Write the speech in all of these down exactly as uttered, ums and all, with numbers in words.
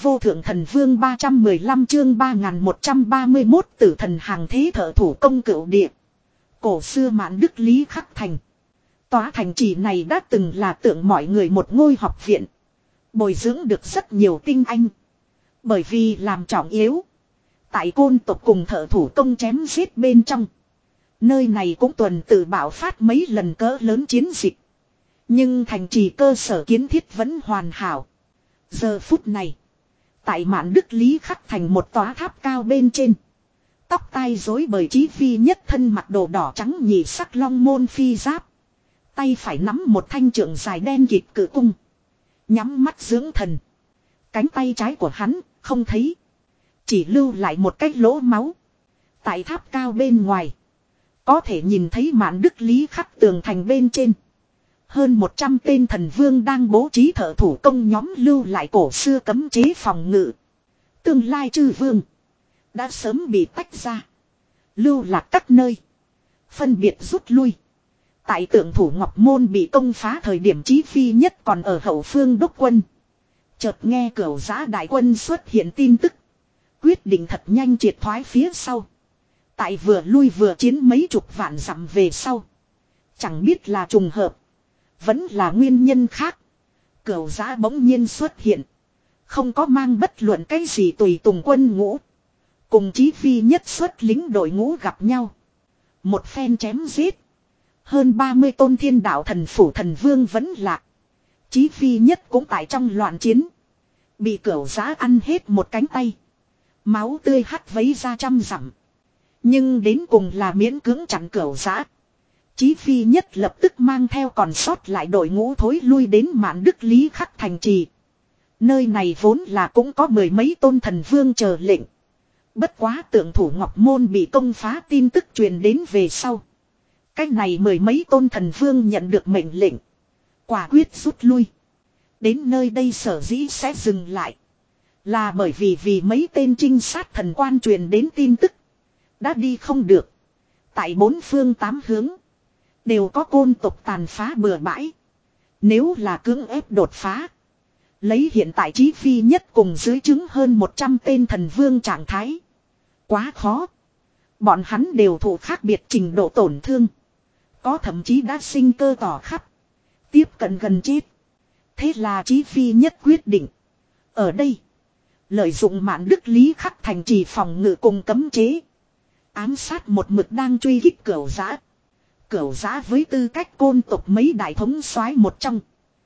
vô thượng thần vương ba trăm mười lăm chương ba nghìn một trăm ba mươi mốt tử thần hàng thế thợ thủ công cửu địa. Cổ xưa Mạn Đức Lý Khắc Thành. Tòa thành trì này đã từng là tượng mọi người một ngôi học viện. Bồi dưỡng được rất nhiều tinh anh. Bởi vì làm trọng yếu. Tại côn tộc cùng thợ thủ công chém giết bên trong. Nơi này cũng tuần tự bạo phát mấy lần cỡ lớn chiến dịch. Nhưng thành trì cơ sở kiến thiết vẫn hoàn hảo. Giờ phút này. Tại Mạn Đức Lý Khắc Thành một tòa tháp cao bên trên. Tóc tai rối bời Chí Phi nhất thân mặc đồ đỏ trắng nhị sắc long môn phi giáp. Tay phải nắm một thanh trượng dài đen kịt cự cung. Nhắm mắt dưỡng thần. Cánh tay trái của hắn không thấy. Chỉ lưu lại một cái lỗ máu. Tại tháp cao bên ngoài. Có thể nhìn thấy Mạn Đức Lý Khắc tường thành bên trên. Hơn một trăm tên thần vương đang bố trí thợ thủ công nhóm lưu lại cổ xưa cấm chế phòng ngự. Tương lai chư vương. Đã sớm bị tách ra. Lưu lạc các nơi. Phân biệt rút lui. Tại tượng thủ Ngọc Môn bị công phá thời điểm Chí Phi nhất còn ở hậu phương đốc quân. Chợt nghe Cửu Giã đại quân xuất hiện tin tức. Quyết định thật nhanh triệt thoái phía sau. Tại vừa lui vừa chiến mấy chục vạn dặm về sau. Chẳng biết là trùng hợp. Vẫn là nguyên nhân khác. Cửu Giã bỗng nhiên xuất hiện. Không có mang bất luận cái gì tùy tùng quân ngũ. Cùng Chí Phi nhất xuất lính đội ngũ gặp nhau. Một phen chém giết. Hơn ba mươi tôn thiên đạo thần phủ thần vương vẫn lạc. Chí Phi nhất cũng tại trong loạn chiến. Bị Cửu Giã ăn hết một cánh tay. Máu tươi hắt vấy ra trăm dặm. Nhưng đến cùng là miễn cưỡng chặn Cửu Giã. Chí Phi nhất lập tức mang theo còn sót lại đội ngũ thối lui đến Mạn Đức Lý Khắc thành trì. Nơi này vốn là cũng có mười mấy tôn thần vương chờ lệnh. Bất quá tượng thủ Ngọc Môn bị công phá tin tức truyền đến về sau. Cách này mười mấy tôn thần vương nhận được mệnh lệnh. Quả quyết rút lui. Đến nơi đây sở dĩ sẽ dừng lại. Là bởi vì vì mấy tên trinh sát thần quan truyền đến tin tức. Đã đi không được. Tại bốn phương tám hướng. Đều có côn tộc tàn phá bừa bãi. Nếu là cưỡng ép đột phá. Lấy hiện tại Chí Phi nhất cùng dưới chứng hơn một trăm tên thần vương trạng thái. Quá khó. Bọn hắn đều thụ khác biệt trình độ tổn thương. Có thậm chí đã sinh cơ tỏ khắp. Tiếp cận gần chết. Thế là Chí Phi nhất quyết định. Ở đây. Lợi dụng Mạn Đức Lý Khắc thành trì phòng ngự cùng cấm chế. Ám sát một mực đang truy kích Cửu Giã. Cửu Giã với tư cách côn tộc mấy đại thống soái một trong.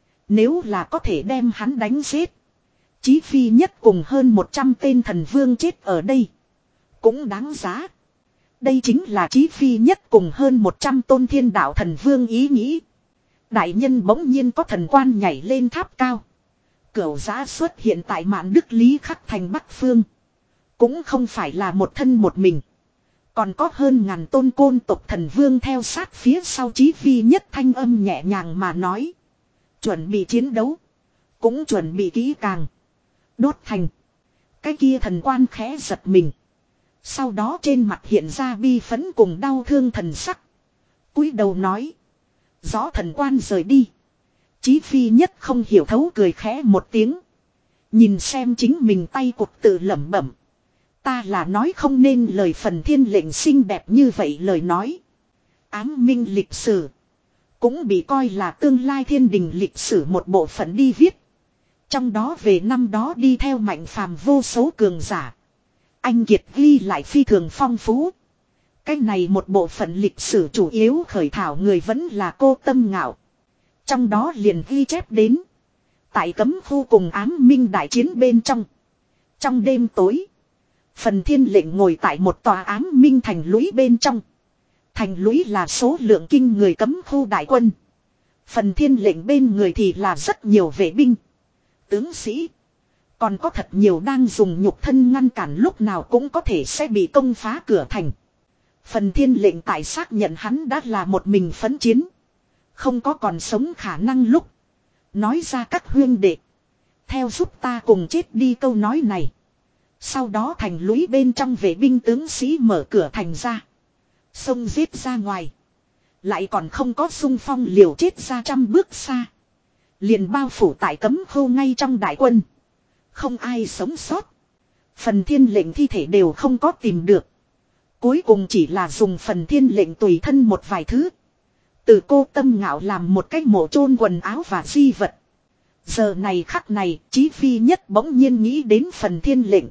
Nếu là có thể đem hắn đánh giết. Chí Phi nhất cùng hơn một trăm tên thần vương chết ở đây. Cũng đáng giá. Đây chính là Chí Phi nhất cùng hơn một trăm tôn thiên đạo thần vương ý nghĩ. Đại nhân bỗng nhiên có thần quan nhảy lên tháp cao. Cửu Giã xuất hiện tại Mạn Đức Lý Khắc thành Bắc Phương. Cũng không phải là một thân một mình. Còn có hơn ngàn tôn côn tộc thần vương theo sát phía sau. Chí Phi nhất thanh âm nhẹ nhàng mà nói. Chuẩn bị chiến đấu. Cũng chuẩn bị kỹ càng. Đốt thành. Cái kia thần quan khẽ giật mình. Sau đó trên mặt hiện ra bi phẫn cùng đau thương thần sắc. Cúi đầu nói. Rõ thần quan rời đi. Chí Phi nhất không hiểu thấu cười khẽ một tiếng. Nhìn xem chính mình tay cụt tự lẩm bẩm. Ta là nói không nên lời phần thiên lệnh xinh đẹp như vậy lời nói. Ám minh lịch sử. Cũng bị coi là tương lai thiên đình lịch sử một bộ phận đi viết. Trong đó về năm đó đi theo mạnh phàm vô số cường giả. Anh kiệt ghi lại phi thường phong phú. Cái này một bộ phận lịch sử chủ yếu khởi thảo người vẫn là Cô Tâm Ngạo. Trong đó liền ghi chép đến. Tại cấm khu cùng ám minh đại chiến bên trong. Trong đêm tối. Phần thiên lệnh ngồi tại một tòa ám minh thành lũy bên trong. Thành lũy là số lượng kinh người cấm khu đại quân. Phần thiên lệnh bên người thì là rất nhiều vệ binh. Tướng sĩ. Còn có thật nhiều đang dùng nhục thân ngăn cản lúc nào cũng có thể sẽ bị công phá cửa thành. Phần thiên lệnh tại xác nhận hắn đã là một mình phấn chiến. Không có còn sống khả năng lúc. Nói ra các huyên đệ. Theo giúp ta cùng chết đi câu nói này. Sau đó thành lũy bên trong vệ binh tướng sĩ mở cửa thành ra. Xông giết ra ngoài. Lại còn không có xung phong liều chết ra trăm bước xa. Liền bao phủ tại cấm khu ngay trong đại quân. Không ai sống sót. Phần thiên lệnh thi thể đều không có tìm được. Cuối cùng chỉ là dùng phần thiên lệnh tùy thân một vài thứ. Từ cô Tâm Ngạo làm một cái mộ chôn quần áo và di vật. Giờ này khắc này, Chí Phi Nhất bỗng nhiên nghĩ đến phần thiên lệnh.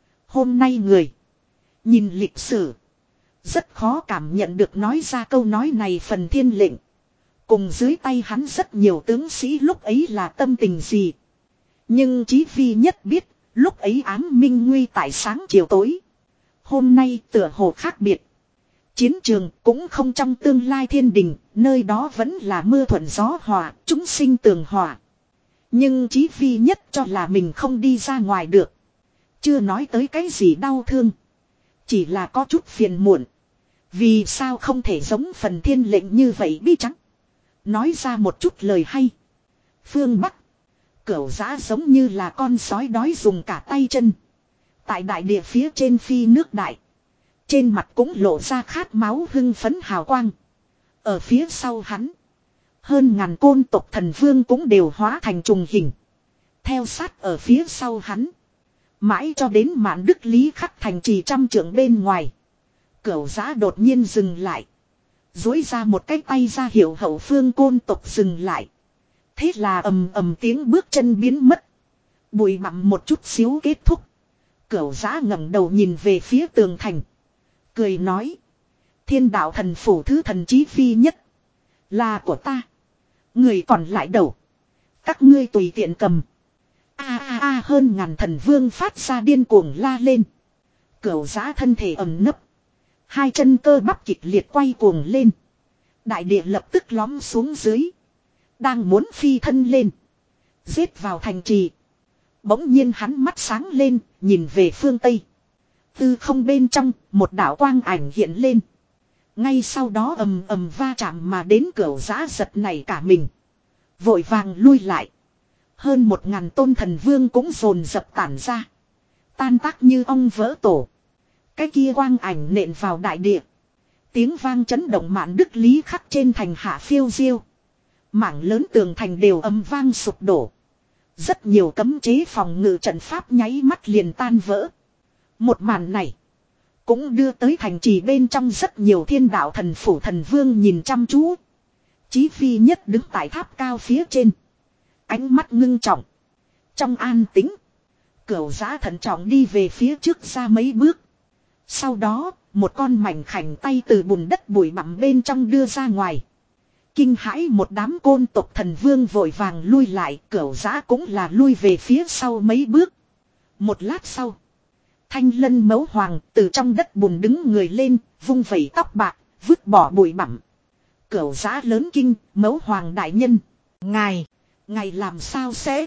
Hôm nay người nhìn lịch sử, rất khó cảm nhận được nói ra câu nói này phần thiên lệnh. Cùng dưới tay hắn rất nhiều tướng sĩ lúc ấy là tâm tình gì. Nhưng Chí Phi Nhất biết, lúc ấy ám minh nguy tại sáng chiều tối. Hôm nay tựa hồ khác biệt. Chiến trường cũng không trong tương lai thiên đình, nơi đó vẫn là mưa thuận gió hòa, chúng sinh tường hòa. Nhưng Chí Phi Nhất cho là mình không đi ra ngoài được. Chưa nói tới cái gì đau thương. Chỉ là có chút phiền muộn. Vì sao không thể giống phần thiên lệnh như vậy bi trắng. Nói ra một chút lời hay. Phương Bắc. Cửu giã giống như là con sói đói dùng cả tay chân. Tại đại địa phía trên phi nước đại. Trên mặt cũng lộ ra khát máu hưng phấn hào quang. Ở phía sau hắn. Hơn ngàn côn tộc thần vương cũng đều hóa thành trùng hình. Theo sát ở phía sau hắn. Mãi cho đến Mạn Đức Lý Khắc thành trì trăm trượng bên ngoài. Cửu giã đột nhiên dừng lại. Dối ra một cái tay ra hiệu hậu phương côn tộc dừng lại. Thế là ầm ầm tiếng bước chân biến mất. Bụi bặm một chút xíu kết thúc. Cửu giã ngẩng đầu nhìn về phía tường thành. Cười nói. Thiên đạo thần phủ thứ thần Chí Phi Nhất. Là của ta. Người còn lại đầu. Các ngươi tùy tiện cầm. A a a hơn ngàn thần vương phát ra điên cuồng la lên. Cửu giã thân thể ẩm nấp. Hai chân cơ bắp kịch liệt quay cuồng lên. Đại địa lập tức lõm xuống dưới. Đang muốn phi thân lên. Giết vào thành trì. Bỗng nhiên hắn mắt sáng lên, nhìn về phương Tây. Tư không bên trong, một đạo quang ảnh hiện lên. Ngay sau đó ầm ầm va chạm mà đến cửu giã giật này cả mình. Vội vàng lui lại. Hơn một ngàn tôn thần vương cũng dồn dập tản ra. Tan tác như ong vỡ tổ. Cái kia quang ảnh nện vào đại địa. Tiếng vang chấn động Mạn Đức Lý Khắc trên thành hạ phiêu diêu. Mảng lớn tường thành đều ầm vang sụp đổ. Rất nhiều cấm chế phòng ngự trận pháp nháy mắt liền tan vỡ. Một màn này cũng đưa tới thành trì bên trong rất nhiều thiên đạo thần phủ thần vương nhìn chăm chú. Chí Phi Nhất đứng tại tháp cao phía trên. Ánh mắt ngưng trọng. Trong an tĩnh. Cửu giã thận trọng đi về phía trước ra mấy bước. Sau đó, một con mảnh khảnh tay từ bùn đất bụi bặm bên trong đưa ra ngoài. Kinh hãi một đám côn tộc thần vương vội vàng lui lại. Cửu giã cũng là lui về phía sau mấy bước. Một lát sau. Thanh Lân Mẫu Hoàng từ trong đất bùn đứng người lên, vung vẩy tóc bạc, vứt bỏ bụi bặm. Cửu giã lớn kinh, Mẫu Hoàng đại nhân. Ngài, ngài làm sao sẽ,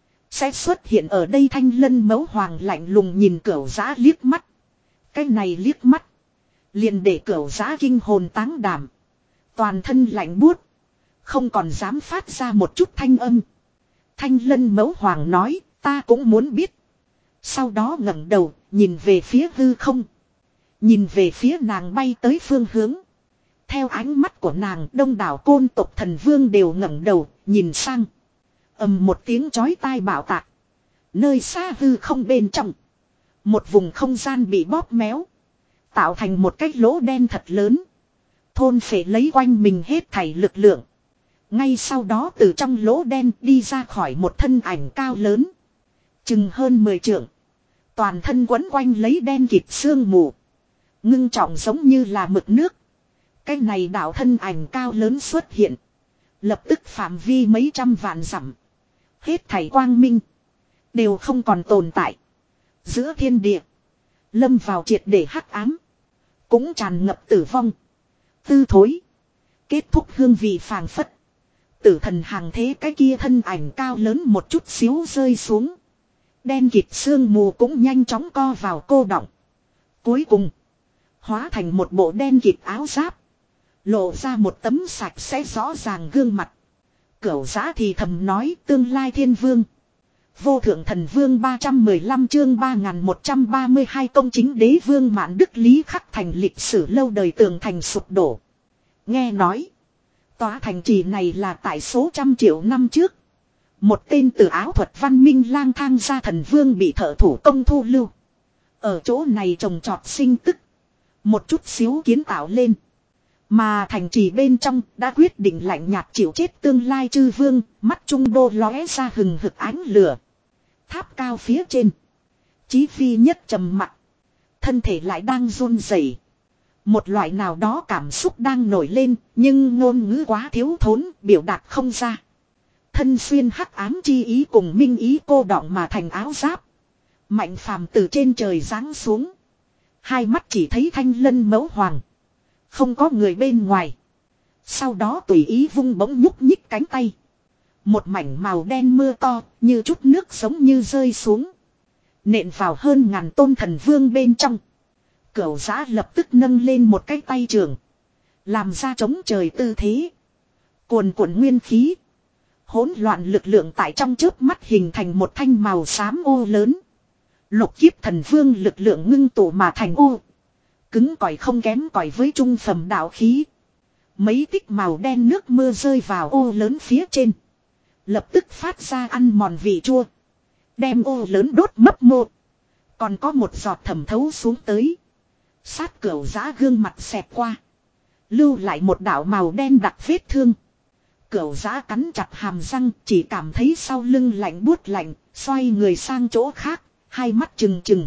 sẽ xuất hiện ở đây? Thanh Lân Mẫu Hoàng lạnh lùng nhìn Cửu giã liếc mắt. Cái này liếc mắt, liền để Cửu giã kinh hồn táng đảm. Toàn thân lạnh buốt, không còn dám phát ra một chút thanh âm. Thanh Lân Mẫu Hoàng nói, ta cũng muốn biết. Sau đó ngẩng đầu, nhìn về phía hư không. Nhìn về phía nàng bay tới phương hướng. Theo ánh mắt của nàng, đông đảo côn tộc thần vương đều ngẩng đầu, nhìn sang. Ầm một tiếng chói tai bạo tạc. Nơi xa hư không bên trong. Một vùng không gian bị bóp méo. Tạo thành một cái lỗ đen thật lớn. Thôn phệ lấy quanh mình hết thảy lực lượng. Ngay sau đó từ trong lỗ đen đi ra khỏi một thân ảnh cao lớn. Chừng hơn mười trượng. Toàn thân quấn quanh lấy đen kịt sương mù. Ngưng trọng giống như là mực nước. Cái này đạo thân ảnh cao lớn xuất hiện. Lập tức phạm vi mấy trăm vạn dặm. Hết thảy quang minh. Đều không còn tồn tại. Giữa thiên địa. Lâm vào triệt để hắc ám. Cũng tràn ngập tử vong. Tư thối. Kết thúc hương vị phàng phất. Tử thần hàng thế cái kia thân ảnh cao lớn một chút xíu rơi xuống. Đen kịt sương mù cũng nhanh chóng co vào cô đọng. Cuối cùng. Hóa thành một bộ đen kịt áo giáp. Lộ ra một tấm sạch sẽ rõ ràng gương mặt. Cửu giã thì thầm nói tương lai thiên vương. Vô thượng thần vương ba trăm mười lăm chương ba nghìn một trăm ba mươi hai công chính đế vương Mạn Đức Lý Khắc thành lịch sử lâu đời tường thành sụp đổ. Nghe nói. Tòa thành trì này là tại số trăm triệu năm trước. Một tên từ áo thuật văn minh lang thang ra thần vương bị thợ thủ công thu lưu. Ở chỗ này trồng trọt sinh tức. Một chút xíu kiến tạo lên. Mà thành trì bên trong đã quyết định lạnh nhạt chịu chết tương lai chư vương. Mắt trung đô lóe ra hừng hực ánh lửa. Tháp cao phía trên. Chí phi nhất trầm mặc. Thân thể lại đang run rẩy. Một loại nào đó cảm xúc đang nổi lên. Nhưng ngôn ngữ quá thiếu thốn biểu đạt không ra. Thân xuyên hắc ám chi ý cùng minh ý cô đọng mà thành áo giáp. Mạnh phàm từ trên trời giáng xuống. Hai mắt chỉ thấy thanh lân mẫu hoàng. Không có người bên ngoài. Sau đó tùy ý vung bỗng nhúc nhích cánh tay. Một mảnh màu đen mưa to như chút nước giống như rơi xuống. Nện vào hơn ngàn tôn thần vương bên trong. Cửu giã lập tức nâng lên một cái tay trường. Làm ra chống trời tư thế. Cuồn cuộn nguyên khí. Hỗn loạn lực lượng tại trong chớp mắt hình thành một thanh màu xám ô lớn. Lục kiếp thần vương lực lượng ngưng tụ mà thành ô. Cứng cỏi không kém cỏi với trung phẩm đạo khí. Mấy tích màu đen nước mưa rơi vào ô lớn phía trên. Lập tức phát ra ăn mòn vị chua. Đem ô lớn đốt mấp mô. Còn có một giọt thẩm thấu xuống tới. Sát cửu giã gương mặt xẹt qua. Lưu lại một đạo màu đen đặc vết thương. Cửu giã cắn chặt hàm răng, chỉ cảm thấy sau lưng lạnh buốt lạnh, xoay người sang chỗ khác, hai mắt trừng trừng.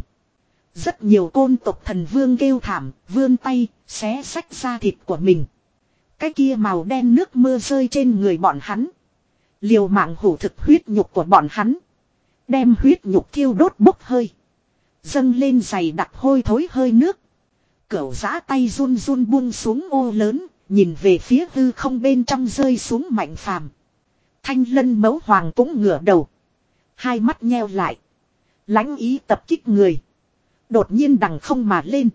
Rất nhiều côn tộc thần vương kêu thảm, vươn tay, xé xách da thịt của mình. Cái kia màu đen nước mưa rơi trên người bọn hắn. Liều mạng hủ thực huyết nhục của bọn hắn. Đem huyết nhục thiêu đốt bốc hơi. Dâng lên dày đặc hôi thối hơi nước. Cửu giã tay run run buông xuống ô lớn. Nhìn về phía hư không bên trong rơi xuống Mạnh Phàm. Thanh lân mẫu hoàng cũng ngửa đầu. Hai mắt nheo lại. Lãnh ý tập kích người. Đột nhiên đằng không mà lên.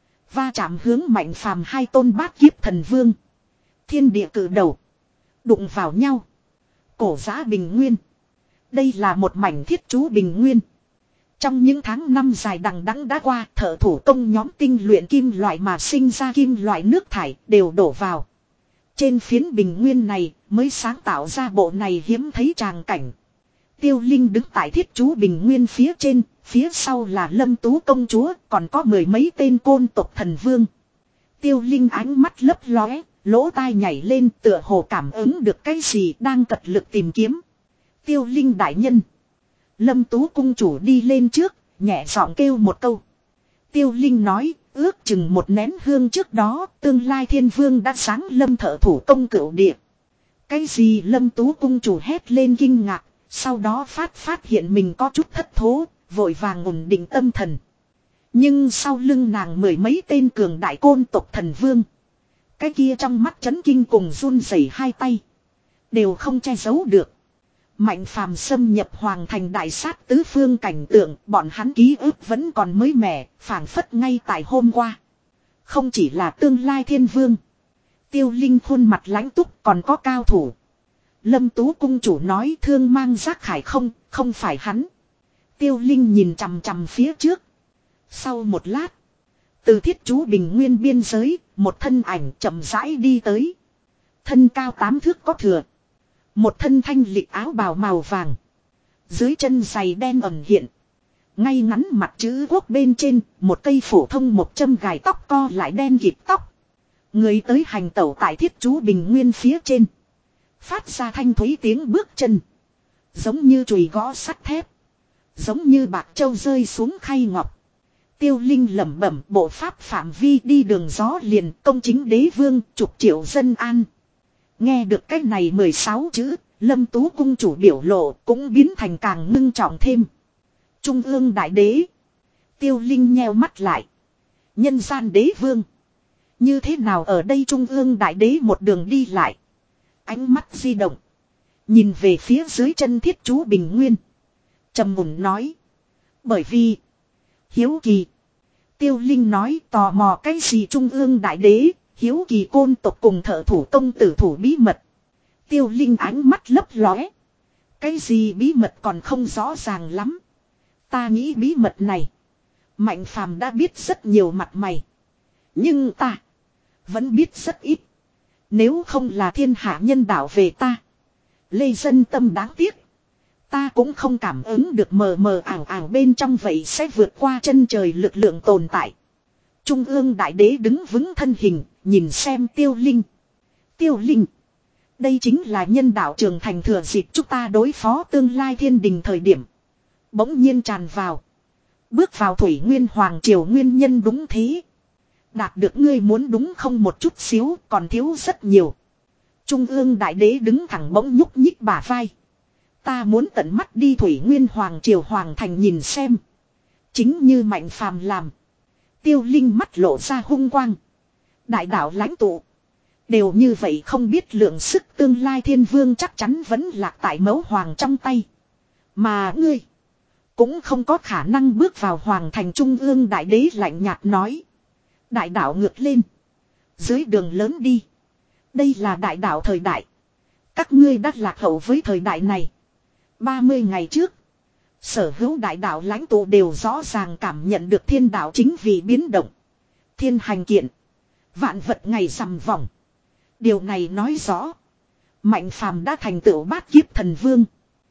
Va chạm hướng Mạnh Phàm hai tôn bát kiếp thần vương. Thiên địa cử đầu. Đụng vào nhau. Cổ giã bình nguyên. Đây là một mảnh thiết chú bình nguyên. Trong những tháng năm dài đằng đẵng đã qua, thợ thủ công nhóm tinh luyện kim loại mà sinh ra kim loại nước thải đều đổ vào. Trên phiến bình nguyên này mới sáng tạo ra bộ này hiếm thấy tràng cảnh. Tiêu Linh đứng tại thiết chú bình nguyên phía trên, phía sau là Lâm Tú công chúa, còn có mười mấy tên côn tộc thần vương. Tiêu Linh ánh mắt lấp lóe, lỗ tai nhảy lên tựa hồ cảm ứng được cái gì đang cật lực tìm kiếm. Tiêu Linh đại nhân. Lâm Tú cung chủ đi lên trước, nhẹ giọng kêu một câu. Tiêu Linh nói, ước chừng một nén hương trước đó, tương lai thiên vương đã sáng lâm thợ thủ công cửu địa. Cái gì Lâm Tú cung chủ hét lên kinh ngạc, sau đó phát phát hiện mình có chút thất thố, vội vàng ổn định tâm thần. Nhưng sau lưng nàng mười mấy tên cường đại côn tộc thần vương. Cái kia trong mắt chấn kinh cùng run rẩy hai tay. Đều không che giấu được. Mạnh Phàm xâm nhập hoàng thành đại sát tứ phương cảnh tượng, bọn hắn ký ức vẫn còn mới mẻ, phảng phất ngay tại hôm qua. Không chỉ là tương lai thiên vương. Tiêu Linh khuôn mặt lãnh túc còn có cao thủ. Lâm Tú cung chủ nói thương mang giác khải không, không phải hắn. Tiêu Linh nhìn chằm chằm phía trước. Sau một lát, từ thiết chú bình nguyên biên giới, một thân ảnh chậm rãi đi tới. Thân cao tám thước có thừa. Một thân thanh lịch áo bào màu vàng. Dưới chân giày đen ẩn hiện. Ngay ngắn mặt chữ quốc bên trên, một cây phổ thông một châm gài tóc co lại đen kịt tóc. Người tới hành tẩu tại thiết chú bình nguyên phía trên. Phát ra thanh thúy tiếng bước chân. Giống như chùy gõ sắt thép. Giống như bạc châu rơi xuống khay ngọc. Tiêu Linh lẩm bẩm bộ pháp phạm vi đi đường gió liền công chính đế vương chục triệu dân an. Nghe được cách này mười sáu chữ, Lâm Tú cung chủ biểu lộ cũng biến thành càng ngưng trọng thêm. Trung ương đại đế. Tiêu Linh nheo mắt lại. Nhân gian đế vương. Như thế nào ở đây trung ương đại đế một đường đi lại. Ánh mắt di động. Nhìn về phía dưới chân thiết chú bình nguyên. Trầm mùn nói. Bởi vì. Hiếu kỳ. Tiêu Linh nói tò mò cái gì trung ương đại đế. Hiếu kỳ côn tộc cùng thợ thủ công tử thủ bí mật. Tiêu Linh ánh mắt lấp lóe. Cái gì bí mật còn không rõ ràng lắm. Ta nghĩ bí mật này. Mạnh Phàm đã biết rất nhiều mặt mày. Nhưng ta. Vẫn biết rất ít. Nếu không là thiên hạ nhân đạo về ta. Lê dân tâm đáng tiếc. Ta cũng không cảm ứng được mờ mờ ảo ảo bên trong vậy sẽ vượt qua chân trời lực lượng tồn tại. Trung ương đại đế đứng vững thân hình, nhìn xem Tiêu Linh. Tiêu Linh. Đây chính là nhân đạo trường thành thừa dịp chúng ta đối phó tương lai thiên đình thời điểm. Bỗng nhiên tràn vào. Bước vào Thủy Nguyên Hoàng Triều nguyên nhân đúng thế. Đạt được ngươi muốn đúng không một chút xíu, còn thiếu rất nhiều. Trung ương đại đế đứng thẳng bỗng nhúc nhích bả vai. Ta muốn tận mắt đi Thủy Nguyên Hoàng Triều Hoàng Thành nhìn xem. Chính như Mạnh Phàm làm. Tiêu Linh mắt lộ ra hung quang. Đại đạo lãnh tụ. Đều như vậy không biết lượng sức tương lai thiên vương chắc chắn vẫn lạc tại mẫu hoàng trong tay. Mà ngươi. Cũng không có khả năng bước vào Hoàng Thành. Trung ương đại đế lạnh nhạt nói. Đại đạo ngược lên. Dưới đường lớn đi. Đây là đại đạo thời đại. Các ngươi đã lạc hậu với thời đại này. ba mươi ngày trước. Sở hữu đại đạo lãnh tụ đều rõ ràng cảm nhận được thiên đạo chính vì biến động. Thiên hành kiện. Vạn vật ngày rằm vòng. Điều này nói rõ. Mạnh Phàm đã thành tựu bát kiếp thần vương.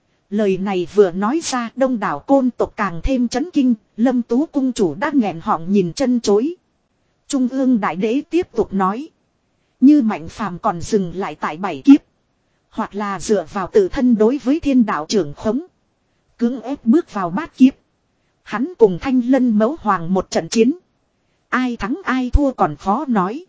Lời này vừa nói ra đông đảo côn tộc càng thêm chấn kinh. Lâm Tú cung chủ đã nghẹn họng nhìn chân chối. Trung ương đại đế tiếp tục nói. Như Mạnh Phàm còn dừng lại tại bảy kiếp. Hoặc là dựa vào tự thân đối với thiên đạo trưởng khống. Cưỡng ép bước vào bát kiếp. Hắn cùng Thanh Lân Mẫu Hoàng một trận chiến. Ai thắng ai thua còn khó nói.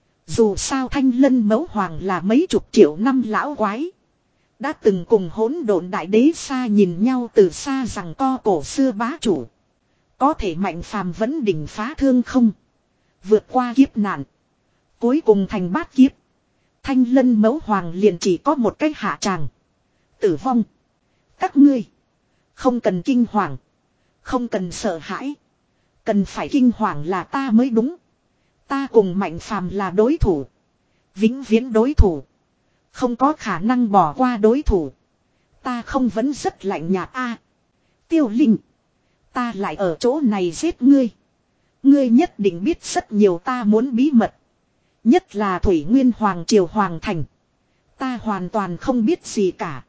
Dù sao Thanh Lân Mẫu Hoàng là mấy chục triệu năm lão quái. Đã từng cùng hỗn độn đại đế xa nhìn nhau từ xa rằng co cổ xưa bá chủ. Có thể Mạnh Phàm vẫn đỉnh phá thương không. Vượt qua kiếp nạn. Cuối cùng thành bát kiếp. Thanh Lân Mẫu Hoàng liền chỉ có một cách hạ tràng. Tử vong. Các ngươi. Không cần kinh hoàng. Không cần sợ hãi. Cần phải kinh hoàng là ta mới đúng. Ta cùng Mạnh Phàm là đối thủ. Vĩnh viễn đối thủ. Không có khả năng bỏ qua đối thủ. Ta không vẫn rất lạnh nhạt a. Tiêu Linh. Ta lại ở chỗ này giết ngươi. Ngươi nhất định biết rất nhiều ta muốn bí mật. Nhất là Thủy Nguyên Hoàng Triều Hoàng Thành. Ta hoàn toàn không biết gì cả.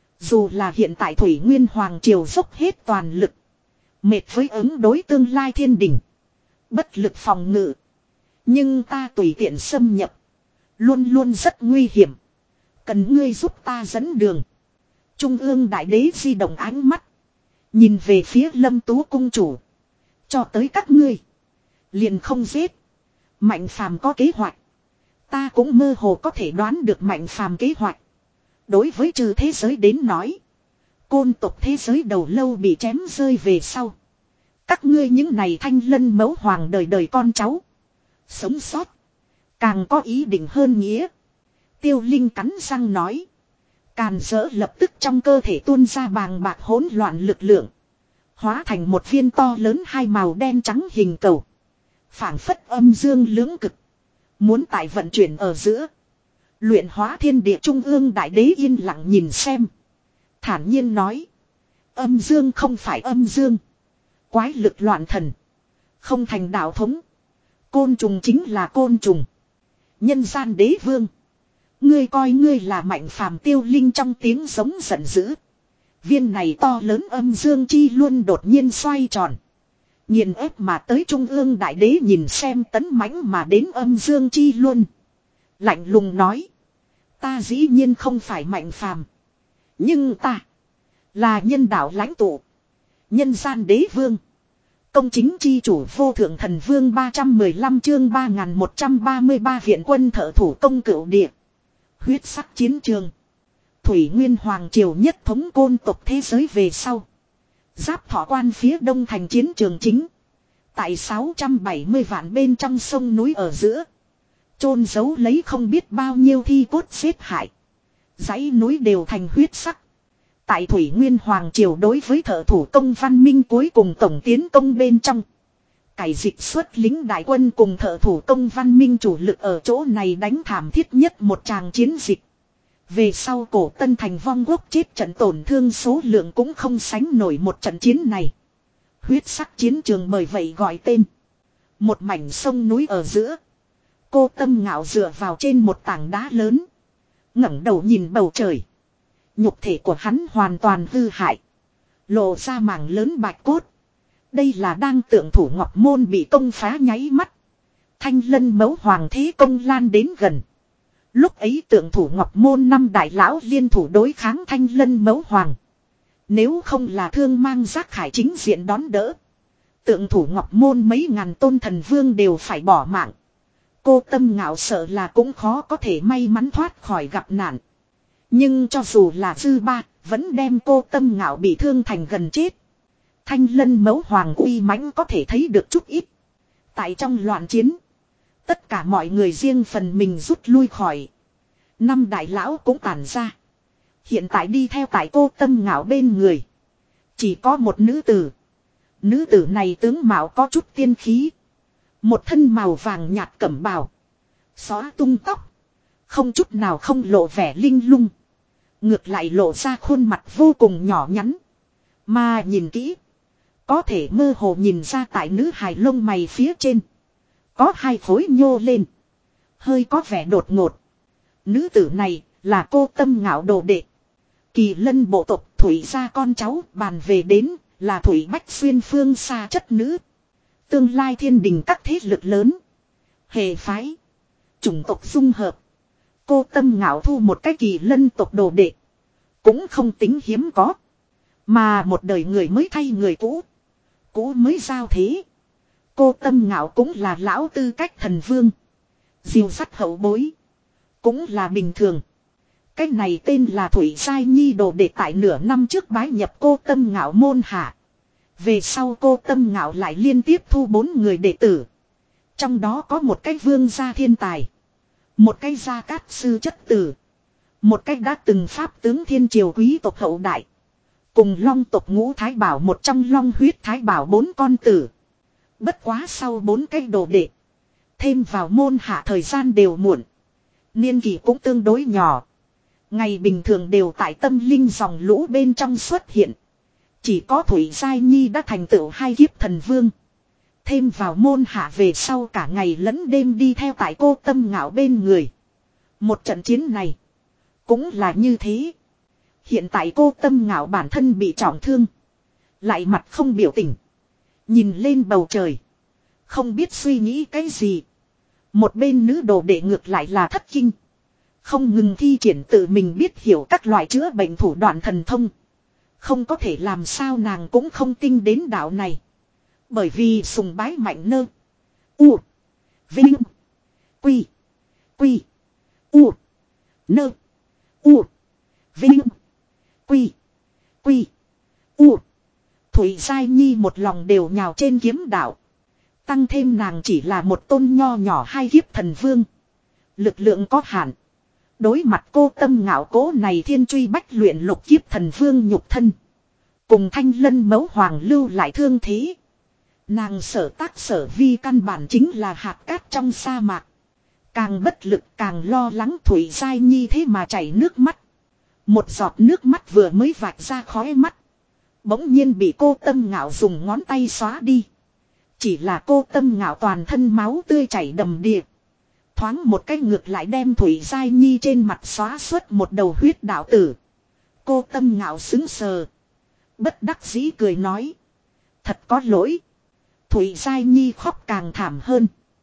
Dù là hiện tại Thủy Nguyên Hoàng Triều dốc hết toàn lực. Mệt với ứng đối tương lai thiên đỉnh. Bất lực phòng ngự. Nhưng ta tùy tiện xâm nhập. Luôn luôn rất nguy hiểm. Cần ngươi giúp ta dẫn đường. Trung ương đại đế di động ánh mắt. Nhìn về phía Lâm Tú cung chủ. Cho tới các ngươi. Liền không giết. Mạnh Phàm có kế hoạch. Ta cũng mơ hồ có thể đoán được Mạnh Phàm kế hoạch. Đối với trừ thế giới đến nói. Côn tộc thế giới đầu lâu bị chém rơi về sau. Các ngươi những này Thanh Lân Mẫu Hoàng đời đời con cháu. Sống sót. Càng có ý định hơn nghĩa. Tiêu Linh cắn răng nói. Càn dỡ lập tức trong cơ thể tuôn ra bàng bạc hỗn loạn lực lượng. Hóa thành một viên to lớn hai màu đen trắng hình cầu. Phảng phất âm dương lưỡng cực. Muốn tại vận chuyển ở giữa. Luyện hóa thiên địa trung ương đại đế yên lặng nhìn xem. Thản nhiên nói. Âm dương không phải âm dương. Quái lực loạn thần. Không thành đạo thống. Côn trùng chính là côn trùng. Nhân gian đế vương. Ngươi coi ngươi là Mạnh Phàm. Tiêu Linh trong tiếng giống giận dữ. Viên này to lớn âm dương chi luôn đột nhiên xoay tròn. Nhìn ép mà tới trung ương đại đế nhìn xem tấn mãnh mà đến âm dương chi luôn. Lạnh lùng nói. Ta dĩ nhiên không phải Mạnh Phàm. Nhưng ta. Là nhân đạo lãnh tụ. Nhân gian đế vương. Công chính chi chủ vô thượng thần vương ba trăm mười lăm chương ba nghìn một trăm ba mươi ba viện quân thợ thủ công cửu địa. Huyết sắc chiến trường. Thủy Nguyên Hoàng Triều nhất thống côn tộc thế giới về sau. Giáp Thọ Quan phía đông thành chiến trường chính. Tại sáu trăm bảy mươi vạn bên trong sông núi ở giữa. Chôn giấu lấy không biết bao nhiêu thi cốt xếp hại. Dãy núi đều thành huyết sắc. Tại Thủy Nguyên Hoàng Triều đối với thợ thủ công văn minh cuối cùng tổng tiến công bên trong. Cải dịch xuất lính đại quân cùng thợ thủ công văn minh chủ lực ở chỗ này đánh thảm thiết nhất một tràng chiến dịch. Về sau cổ tân thành vong quốc chết trận tổn thương số lượng cũng không sánh nổi một trận chiến này. Huyết sắc chiến trường bởi vậy gọi tên. Một mảnh sông núi ở giữa. Cô Tâm ngạo dựa vào trên một tảng đá lớn. ngẩng đầu nhìn bầu trời. Nhục thể của hắn hoàn toàn hư hại. Lộ ra mảng lớn bạch cốt. Đây là đang tượng thủ Ngọc Môn bị công phá nháy mắt. Thanh Lân Mẫu Hoàng thế công lan đến gần. Lúc ấy tượng thủ Ngọc Môn năm đại lão liên thủ đối kháng Thanh Lân Mẫu Hoàng. Nếu không là thương mang giác khải chính diện đón đỡ. Tượng thủ Ngọc Môn mấy ngàn tôn thần vương đều phải bỏ mạng. Cô Tâm Ngạo sợ là cũng khó có thể may mắn thoát khỏi gặp nạn. Nhưng cho dù là dư ba, vẫn đem cô Tâm Ngạo bị thương thành gần chết. Thanh Lân Mẫu Hoàng uy mãnh có thể thấy được chút ít. Tại trong loạn chiến, tất cả mọi người riêng phần mình rút lui khỏi. Năm đại lão cũng tản ra. Hiện tại đi theo tại cô Tâm Ngạo bên người. Chỉ có một nữ tử. Nữ tử này tướng mạo có chút tiên khí. Một thân màu vàng nhạt cẩm bào. Xóa tung tóc. Không chút nào không lộ vẻ linh lung. Ngược lại lộ ra khuôn mặt vô cùng nhỏ nhắn. Mà nhìn kỹ. Có thể mơ hồ nhìn ra tại nữ hài lông mày phía trên. Có hai khối nhô lên. Hơi có vẻ đột ngột. Nữ tử này là cô Tâm Ngạo đồ đệ. Kỳ Lân bộ tộc Thủy gia con cháu bàn về đến là Thủy Bách Xuyên phương xa chất nữ. Tương lai thiên đình các thế lực lớn. Hệ phái. Chủng tộc dung hợp. Cô Tâm Ngạo thu một cái Kỳ Lân tộc đồ đệ. Cũng không tính hiếm có. Mà một đời người mới thay người cũ. Cũ mới giao thế. Cô Tâm Ngạo cũng là lão tư cách thần vương. Diều sắt hậu bối. Cũng là bình thường. Cái này tên là Thủy Giai Nhi đồ đệ tại nửa năm trước bái nhập cô Tâm Ngạo môn hạ. Về sau cô Tâm Ngạo lại liên tiếp thu bốn người đệ tử. Trong đó có một cái vương gia thiên tài. Một cái gia cát sư chất tử. Một cái đã từng pháp tướng thiên triều quý tộc hậu đại. Cùng long tộc Ngũ Thái Bảo một trong long huyết Thái Bảo bốn con tử. Bất quá sau bốn cái đồ đệ. Thêm vào môn hạ thời gian đều muộn. Niên kỷ cũng tương đối nhỏ. Ngày bình thường đều tại tâm linh dòng lũ bên trong xuất hiện. Chỉ có Thủy Giai Nhi đã thành tựu hai kiếp thần vương. Thêm vào môn hạ về sau cả ngày lẫn đêm đi theo tại cô Tâm Ngạo bên người. Một trận chiến này. Cũng là như thế. Hiện tại cô Tâm Ngạo bản thân bị trọng thương. Lại mặt không biểu tình. Nhìn lên bầu trời. Không biết suy nghĩ cái gì. Một bên nữ đồ đệ ngược lại là thất kinh. Không ngừng thi triển tự mình biết hiểu các loại chữa bệnh thủ đoạn thần thông. Không có thể làm sao nàng cũng không tin đến đạo này. Bởi vì sùng bái mạnh nơ. U. Vinh. Quy. Quy. U. Nơ. U. Vinh. Quy. Quy. U. Thủy Giai Nhi một lòng đều nhào trên kiếm đạo. Tăng thêm nàng chỉ là một tôn nho nhỏ hai kiếp thần vương. Lực lượng có hạn. Đối mặt cô Tâm Ngạo cố này thiên truy bách luyện lục kiếp thần vương nhục thân. Cùng Thanh Lân Mẫu Hoàng lưu lại thương thế. Nàng sở tác sở vi căn bản chính là hạt cát trong sa mạc. Càng bất lực càng lo lắng Thủy Giai Nhi thế mà chảy nước mắt. Một giọt nước mắt vừa mới vạch ra khóe mắt. Bỗng nhiên bị cô Tâm Ngạo dùng ngón tay xóa đi. Chỉ là cô Tâm Ngạo toàn thân máu tươi chảy đầm đìa. Thoáng một cái ngược lại đem Thủy Giai Nhi trên mặt xóa xuất một đầu huyết đạo tử. Cô Tâm Ngạo xứng sờ. Bất đắc dĩ cười nói. Thật có lỗi. Thủy Giai Nhi khóc càng thảm hơn.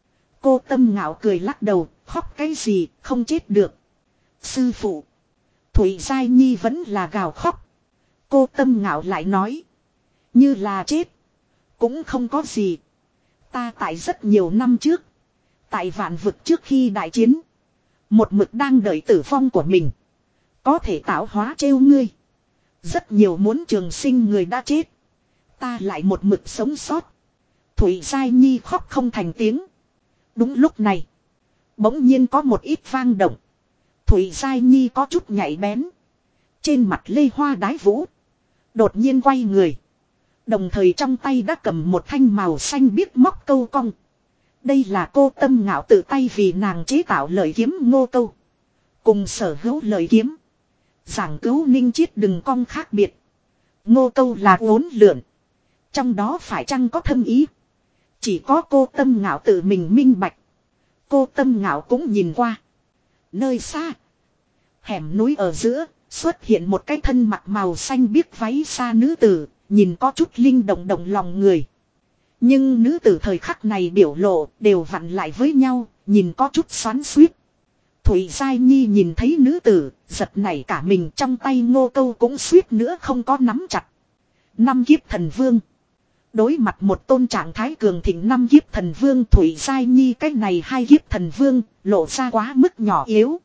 Cô Tâm Ngạo cười lắc đầu. Khóc cái gì không chết được. Sư phụ. Thủy Giai Nhi vẫn là gào khóc. Cô Tâm Ngạo lại nói. Như là chết. Cũng không có gì. Ta tại rất nhiều năm trước. Tại vạn vực trước khi đại chiến. Một mực đang đợi tử vong của mình. Có thể tạo hóa trêu ngươi. Rất nhiều muốn trường sinh người đã chết. Ta lại một mực sống sót. Thủy Giai Nhi khóc không thành tiếng. Đúng lúc này. Bỗng nhiên có một ít vang động. Thủy Giai Nhi có chút nhạy bén. Trên mặt lê hoa đái vũ. Đột nhiên quay người. Đồng thời trong tay đã cầm một thanh màu xanh biếc móc câu cong. Đây là cô Tâm Ngạo tự tay vì nàng chế tạo lời kiếm ngô câu. Cùng sở hữu lời kiếm. Giảng cứu ninh chiết đừng cong khác biệt. Ngô câu là uốn lượn. Trong đó phải chăng có thâm ý. Chỉ có cô Tâm Ngạo tự mình minh bạch. Cô Tâm Ngạo cũng nhìn qua. Nơi xa. Hẻm núi ở giữa. Xuất hiện một cái thân mặc màu xanh biếc váy xa nữ tử, nhìn có chút linh động động lòng người. Nhưng nữ tử thời khắc này biểu lộ đều vặn lại với nhau, nhìn có chút xoắn xuýt. Thủy Giai Nhi nhìn thấy nữ tử, giật nảy cả mình, trong tay ngô câu cũng suýt nữa không có nắm chặt. Năm kiếp thần vương. Đối mặt một tôn trạng thái cường thịnh năm kiếp thần vương, Thủy Giai Nhi cái này hai kiếp thần vương, lộ ra quá mức nhỏ yếu.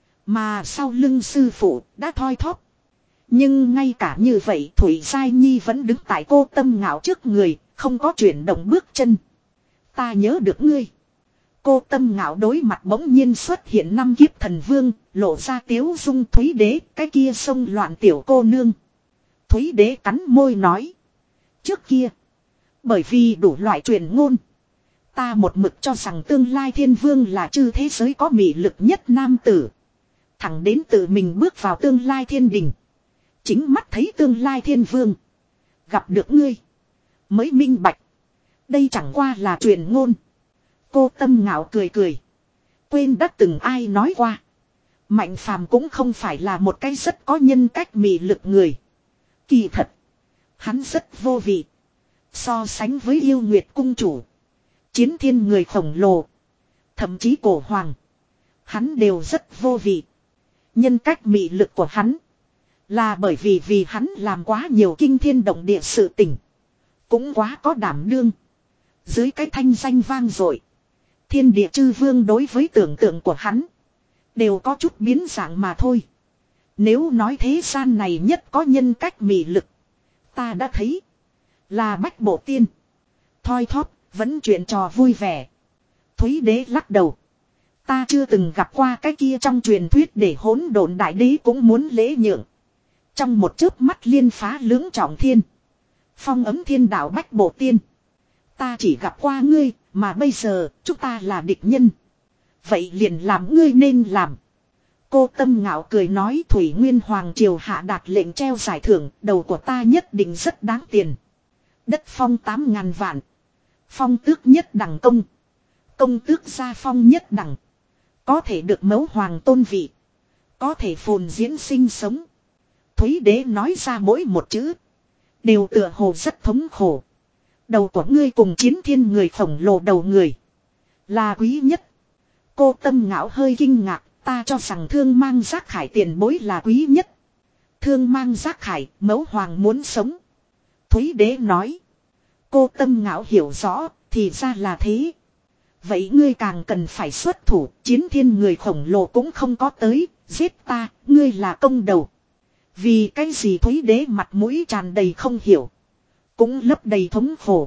Mà sau lưng sư phụ đã thoi thóp. Nhưng ngay cả như vậy Thủy Giai Nhi vẫn đứng tại Cô Tâm Ngạo trước người, không có chuyển động bước chân. Ta nhớ được ngươi. Cô Tâm Ngạo đối mặt bỗng nhiên xuất hiện năm kiếp thần vương, lộ ra tiếu dung. Thúy Đế, cái kia xông loạn tiểu cô nương. Thúy Đế cắn môi nói. Trước kia, bởi vì đủ loại truyền ngôn, ta một mực cho rằng tương lai thiên vương là chư thế giới có mị lực nhất nam tử. Thẳng đến tự mình bước vào tương lai thiên đình, chính mắt thấy tương lai thiên vương, gặp được ngươi, mới minh bạch. Đây chẳng qua là truyền ngôn. Cô Tâm Ngạo cười cười. Quên đã từng ai nói qua. Mạnh phàm cũng không phải là một cái rất có nhân cách mị lực người. Kỳ thật, hắn rất vô vị. So sánh với yêu nguyệt cung chủ, chiến thiên người khổng lồ, thậm chí cổ hoàng, hắn đều rất vô vị. Nhân cách mị lực của hắn là bởi vì vì hắn làm quá nhiều kinh thiên động địa sự tình, cũng quá có đảm đương. Dưới cái thanh danh vang dội, thiên địa chư vương đối với tưởng tượng của hắn đều có chút biến dạng mà thôi. Nếu nói thế gian này nhất có nhân cách mị lực, ta đã thấy là Bách Bộ Tiên. Thoi thóp, vẫn chuyện trò vui vẻ. Thúy Đế lắc đầu. Ta chưa từng gặp qua cái kia trong truyền thuyết để hỗn độn đại đế cũng muốn lễ nhượng. Trong một chớp mắt liên phá lưỡng trọng thiên, phong ấm thiên đạo Bách Bộ Tiên. Ta chỉ gặp qua ngươi, mà bây giờ chúng ta là địch nhân. Vậy liền làm ngươi nên làm. Cô Tâm Ngạo cười nói. Thủy Nguyên Hoàng triều hạ đạt lệnh treo giải thưởng, đầu của ta nhất định rất đáng tiền. Đất phong tám ngàn vạn. Phong tước nhất đẳng công. Công tước gia phong nhất đẳng. Có thể được mẫu hoàng tôn vị. Có thể phồn diễn sinh sống. Thúy Đế nói ra mỗi một chữ, đều tựa hồ rất thống khổ. Đầu của ngươi cùng chiến thiên người khổng lồ đầu người là quý nhất. Cô Tâm Ngạo hơi kinh ngạc. Ta cho rằng Thương Mang Giác Khải tiền bối là quý nhất. Thương Mang Giác Khải, mẫu hoàng muốn sống. Thúy Đế nói. Cô Tâm Ngạo hiểu rõ, thì ra là thế. Vậy ngươi càng cần phải xuất thủ, chiến thiên người khổng lồ cũng không có tới, giết ta, ngươi là công đầu. Vì cái gì Thúy Đế mặt mũi tràn đầy không hiểu, cũng lấp đầy thống khổ.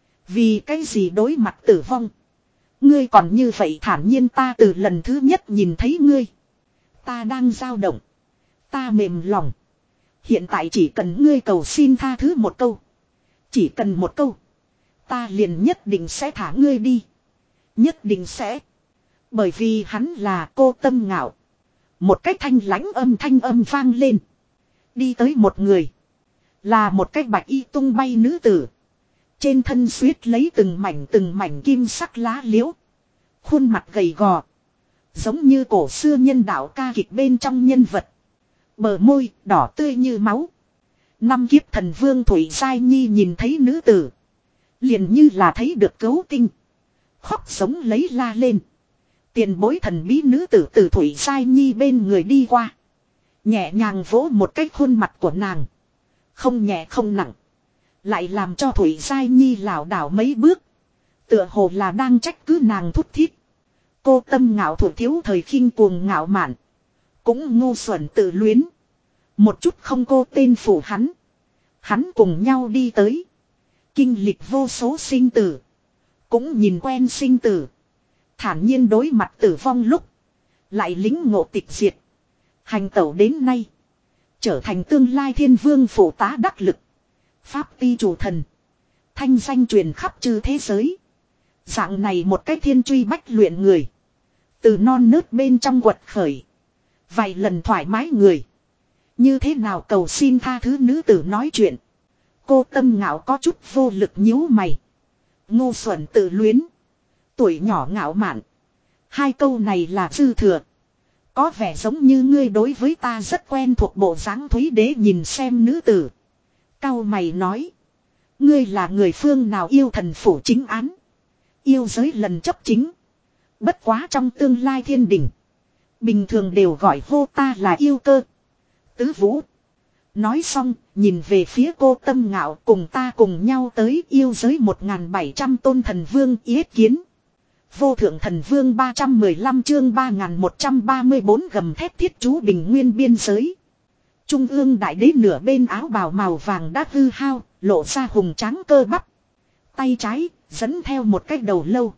Vì cái gì đối mặt tử vong, ngươi còn như vậy thản nhiên. Ta từ lần thứ nhất nhìn thấy ngươi, ta đang dao động, ta mềm lòng. Hiện tại chỉ cần ngươi cầu xin tha thứ một câu, chỉ cần một câu, ta liền nhất định sẽ thả ngươi đi. Nhất định sẽ. Bởi vì hắn là Cô Tâm Ngạo. Một cái thanh lãnh âm thanh âm vang lên. Đi tới một người, là một cái bạch y tung bay nữ tử. Trên thân xuyết lấy từng mảnh từng mảnh kim sắc lá liễu. Khuôn mặt gầy gò, giống như cổ xưa nhân đạo ca kịch bên trong nhân vật. Bờ môi đỏ tươi như máu. Năm kiếp thần vương Thủy Giai Nhi nhìn thấy nữ tử, liền như là thấy được cấu tinh, khóc sống lấy la lên. Tiền bối thần bí nữ tử từ Thủy Giai Nhi bên người đi qua, nhẹ nhàng vỗ một cái khuôn mặt của nàng. Không nhẹ không nặng, lại làm cho Thủy Giai Nhi lảo đảo mấy bước, tựa hồ là đang trách cứ nàng thút thít. Cô Tâm Ngạo thủ thiếu thời khinh cuồng ngạo mạn, cũng ngu xuẩn tự luyến, một chút không cô tên phủ hắn. Hắn cùng nhau đi tới, kinh lịch vô số sinh tử, cũng nhìn quen sinh tử. Thản nhiên đối mặt tử vong lúc, lại lính ngộ tịch diệt. Hành tẩu đến nay, trở thành tương lai thiên vương phụ tá đắc lực, pháp ti chủ thần, thanh danh truyền khắp chư thế giới. Dạng này một cái thiên truy bách luyện người, từ non nớt bên trong quật khởi, vài lần thoải mái người, như thế nào cầu xin tha thứ nữ tử nói chuyện. Cô Tâm Ngạo có chút vô lực nhíu mày. Ngu xuẩn tự luyến, tuổi nhỏ ngạo mạn, hai câu này là dư thừa. Có vẻ giống như ngươi đối với ta rất quen thuộc bộ dáng. Thúy Đế nhìn xem nữ tử. Cau mày nói. Ngươi là người phương nào? Yêu thần phủ chính án. Yêu giới lần chấp chính. Bất quá trong tương lai thiên đỉnh. Bình thường đều gọi hô ta là yêu cơ. Tứ Vũ. Nói xong, nhìn về phía cô Tâm Ngạo, cùng ta cùng nhau tới yêu giới một nghìn bảy trăm tôn thần vương yết kiến. Vô thượng thần vương ba trăm mười lăm chương ba nghìn một trăm ba mươi bốn gầm thép thiết chú bình nguyên biên giới. Trung ương đại đế nửa bên áo bào màu vàng đã hư hao, lộ ra hùng tráng cơ bắp. Tay trái, dẫn theo một cái đầu lâu.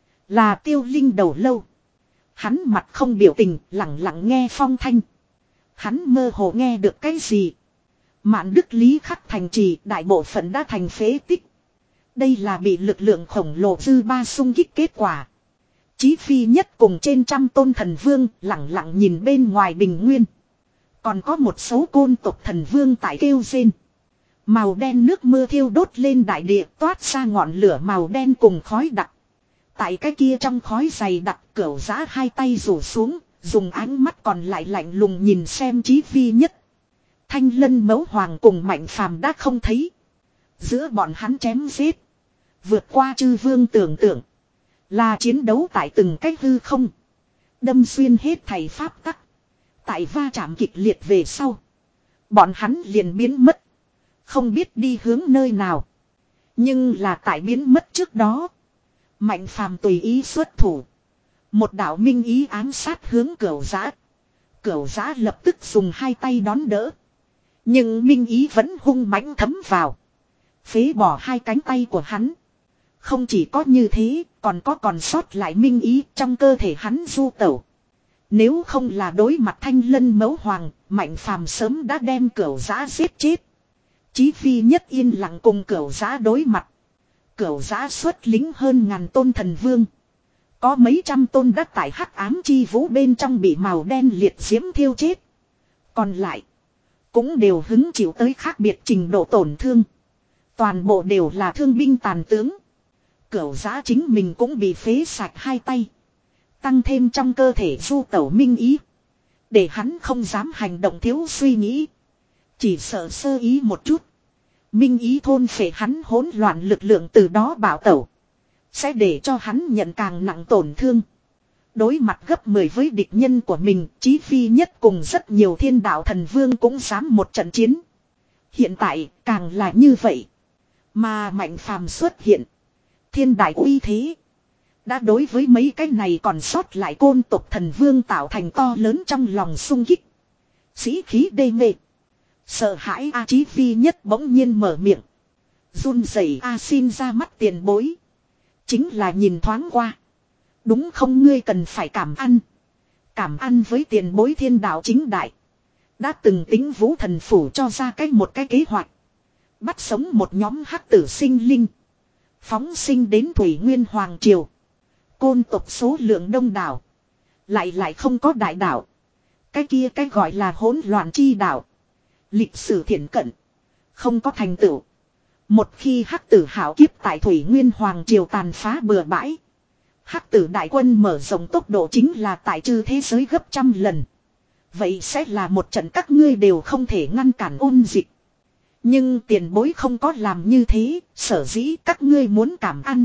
Là Tiêu Linh đầu lâu. Hắn mặt không biểu tình, lặng lặng nghe phong thanh. Hắn mơ hồ nghe được cái gì? Mạn Đức Lý Khắc thành trì, đại bộ phận đã thành phế tích. Đây là bị lực lượng khổng lồ dư ba xung kích kết quả. Chí Phi Nhất cùng trên trăm tôn thần vương lặng lặng nhìn bên ngoài bình nguyên. Còn có một số côn tộc thần vương tại kêu rên. Màu đen nước mưa thiêu đốt lên đại địa, toát ra ngọn lửa màu đen cùng khói đặc. Tại cái kia trong khói dày đặc, Cửu Giã hai tay rủ xuống, dùng ánh mắt còn lại lạnh lùng nhìn xem Chí Phi Nhất. Thanh Lân Mẫu Hoàng cùng Mạnh Phàm đã không thấy. Giữa bọn hắn chém giết, vượt qua chư vương tưởng tượng. Là chiến đấu tại từng cách hư không. Đâm xuyên hết thầy pháp tắc. Tại va chạm kịch liệt về sau, bọn hắn liền biến mất. Không biết đi hướng nơi nào. Nhưng là tại biến mất trước đó, Mạnh Phàm tùy ý xuất thủ. Một đạo minh ý ám sát hướng Cửu Giã. Cửu Giã lập tức dùng hai tay đón đỡ. Nhưng minh ý vẫn hung mãnh thấm vào. Phế bỏ hai cánh tay của hắn. Không chỉ có như thế, còn có còn sót lại minh ý trong cơ thể hắn du tẩu. Nếu không là đối mặt Thanh Lân Mẫu Hoàng, Mạnh Phàm sớm đã đem Cửu Giã giết chết. Chí Phi Nhất yên lặng cùng Cửu Giã đối mặt. Cửu Giã xuất lính hơn ngàn tôn thần vương. Có mấy trăm tôn đã tại hắc ám chi vũ bên trong bị màu đen liệt diễm thiêu chết. Còn lại, cũng đều hứng chịu tới khác biệt trình độ tổn thương. Toàn bộ đều là thương binh tàn tướng. Cửu Giã chính mình cũng bị phế sạch hai tay. Tăng thêm trong cơ thể du tẩu minh ý. Để hắn không dám hành động thiếu suy nghĩ. Chỉ sợ sơ ý một chút. Minh ý thôn phệ hắn hỗn loạn lực lượng từ đó bảo tẩu. Sẽ để cho hắn nhận càng nặng tổn thương. Đối mặt gấp mười với địch nhân của mình, Chí Phi Nhất cùng rất nhiều thiên đạo thần vương cũng dám một trận chiến. Hiện tại càng là như vậy. Mà Mạnh Phàm xuất hiện. Thiên đại uy thế. Đã đối với mấy cái này còn sót lại côn tộc thần vương tạo thành to lớn trong lòng sung kích. Sĩ khí đê mê. Sợ hãi A Chí Phi Nhất bỗng nhiên mở miệng. Run rẩy A xin ra mắt tiền bối. Chính là nhìn thoáng qua. Đúng không, ngươi cần phải cảm ăn. Cảm ăn với tiền bối thiên đạo chính đại. Đã từng tính Vũ Thần Phủ cho ra cách một cái kế hoạch. Bắt sống một nhóm hắc tử sinh linh. Phóng sinh đến Thủy Nguyên Hoàng Triều. Côn tộc số lượng đông đảo. Lại lại không có đại đảo. Cái kia cái gọi là hỗn loạn chi đảo. Lịch sử thiển cận. Không có thành tựu. Một khi hắc tử hảo kiếp tại Thủy Nguyên Hoàng Triều tàn phá bừa bãi. Hắc tử đại quân mở rộng tốc độ chính là tại chư thế giới gấp trăm lần. Vậy sẽ là một trận các ngươi đều không thể ngăn cản ôn dịch. Nhưng tiền bối không có làm như thế, sở dĩ các ngươi muốn cảm ăn.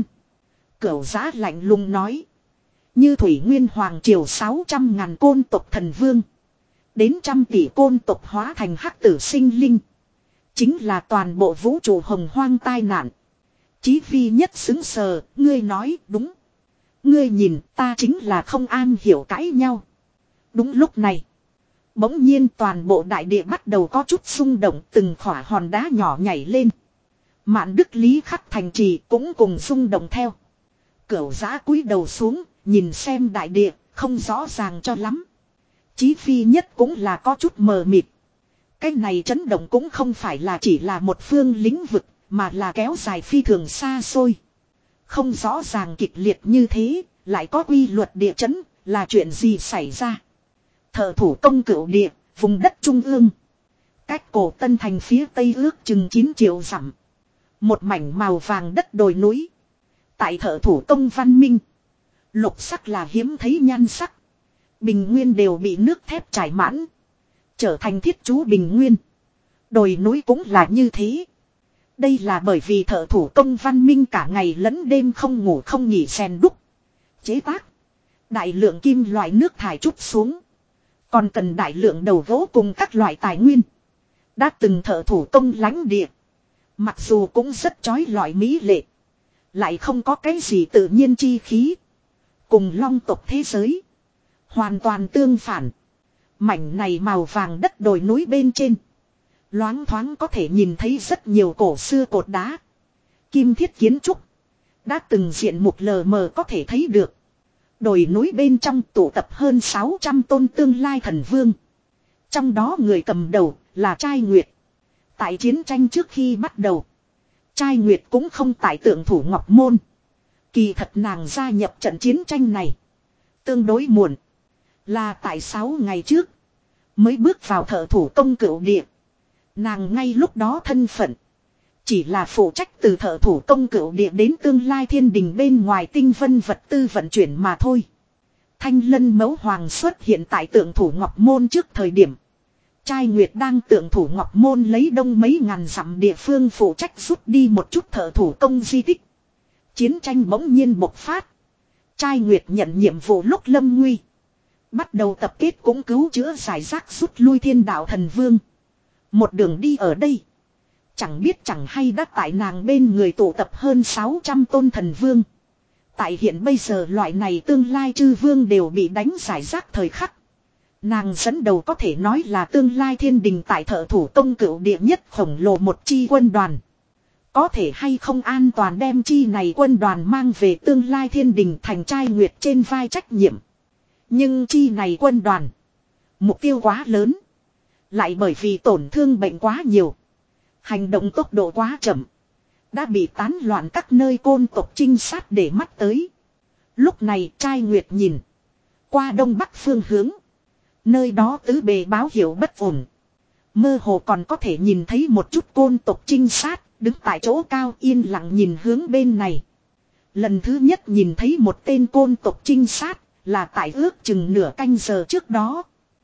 Cửu Giã lạnh lùng nói. Như Thủy Nguyên Hoàng Triều sáu trăm ngàn côn tộc thần vương. Đến trăm tỷ côn tộc hóa thành hắc tử sinh linh. Chính là toàn bộ vũ trụ hồng hoang tai nạn. Chí Phi Nhất xứng sờ, ngươi nói đúng. Ngươi nhìn ta chính là không an hiểu cãi nhau. Đúng lúc này. Bỗng nhiên toàn bộ đại địa bắt đầu có chút xung động, từng khỏa hòn đá nhỏ nhảy lên. Mạn Đức Lý Khắc thành trì cũng cùng xung động theo. Cửu Giã cúi đầu xuống, nhìn xem đại địa, không rõ ràng cho lắm. Chí Phi Nhất cũng là có chút mờ mịt. Cái này chấn động cũng không phải là chỉ là một phương lĩnh vực, mà là kéo dài phi thường xa xôi. Không rõ ràng kịch liệt như thế, lại có quy luật địa chấn, là chuyện gì xảy ra. Thợ thủ công cửu địa, vùng đất trung ương. Cách Cổ Tân thành phía tây ước chừng chín triệu dặm. Một mảnh màu vàng đất đồi núi. Tại thợ thủ công văn minh. Lục sắc là hiếm thấy nhan sắc. Bình nguyên đều bị nước thép trải mãn. Trở thành thiết chú bình nguyên. Đồi núi cũng là như thế. Đây là bởi vì thợ thủ công văn minh cả ngày lẫn đêm không ngủ không nghỉ rèn đúc. Chế tác. Đại lượng kim loại nước thải trút xuống. Còn cần đại lượng đầu gỗ cùng các loại tài nguyên. Đã từng thợ thủ công lãnh địa. Mặc dù cũng rất chói lọi mỹ lệ. Lại không có cái gì tự nhiên chi khí. Cùng long tộc thế giới. Hoàn toàn tương phản. Mảnh này màu vàng đất đồi núi bên trên. Loáng thoáng có thể nhìn thấy rất nhiều cổ xưa cột đá. Kim thiết kiến trúc. Đã từng diện mục lờ mờ có thể thấy được. Đồi núi bên trong tụ tập hơn sáu trăm tôn tương lai thần vương. Trong đó người cầm đầu là Trai Nguyệt. Tại chiến tranh trước khi bắt đầu. Trai Nguyệt cũng không tại tượng thủ Ngọc Môn. Kỳ thật nàng gia nhập trận chiến tranh này. Tương đối muộn. Là tại sáu ngày trước. Mới bước vào thợ thủ công cửu địa. Nàng ngay lúc đó thân phận. Chỉ là phụ trách từ thợ thủ công cửu địa đến tương lai thiên đình bên ngoài tinh vân vật tư vận chuyển mà thôi. Thanh lân mẫu hoàng xuất hiện tại tượng thủ Ngọc Môn trước thời điểm. Trai Nguyệt đang tượng thủ Ngọc Môn lấy đông mấy ngàn dặm địa phương phụ trách rút đi một chút thợ thủ công di tích. Chiến tranh bỗng nhiên bộc phát. Trai Nguyệt nhận nhiệm vụ lúc lâm nguy. Bắt đầu tập kết cũng cứu chữa giải rác rút lui thiên đạo thần vương. Một đường đi ở đây. Chẳng biết chẳng hay đã tại nàng bên người tụ tập hơn sáu trăm tôn thần vương. Tại hiện bây giờ loại này tương lai chư vương đều bị đánh giải rác thời khắc. Nàng dẫn đầu có thể nói là tương lai thiên đình tại thợ thủ công cửu địa nhất khổng lồ một chi quân đoàn. Có thể hay không an toàn đem chi này quân đoàn mang về tương lai thiên đình thành Trai Nguyệt trên vai trách nhiệm. Nhưng chi này quân đoàn. Mục tiêu quá lớn. Lại bởi vì tổn thương bệnh quá nhiều. Hành động tốc độ quá chậm. Đã bị tán loạn các nơi côn tộc trinh sát để mắt tới. Lúc này Trai Nguyệt nhìn. Qua đông bắc phương hướng. Nơi đó tứ bề báo hiệu bất ổn. Mơ hồ còn có thể nhìn thấy một chút côn tộc trinh sát. Đứng tại chỗ cao yên lặng nhìn hướng bên này. Lần thứ nhất nhìn thấy một tên côn tộc trinh sát. Là tại ước chừng nửa canh giờ trước đó.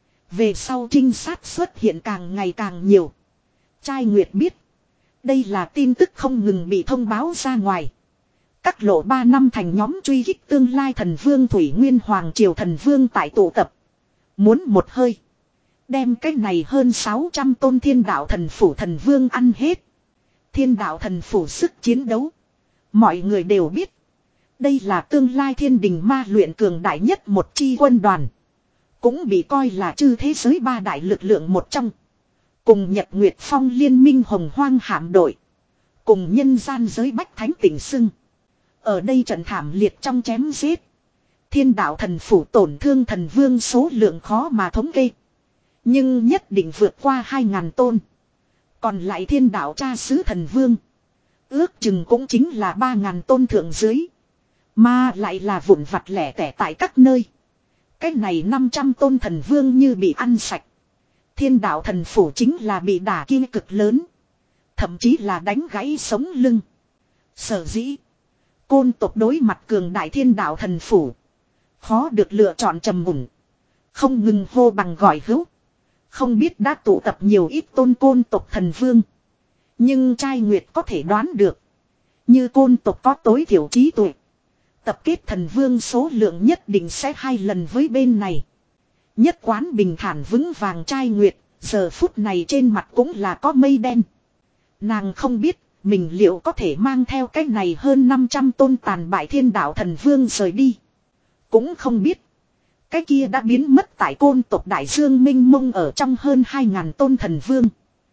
Về sau trinh sát xuất hiện càng ngày càng nhiều. Trai Nguyệt biết. Đây là tin tức không ngừng bị thông báo ra ngoài. Các lộ ba năm thành nhóm truy kích tương lai thần vương Thủy Nguyên Hoàng Triều thần vương tại tụ tập. Muốn một hơi. Đem cái này hơn sáu trăm tôn thiên đạo thần phủ thần vương ăn hết. Thiên đạo thần phủ sức chiến đấu. Mọi người đều biết. Đây là tương lai thiên đình ma luyện cường đại nhất một chi quân đoàn. Cũng bị coi là chư thế giới ba đại lực lượng một trong. Cùng Nhật Nguyệt Phong liên minh hồng hoang hạm đội. Cùng nhân gian giới bách thánh tỉnh xưng. Ở đây trận thảm liệt trong chém giết. Thiên đạo thần phủ tổn thương thần vương số lượng khó mà thống kê. Nhưng nhất định vượt qua hai ngàn tôn. Còn lại thiên đạo cha sứ thần vương. Ước chừng cũng chính là ba ngàn tôn thượng dưới. Mà lại là vụn vặt lẻ tẻ tại các nơi. Cái này năm trăm tôn thần vương như bị ăn sạch. Thiên đạo thần phủ chính là bị đả kia cực lớn. Thậm chí là đánh gãy sống lưng. Sở dĩ. Côn tộc đối mặt cường đại thiên đạo thần phủ. Khó được lựa chọn trầm mùn. Không ngừng hô bằng gọi hữu. Không biết đã tụ tập nhiều ít tôn côn tộc thần vương. Nhưng Trai Nguyệt có thể đoán được. Như côn tộc có tối thiểu trí tuệ. Tập kết thần vương số lượng nhất định sẽ hai lần với bên này. Nhất quán bình thản vững vàng Trai Nguyệt. Giờ phút này trên mặt cũng là có mây đen. Nàng không biết mình liệu có thể mang theo cái này hơn năm trăm tôn tàn bại thiên đạo thần vương rời đi. Cũng không biết. Cái kia đã biến mất tại côn tộc đại dương minh mông ở trong hơn hai ngàn tôn thần vương.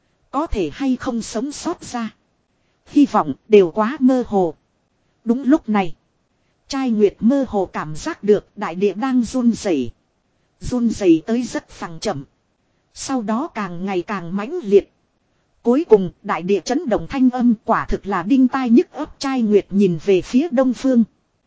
Có thể hay không sống sót ra. Hy vọng đều quá mơ hồ. Đúng lúc này. Trai Nguyệt mơ hồ cảm giác được đại địa đang run rẩy, run rẩy tới rất phẳng chậm. Sau đó càng ngày càng mãnh liệt. Cuối cùng đại địa chấn động thanh âm quả thực là đinh tai nhức ấp. Trai Nguyệt nhìn về phía đông phương.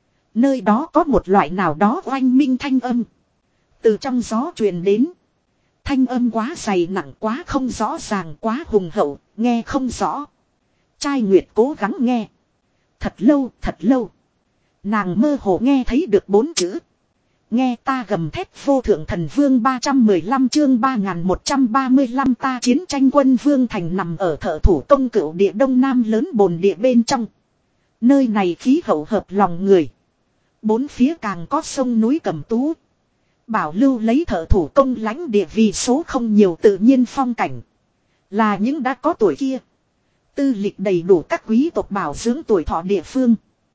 Nơi đó có một loại nào đó oanh minh thanh âm. Từ trong gió truyền đến. Thanh âm quá dày nặng, quá không rõ ràng, quá hùng hậu, nghe không rõ. Trai Nguyệt cố gắng nghe. Thật lâu, thật lâu. Nàng mơ hồ nghe thấy được bốn chữ. Nghe ta gầm thét vô thượng thần vương ba trăm mười lăm chương ba nghìn một trăm ba mươi lăm ta chiến tranh quân vương thành nằm ở thợ thủ công cửu địa đông nam lớn bồn địa bên trong. Nơi này khí hậu hợp lòng người. Bốn phía càng có sông núi Cẩm Tú. Bảo lưu lấy thợ thủ công lãnh địa vì số không nhiều tự nhiên phong cảnh. Là những đã có tuổi kia. Tư lịch đầy đủ các quý tộc bảo dưỡng tuổi thọ địa phương.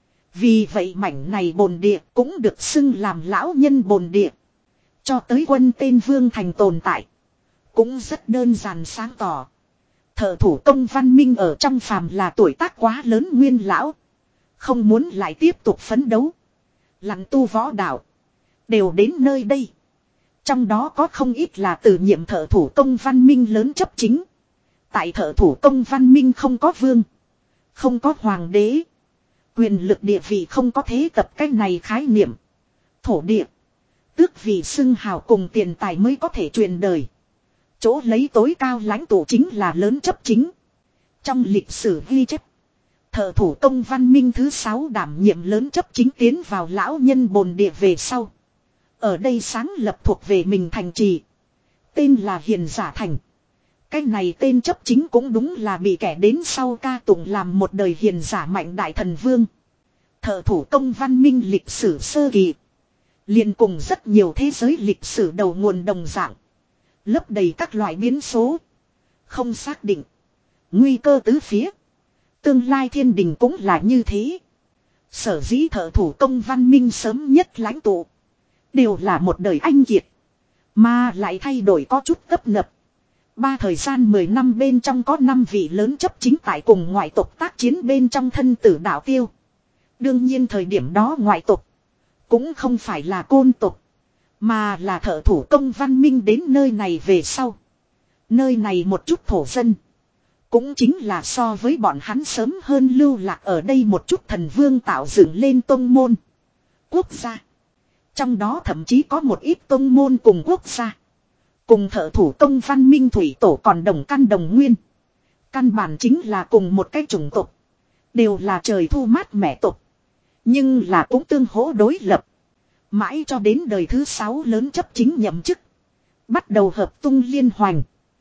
Vì vậy mảnh này bồn địa cũng được xưng làm lão nhân bồn địa. Cho tới quân tên vương thành tồn tại. Cũng rất đơn giản sáng tỏ. Thợ thủ công văn minh ở trong phàm là tuổi tác quá lớn nguyên lão. Không muốn lại tiếp tục phấn đấu. Lặn tu võ đạo. Đều đến nơi đây. Trong đó có không ít là từ nhiệm thợ thủ công văn minh lớn chấp chính. Tại thợ thủ công văn minh không có vương. Không có hoàng đế. Quyền lực địa vị không có thế tập cách này khái niệm. Thổ địa. Tước vị xưng hào cùng tiền tài mới có thể truyền đời. Chỗ lấy tối cao lãnh tụ chính là lớn chấp chính. Trong lịch sử ghi chép. Thợ thủ công văn minh thứ sáu đảm nhiệm lớn chấp chính tiến vào lão nhân bồn địa về sau. Ở đây sáng lập thuộc về mình thành trì. Tên là Hiền Giả Thành. Cái này tên chấp chính cũng đúng là bị kẻ đến sau ca tụng làm một đời hiền giả mạnh đại thần vương. Thợ thủ công văn minh lịch sử sơ kỳ. Liền cùng rất nhiều thế giới lịch sử đầu nguồn đồng dạng. Lấp đầy các loại biến số. Không xác định. Nguy cơ tứ phía. Tương lai thiên đình cũng là như thế. Sở dĩ thợ thủ công văn minh sớm nhất lãnh tụ. Đều là một đời anh kiệt. Mà lại thay đổi có chút tấp nập. Ba thời gian mười năm bên trong có năm vị lớn chấp chính tại cùng ngoại tộc tác chiến bên trong thân tử đạo tiêu. Đương nhiên thời điểm đó ngoại tộc cũng không phải là côn tộc. Mà là thợ thủ công văn minh đến nơi này về sau. Nơi này một chút thổ dân. Cũng chính là so với bọn hắn sớm hơn lưu lạc ở đây một chút thần vương tạo dựng lên tông môn. Quốc gia. Trong đó thậm chí có một ít tông môn cùng quốc gia. Cùng thợ thủ công văn minh thủy tổ còn đồng căn đồng nguyên. Căn bản chính là cùng một cái chủng tộc. Đều là trời thu mát mẻ tộc. Nhưng là cũng tương hỗ đối lập. Mãi cho đến đời thứ sáu lớn chấp chính nhậm chức. Bắt đầu hợp tung liên hoành.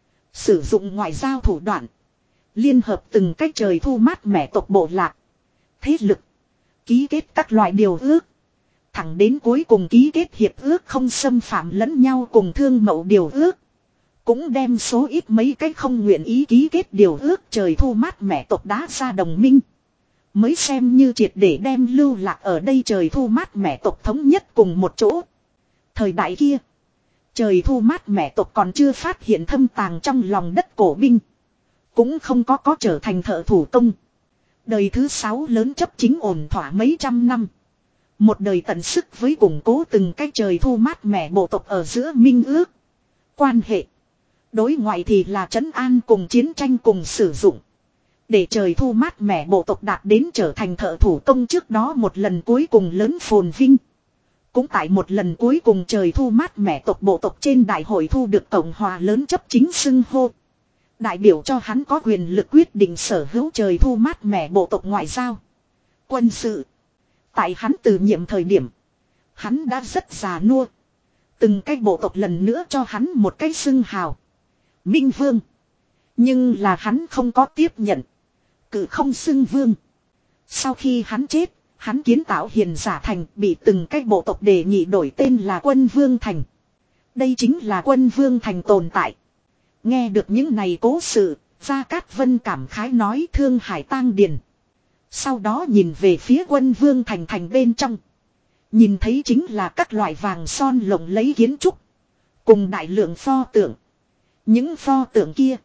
Sử dụng ngoại giao thủ đoạn. Liên hợp từng cái trời thu mát mẻ tộc bộ lạc. Thế lực. Ký kết các loại điều ước. Thẳng đến cuối cùng ký kết hiệp ước không xâm phạm lẫn nhau cùng thương mậu điều ước. Cũng đem số ít mấy cái không nguyện ý ký kết điều ước trời thu mát mẻ tộc đá ra đồng minh. Mới xem như triệt để đem lưu lạc ở đây trời thu mát mẻ tộc thống nhất cùng một chỗ. Thời đại kia. Trời thu mát mẻ tộc còn chưa phát hiện thâm tàng trong lòng đất cổ binh. Cũng không có có trở thành thợ thủ công. Đời thứ sáu lớn chấp chính ổn thỏa mấy trăm năm. Một đời tận sức với củng cố từng cái trời thu mát mẻ bộ tộc ở giữa minh ước. Quan hệ. Đối ngoại thì là trấn an cùng chiến tranh cùng sử dụng. Để trời thu mát mẻ bộ tộc đạt đến trở thành thợ thủ công trước đó một lần cuối cùng lớn phồn vinh. Cũng tại một lần cuối cùng trời thu mát mẻ tộc bộ tộc trên đại hội thu được Cộng hòa lớn chấp chính xưng hô. Đại biểu cho hắn có quyền lực quyết định sở hữu trời thu mát mẻ bộ tộc ngoại giao. Quân sự. Tại hắn từ nhiệm thời điểm. Hắn đã rất già nua. Từng cái bộ tộc lần nữa cho hắn một cái xưng hào. Minh vương. Nhưng là hắn không có tiếp nhận. Cự không xưng vương. Sau khi hắn chết. Hắn kiến tạo Hiền Giả Thành bị từng cái bộ tộc đề nghị đổi tên là Quân Vương Thành. Đây chính là Quân Vương Thành tồn tại. Nghe được những này cố sự. Gia Cát Vân cảm khái nói Thương Hải tang điền. Sau đó nhìn về phía Quân Vương Thành thành bên trong. Nhìn thấy chính là các loại vàng son lộng lấy kiến trúc. Cùng đại lượng pho tượng. Những pho tượng kia.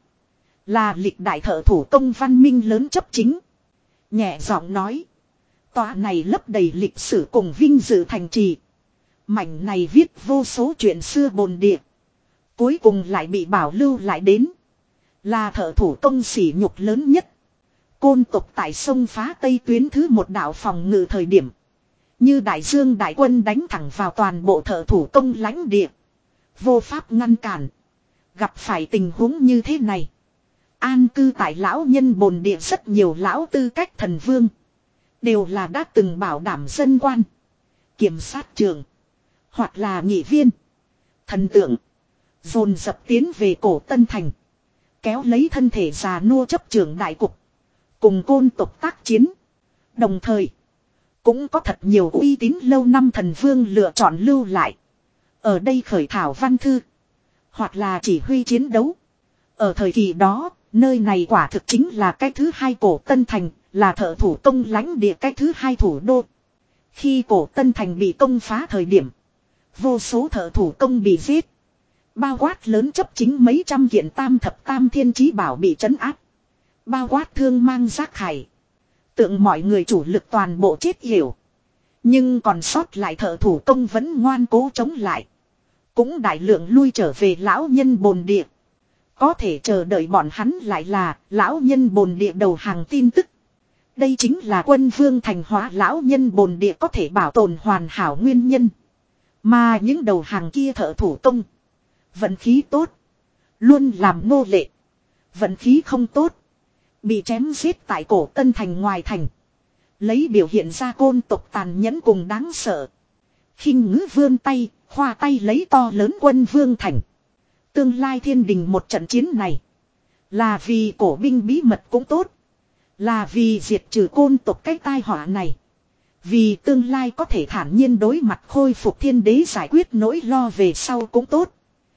Là lịch đại thợ thủ công văn minh lớn chấp chính. Nhẹ giọng nói. Tòa này lấp đầy lịch sử cùng vinh dự thành trì. Mảnh này viết vô số chuyện xưa bồn địa. Cuối cùng lại bị bảo lưu lại đến. Là thợ thủ công sỉ nhục lớn nhất. Côn tộc tại sông phá tây tuyến thứ một đạo phòng ngự thời điểm. Như đại dương đại quân đánh thẳng vào toàn bộ thợ thủ công lãnh địa. Vô pháp ngăn cản. Gặp phải tình huống như thế này. An cư tại lão nhân bồn địa rất nhiều lão tư cách thần vương. Đều là đã từng bảo đảm dân quan. Kiểm sát trường. hoặc là nghị viên, thần tượng, dồn dập tiến về cổ Tân Thành. Kéo lấy thân thể già nua chấp trưởng đại cục. Cùng côn tộc tác chiến. Đồng thời, cũng có thật nhiều uy tín lâu năm thần vương lựa chọn lưu lại. Ở đây khởi thảo văn thư. Hoặc là chỉ huy chiến đấu. Ở thời kỳ đó, nơi này quả thực chính là cái thứ hai cổ Tân Thành, là thợ thủ công lãnh địa cái thứ hai thủ đô. Khi cổ Tân Thành bị công phá thời điểm, vô số thợ thủ công bị giết. Bao quát lớn chấp chính mấy trăm kiện tam thập tam thiên chí bảo bị trấn áp. Bao quát thương mang rác thải. Tượng mọi người chủ lực toàn bộ chết yểu. Nhưng còn sót lại thợ thủ công vẫn ngoan cố chống lại. Cũng đại lượng lui trở về lão nhân bồn địa. Có thể chờ đợi bọn hắn lại là lão nhân bồn địa đầu hàng tin tức. Đây chính là quân vương thành hóa lão nhân bồn địa có thể bảo tồn hoàn hảo nguyên nhân. Mà những đầu hàng kia thợ thủ công. Vận khí tốt. Luôn làm nô lệ. Vận khí không tốt. Bị chém giết tại cổ Tân Thành ngoài thành. Lấy biểu hiện ra côn tộc tàn nhẫn cùng đáng sợ. Khinh ngữ vươn tay, khoa tay lấy to lớn quân vương thành. Tương lai thiên đình một trận chiến này. Là vì cổ binh bí mật cũng tốt. Là vì diệt trừ côn tộc cái tai họa này. Vì tương lai có thể thản nhiên đối mặt khôi phục thiên đế giải quyết nỗi lo về sau cũng tốt.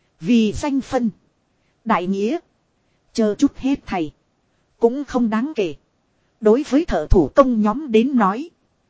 Vì danh phân. Đại nghĩa. Chờ chút hết thầy. Cũng không đáng kể. Đối với thợ thủ công nhóm đến nói.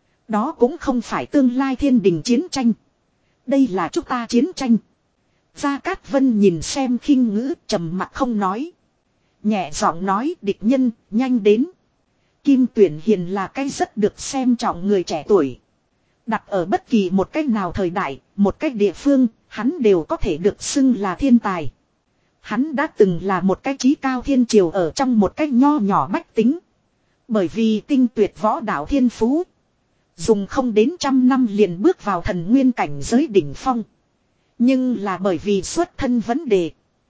Đó cũng không phải tương lai thiên đình chiến tranh. Đây là chúng ta chiến tranh. Gia Cát Vân nhìn xem khinh ngữ trầm mặc không nói. Nhẹ giọng nói địch nhân nhanh đến. Kim Tuyển Hiền là cái rất được xem trọng người trẻ tuổi. Đặt ở bất kỳ một cách nào thời đại, một cách địa phương, hắn đều có thể được xưng là thiên tài. Hắn đã từng là một cái trí cao thiên triều ở trong một cách nho nhỏ bách tính. Bởi vì tinh tuyệt võ đạo thiên phú. Dùng không đến trăm năm liền bước vào thần nguyên cảnh giới đỉnh phong. Nhưng là bởi vì xuất thân vấn đề.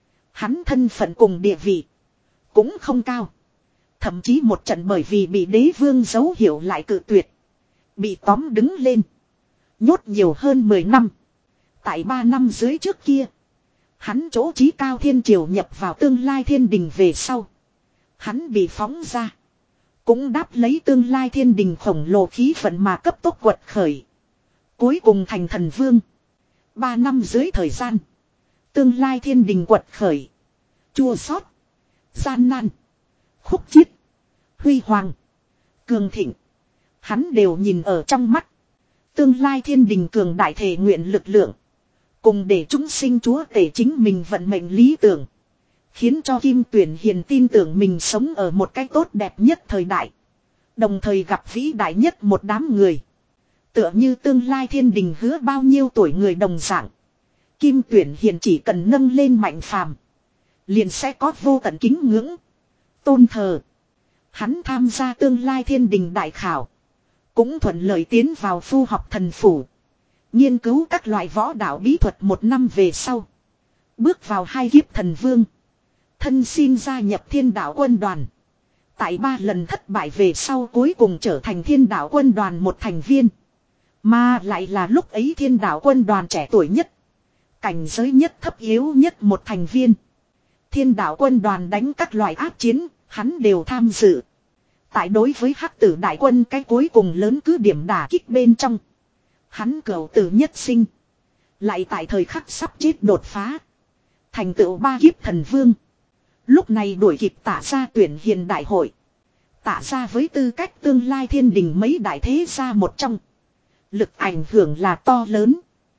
Hắn thân phận cùng địa vị. Cũng không cao. Thậm chí một trận bởi vì bị đế vương dấu hiệu lại cự tuyệt. Bị tóm đứng lên. Nhốt nhiều hơn mười năm. Tại ba năm dưới trước kia. Hắn chỗ trí cao thiên triều nhập vào tương lai thiên đình về sau. Hắn bị phóng ra. Cũng đáp lấy tương lai thiên đình khổng lồ khí vận mà cấp tốc quật khởi. Cuối cùng thành thần vương. Ba năm dưới thời gian. Tương lai thiên đình quật khởi. Chua xót. Gian nan. Khúc chiết. Huy hoàng. Cường thịnh. Hắn đều nhìn ở trong mắt. Tương lai thiên đình cường đại thể nguyện lực lượng. Cùng để chúng sinh chúa tể chính mình vận mệnh lý tưởng. Khiến cho Kim Tuyển Hiền tin tưởng mình sống ở một cách tốt đẹp nhất thời đại. Đồng thời gặp vĩ đại nhất một đám người. Tựa như tương lai thiên đình hứa bao nhiêu tuổi người đồng dạng. Kim Tuyển Hiền chỉ cần nâng lên mạnh phàm. Liền sẽ có vô tận kính ngưỡng. Tôn thờ. Hắn tham gia tương lai thiên đình đại khảo. Cũng thuận lợi tiến vào phu học thần phủ. Nghiên cứu các loại võ đạo bí thuật một năm về sau. Bước vào hai kiếp thần vương. Thân xin gia nhập thiên đạo quân đoàn. Tại ba lần thất bại về sau cuối cùng trở thành thiên đạo quân đoàn một thành viên. Mà lại là lúc ấy thiên đạo quân đoàn trẻ tuổi nhất. Cảnh giới nhất thấp yếu nhất một thành viên. Thiên đạo quân đoàn đánh các loại ác chiến, hắn đều tham dự. Tại đối với hắc tử đại quân cái cuối cùng lớn cứ điểm đả kích bên trong. Hắn cửu tử nhất sinh. Lại tại thời khắc sắp chết đột phá. Thành tựu ba kiếp thần vương. Lúc này đuổi kịp Tả Gia tuyển hiền đại hội. Tả Gia với tư cách tương lai thiên đình mấy đại thế gia một trong. Lực ảnh hưởng là to lớn.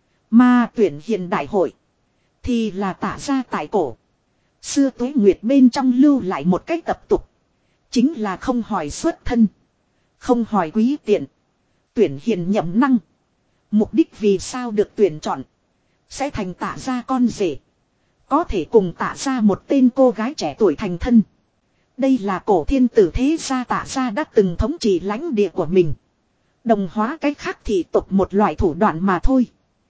Mà tuyển hiền đại hội. Thì là Tả Gia tại cổ. Xưa Tuế Nguyệt bên trong lưu lại một cách tập tục. Chính là không hỏi xuất thân. Không hỏi quý tiện. Tuyển hiền nhậm năng. Mục đích vì sao được tuyển chọn. Sẽ thành Tả Gia con rể. Có thể cùng Tả Gia một tên cô gái trẻ tuổi thành thân. Đây là cổ thiên tử thế gia Tả Gia đã từng thống trị lãnh địa của mình. Đồng hóa cái khác thị tộc một loại thủ đoạn mà thôi.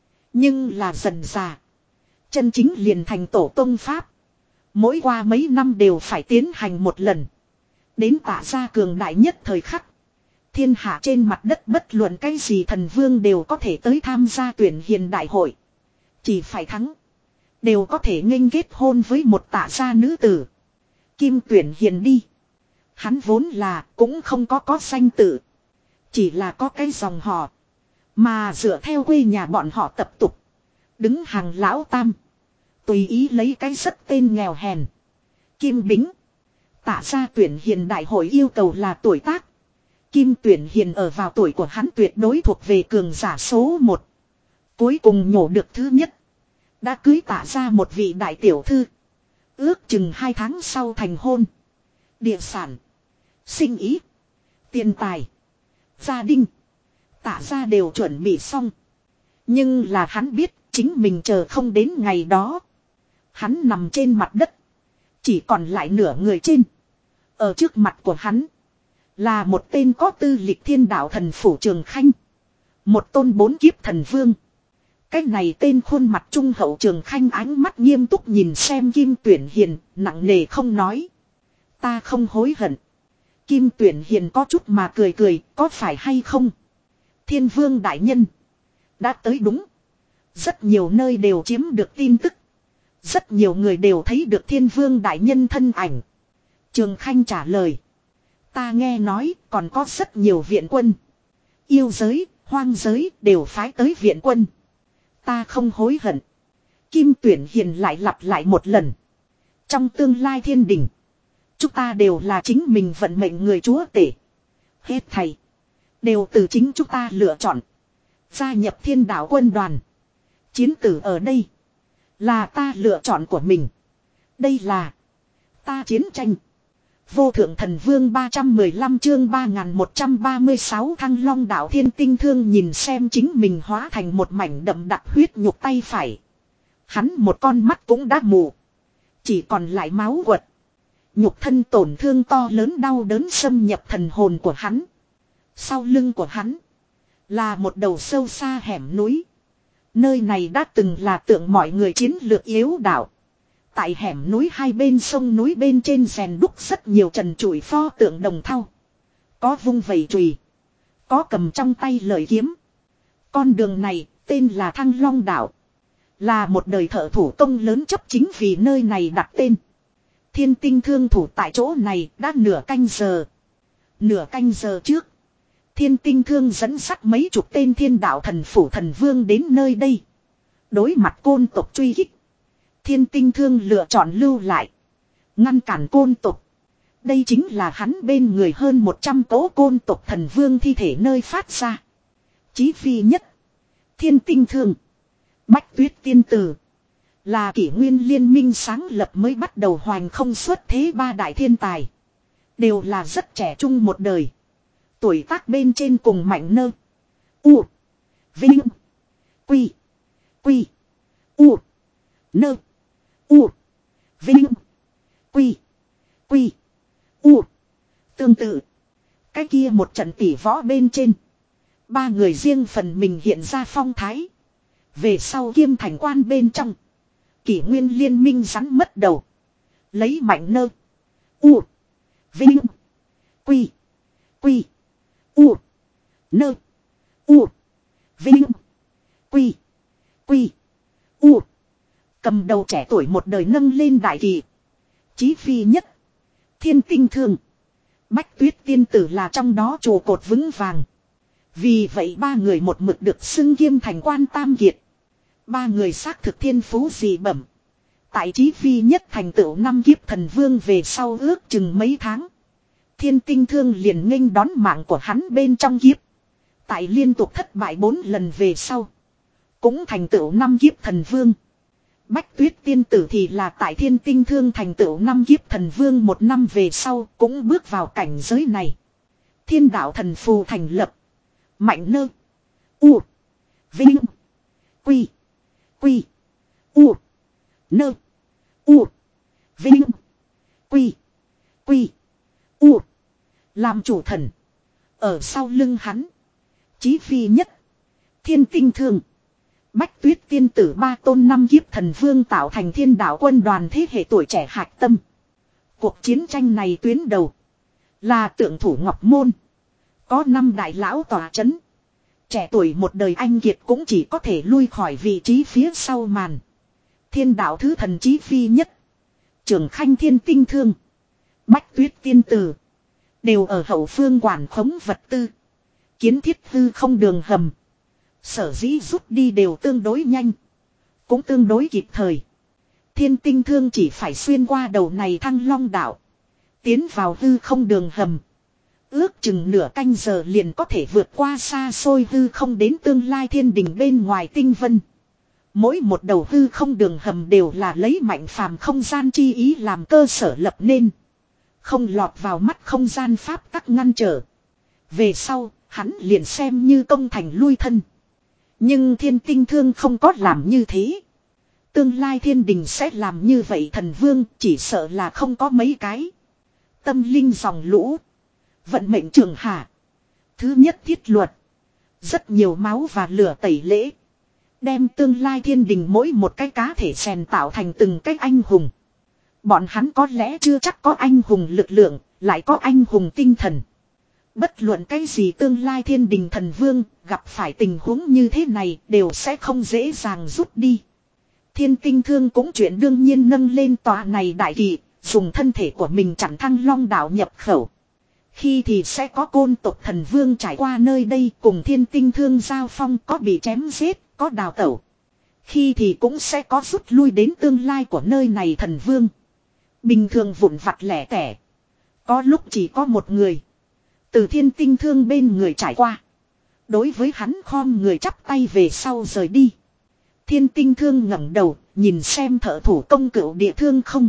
Nhưng là dần già. Chân chính liền thành tổ tông pháp. Mỗi qua mấy năm đều phải tiến hành một lần. Đến Tả Gia cường đại nhất thời khắc. Thiên hạ trên mặt đất bất luận cái gì thần vương đều có thể tới tham gia tuyển hiền đại hội. Chỉ phải thắng. Đều có thể nghênh kết hôn với một tạ gia nữ tử. Kim tuyển hiền đi. Hắn vốn là cũng không có có danh tự. Chỉ là có cái dòng họ. Mà dựa theo quê nhà bọn họ tập tục. Đứng hàng lão tam. Tùy ý lấy cái rất tên nghèo hèn. Kim Bính. Tạ gia tuyển hiền đại hội yêu cầu là tuổi tác. Kim tuyển hiền ở vào tuổi của hắn tuyệt đối thuộc về cường giả số một. Cuối cùng nhổ được thứ nhất. Đã cưới Tạ gia một vị đại tiểu thư. Ước chừng hai tháng sau thành hôn. Địa sản. Sinh ý. Tiền tài. Gia đình. Tạ gia đều chuẩn bị xong. Nhưng là hắn biết chính mình chờ không đến ngày đó. Hắn nằm trên mặt đất. Chỉ còn lại nửa người trên. Ở trước mặt của hắn. Là một tên có tư lịch thiên đạo thần phủ Trường Khanh. Một tôn bốn kiếp thần vương. Cái này tên khuôn mặt trung hậu Trường Khanh ánh mắt nghiêm túc nhìn xem Kim Tuyển Hiền. Nặng nề không nói. Ta không hối hận. Kim Tuyển Hiền có chút mà cười cười. Có phải hay không? Thiên vương đại nhân. Đã tới đúng. Rất nhiều nơi đều chiếm được tin tức. Rất nhiều người đều thấy được thiên vương đại nhân thân ảnh. Trường Khanh trả lời. Ta nghe nói còn có rất nhiều viện quân. Yêu giới, hoang giới đều phái tới viện quân. Ta không hối hận. Kim Tuyển Hiền lại lặp lại một lần. Trong tương lai thiên đình. Chúng ta đều là chính mình vận mệnh người chúa tể. Hết thầy. Đều từ chính chúng ta lựa chọn. Gia nhập thiên đạo quân đoàn. Chiến tử ở đây. Là ta lựa chọn của mình. Đây là. Ta chiến tranh. Vô thượng thần vương ba trăm mười lăm chương ba nghìn một trăm ba mươi sáu Thăng Long đạo Thiên Tinh Thương nhìn xem chính mình hóa thành một mảnh đậm đặc huyết nhục tay phải. Hắn một con mắt cũng đã mù. Chỉ còn lại máu quật. Nhục thân tổn thương to lớn đau đớn xâm nhập thần hồn của hắn. Sau lưng của hắn. Là một đầu sâu xa hẻm núi. Nơi này đã từng là tượng mọi người chiến lược yếu đảo. Tại hẻm núi hai bên sông núi bên trên rèn đúc rất nhiều trần trụi pho tượng đồng thau. Có vung vẩy chùy. Có cầm trong tay lợi kiếm. Con đường này tên là Thăng Long Đạo. Là một đời thợ thủ công lớn chấp chính vì nơi này đặt tên. Thiên Tinh Thương thủ tại chỗ này đã nửa canh giờ. Nửa canh giờ trước. Thiên Tinh Thương dẫn sắt mấy chục tên thiên đạo thần phủ thần vương đến nơi đây. Đối mặt côn tộc truy kích. Thiên Tinh Thương lựa chọn lưu lại. Ngăn cản côn tộc. Đây chính là hắn bên người hơn một trăm cỗ côn tộc thần vương thi thể nơi phát ra. Chí phi nhất. Thiên Tinh Thương. Bách Tuyết Tiên Tử. Là kỷ nguyên liên minh sáng lập mới bắt đầu hoành không xuất thế ba đại thiên tài. Đều là rất trẻ trung một đời. Tuổi tác bên trên cùng mạnh nơ. U. Vinh. Quy. Quy. U. Nơ. U. Vinh. Quy. Quy. U. Tương tự. Cái kia một trận tỷ võ bên trên. Ba người riêng phần mình hiện ra phong thái. Về sau kiêm thành quan bên trong. Kỷ nguyên liên minh rắn mất đầu. Lấy mạnh nơ. U. Vinh. Quy. Quy. U. Nơ. U. Vinh. Quy. Quy. U. Cầm đầu trẻ tuổi một đời nâng lên đại kỳ. Chí phi nhất. Thiên Tinh Thương. Bách Tuyết Tiên Tử là trong đó trụ cột vững vàng. Vì vậy ba người một mực được xưng kiêm thành quan tam kiệt. Ba người xác thực thiên phú dị bẩm. Tại chí phi nhất thành tựu năm kiếp thần vương về sau ước chừng mấy tháng. Thiên Tinh Thương liền nghênh đón mạng của hắn bên trong kiếp. Tại liên tục thất bại bốn lần về sau. Cũng thành tựu năm kiếp thần vương. Bách Tuyết Tiên Tử thì là tại Thiên Tinh Thương thành tựu năm kiếp thần vương một năm về sau cũng bước vào cảnh giới này. Thiên đạo thần phù thành lập. Mạnh nơ. U. Vinh. Quy. Quy. U. Nơ. U. Vinh. Quy. Quy. U. Làm chủ thần. Ở sau lưng hắn. Chí phi nhất. Thiên Tinh Thương. Bách Tuyết Tiên Tử ba tôn năm kiếp thần vương tạo thành thiên đạo quân đoàn thế hệ tuổi trẻ hạch tâm. Cuộc chiến tranh này tuyến đầu. Là Tượng Thủ Ngọc Môn. Có năm đại lão tỏa chấn. Trẻ tuổi một đời anh kiệt cũng chỉ có thể lui khỏi vị trí phía sau màn. Thiên đạo thứ thần chí phi nhất. Trường Khanh Thiên Tinh Thương. Bách Tuyết Tiên Tử. Đều ở hậu phương quản khống vật tư. Kiến thiết hư không đường hầm. Sở dĩ rút đi đều tương đối nhanh. Cũng tương đối kịp thời. Thiên Tinh Thương chỉ phải xuyên qua đầu này Thăng Long đảo. Tiến vào hư không đường hầm. Ước chừng nửa canh giờ liền có thể vượt qua xa xôi hư không đến tương lai thiên đình bên ngoài tinh vân. Mỗi một đầu hư không đường hầm đều là lấy mạnh phàm không gian chi ý làm cơ sở lập nên. Không lọt vào mắt không gian pháp tắc ngăn trở. Về sau, hắn liền xem như công thành lui thân. Nhưng Thiên Tinh Thương không có làm như thế. Tương lai thiên đình sẽ làm như vậy thần vương chỉ sợ là không có mấy cái. Tâm linh dòng lũ. Vận mệnh trường hạ. Thứ nhất thiết luật. Rất nhiều máu và lửa tẩy lễ. Đem tương lai thiên đình mỗi một cái cá thể rèn tạo thành từng cái anh hùng. Bọn hắn có lẽ chưa chắc có anh hùng lực lượng, lại có anh hùng tinh thần. Bất luận cái gì tương lai thiên đình thần vương, gặp phải tình huống như thế này đều sẽ không dễ dàng rút đi. Thiên Tinh Thương cũng chuyện đương nhiên nâng lên tòa này đại kỳ, dùng thân thể của mình chặn Thăng Long đảo nhập khẩu. Khi thì sẽ có côn tộc thần vương trải qua nơi đây cùng Thiên Tinh Thương giao phong, có bị chém giết, có đào tẩu. Khi thì cũng sẽ có rút lui đến tương lai của nơi này thần vương. Bình thường vụn vặt lẻ tẻ. Có lúc chỉ có một người. Từ Thiên Tinh Thương bên người trải qua. Đối với hắn khom người chắp tay về sau rời đi. Thiên Tinh Thương ngẩng đầu, nhìn xem thợ thủ công cửu địa thương không.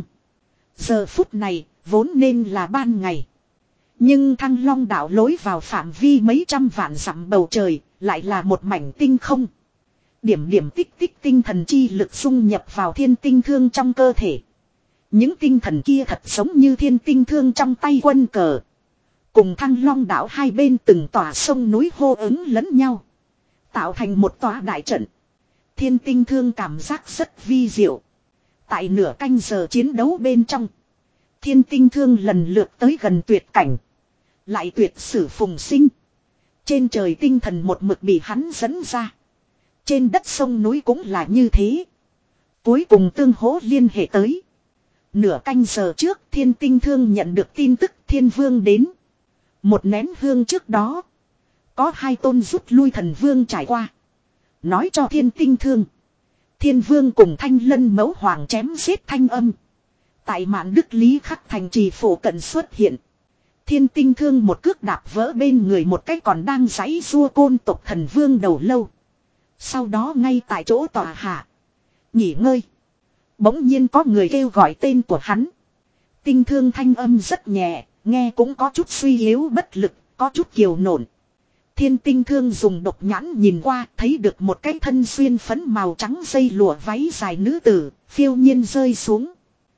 Giờ phút này, vốn nên là ban ngày. Nhưng Thăng Long đảo lối vào phạm vi mấy trăm vạn dặm bầu trời, lại là một mảnh tinh không. Điểm điểm tích tích tinh thần chi lực xung nhập vào Thiên Tinh Thương trong cơ thể. Những tinh thần kia thật giống như Thiên Tinh Thương trong tay quân cờ. Cùng Thăng Long đảo hai bên từng tòa sông núi hô ứng lẫn nhau. Tạo thành một tòa đại trận. Thiên Tinh Thương cảm giác rất vi diệu. Tại nửa canh giờ chiến đấu bên trong. Thiên Tinh Thương lần lượt tới gần tuyệt cảnh. Lại tuyệt sử phùng sinh. Trên trời tinh thần một mực bị hắn dẫn ra. Trên đất sông núi cũng là như thế. Cuối cùng tương hỗ liên hệ tới. Nửa canh giờ trước Thiên Tinh Thương nhận được tin tức Thiên Vương đến. Một nén hương trước đó. Có hai tôn rút lui thần vương trải qua. Nói cho Thiên Tinh Thương. Thiên Vương cùng Thanh Lân Mẫu Hoàng chém giết thanh âm. Tại Mạn Đức Lý Khắc thành trì phổ cận xuất hiện. Thiên Tinh Thương một cước đạp vỡ bên người một cái còn đang giãy giụa côn tộc thần vương đầu lâu. Sau đó ngay tại chỗ tòa hạ. Nghỉ ngơi. Bỗng nhiên có người kêu gọi tên của hắn. Tinh Thương thanh âm rất nhẹ. Nghe cũng có chút suy yếu bất lực. Có chút kiều nổn. Thiên Tinh Thương dùng độc nhãn nhìn qua. Thấy được một cái thân xuyên phấn màu trắng dây lụa váy dài nữ tử. Phiêu nhiên rơi xuống.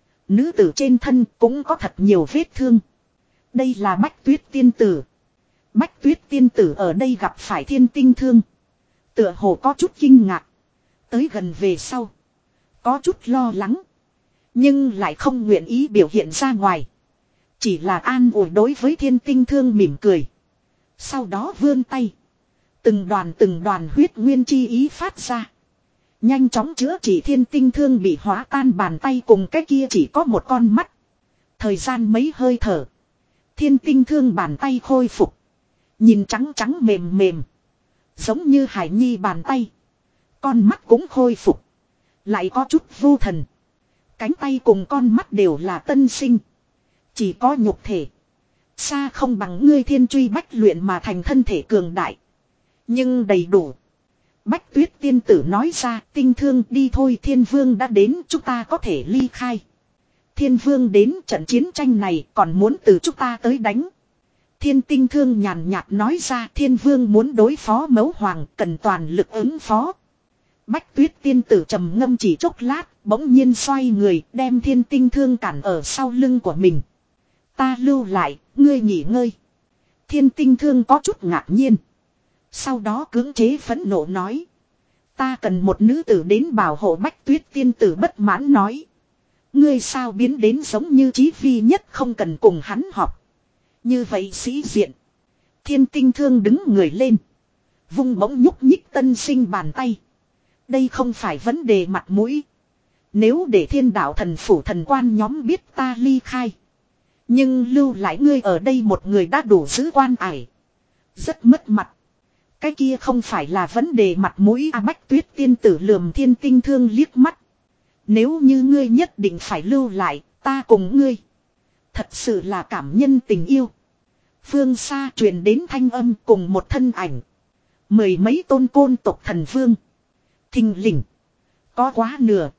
Nữ tử trên thân cũng có thật nhiều vết thương. Đây là Bách Tuyết Tiên Tử. Bách Tuyết Tiên Tử ở đây gặp phải Thiên Tinh Thương. Tựa hồ có chút kinh ngạc. Tới gần về sau. Có chút lo lắng. Nhưng lại không nguyện ý biểu hiện ra ngoài. Chỉ là an ủi đối với Thiên Tinh Thương mỉm cười. Sau đó vươn tay. Từng đoàn từng đoàn huyết nguyên chi ý phát ra. Nhanh chóng chữa trị Thiên Tinh Thương bị hóa tan bàn tay cùng cái kia chỉ có một con mắt. Thời gian mấy hơi thở. Thiên Tinh Thương bàn tay khôi phục. Nhìn trắng trắng mềm mềm. Giống như hải nhi bàn tay. Con mắt cũng khôi phục. Lại có chút vô thần. Cánh tay cùng con mắt đều là tân sinh. Chỉ có nhục thể. Xa không bằng ngươi thiên truy bách luyện mà thành thân thể cường đại. Nhưng đầy đủ. Bách Tuyết Tiên Tử nói ra, Tinh Thương đi thôi, Thiên Vương đã đến, chúng ta có thể ly khai. Thiên Vương đến, trận chiến tranh này còn muốn từ chúng ta tới đánh. Thiên Tinh Thương nhàn nhạt nói ra, Thiên Vương muốn đối phó Mẫu Hoàng, cần toàn lực ứng phó. Bách Tuyết Tiên Tử trầm ngâm chỉ chốc lát, bỗng nhiên xoay người, đem Thiên Tinh Thương cản ở sau lưng của mình. Ta lưu lại, ngươi nghỉ ngơi. Thiên Tinh Thương có chút ngạc nhiên. Sau đó cưỡng chế phẫn nộ nói. Ta cần một nữ tử đến bảo hộ. Bách Tuyết Tiên Tử bất mãn nói. Ngươi sao biến đến giống như Chí Phi nhất không cần cùng hắn họp. Như vậy sĩ diện. Thiên Tinh Thương đứng người lên. Vung bỗng nhúc nhích tân sinh bàn tay. Đây không phải vấn đề mặt mũi. Nếu để Thiên Đạo thần phủ thần quan nhóm biết ta ly khai. Nhưng lưu lại ngươi ở đây một người đã đủ giữ quan ải. Rất mất mặt. Cái kia không phải là vấn đề mặt mũi. A Bách Tuyết tiên tử lườm Thiên Tinh Thương liếc mắt. Nếu như ngươi nhất định phải lưu lại, ta cùng ngươi. Thật sự là cảm nhân tình yêu. Phương xa truyền đến thanh âm cùng một thân ảnh. Mười mấy tôn côn tộc thần vương. Thình lình. Có quá nửa.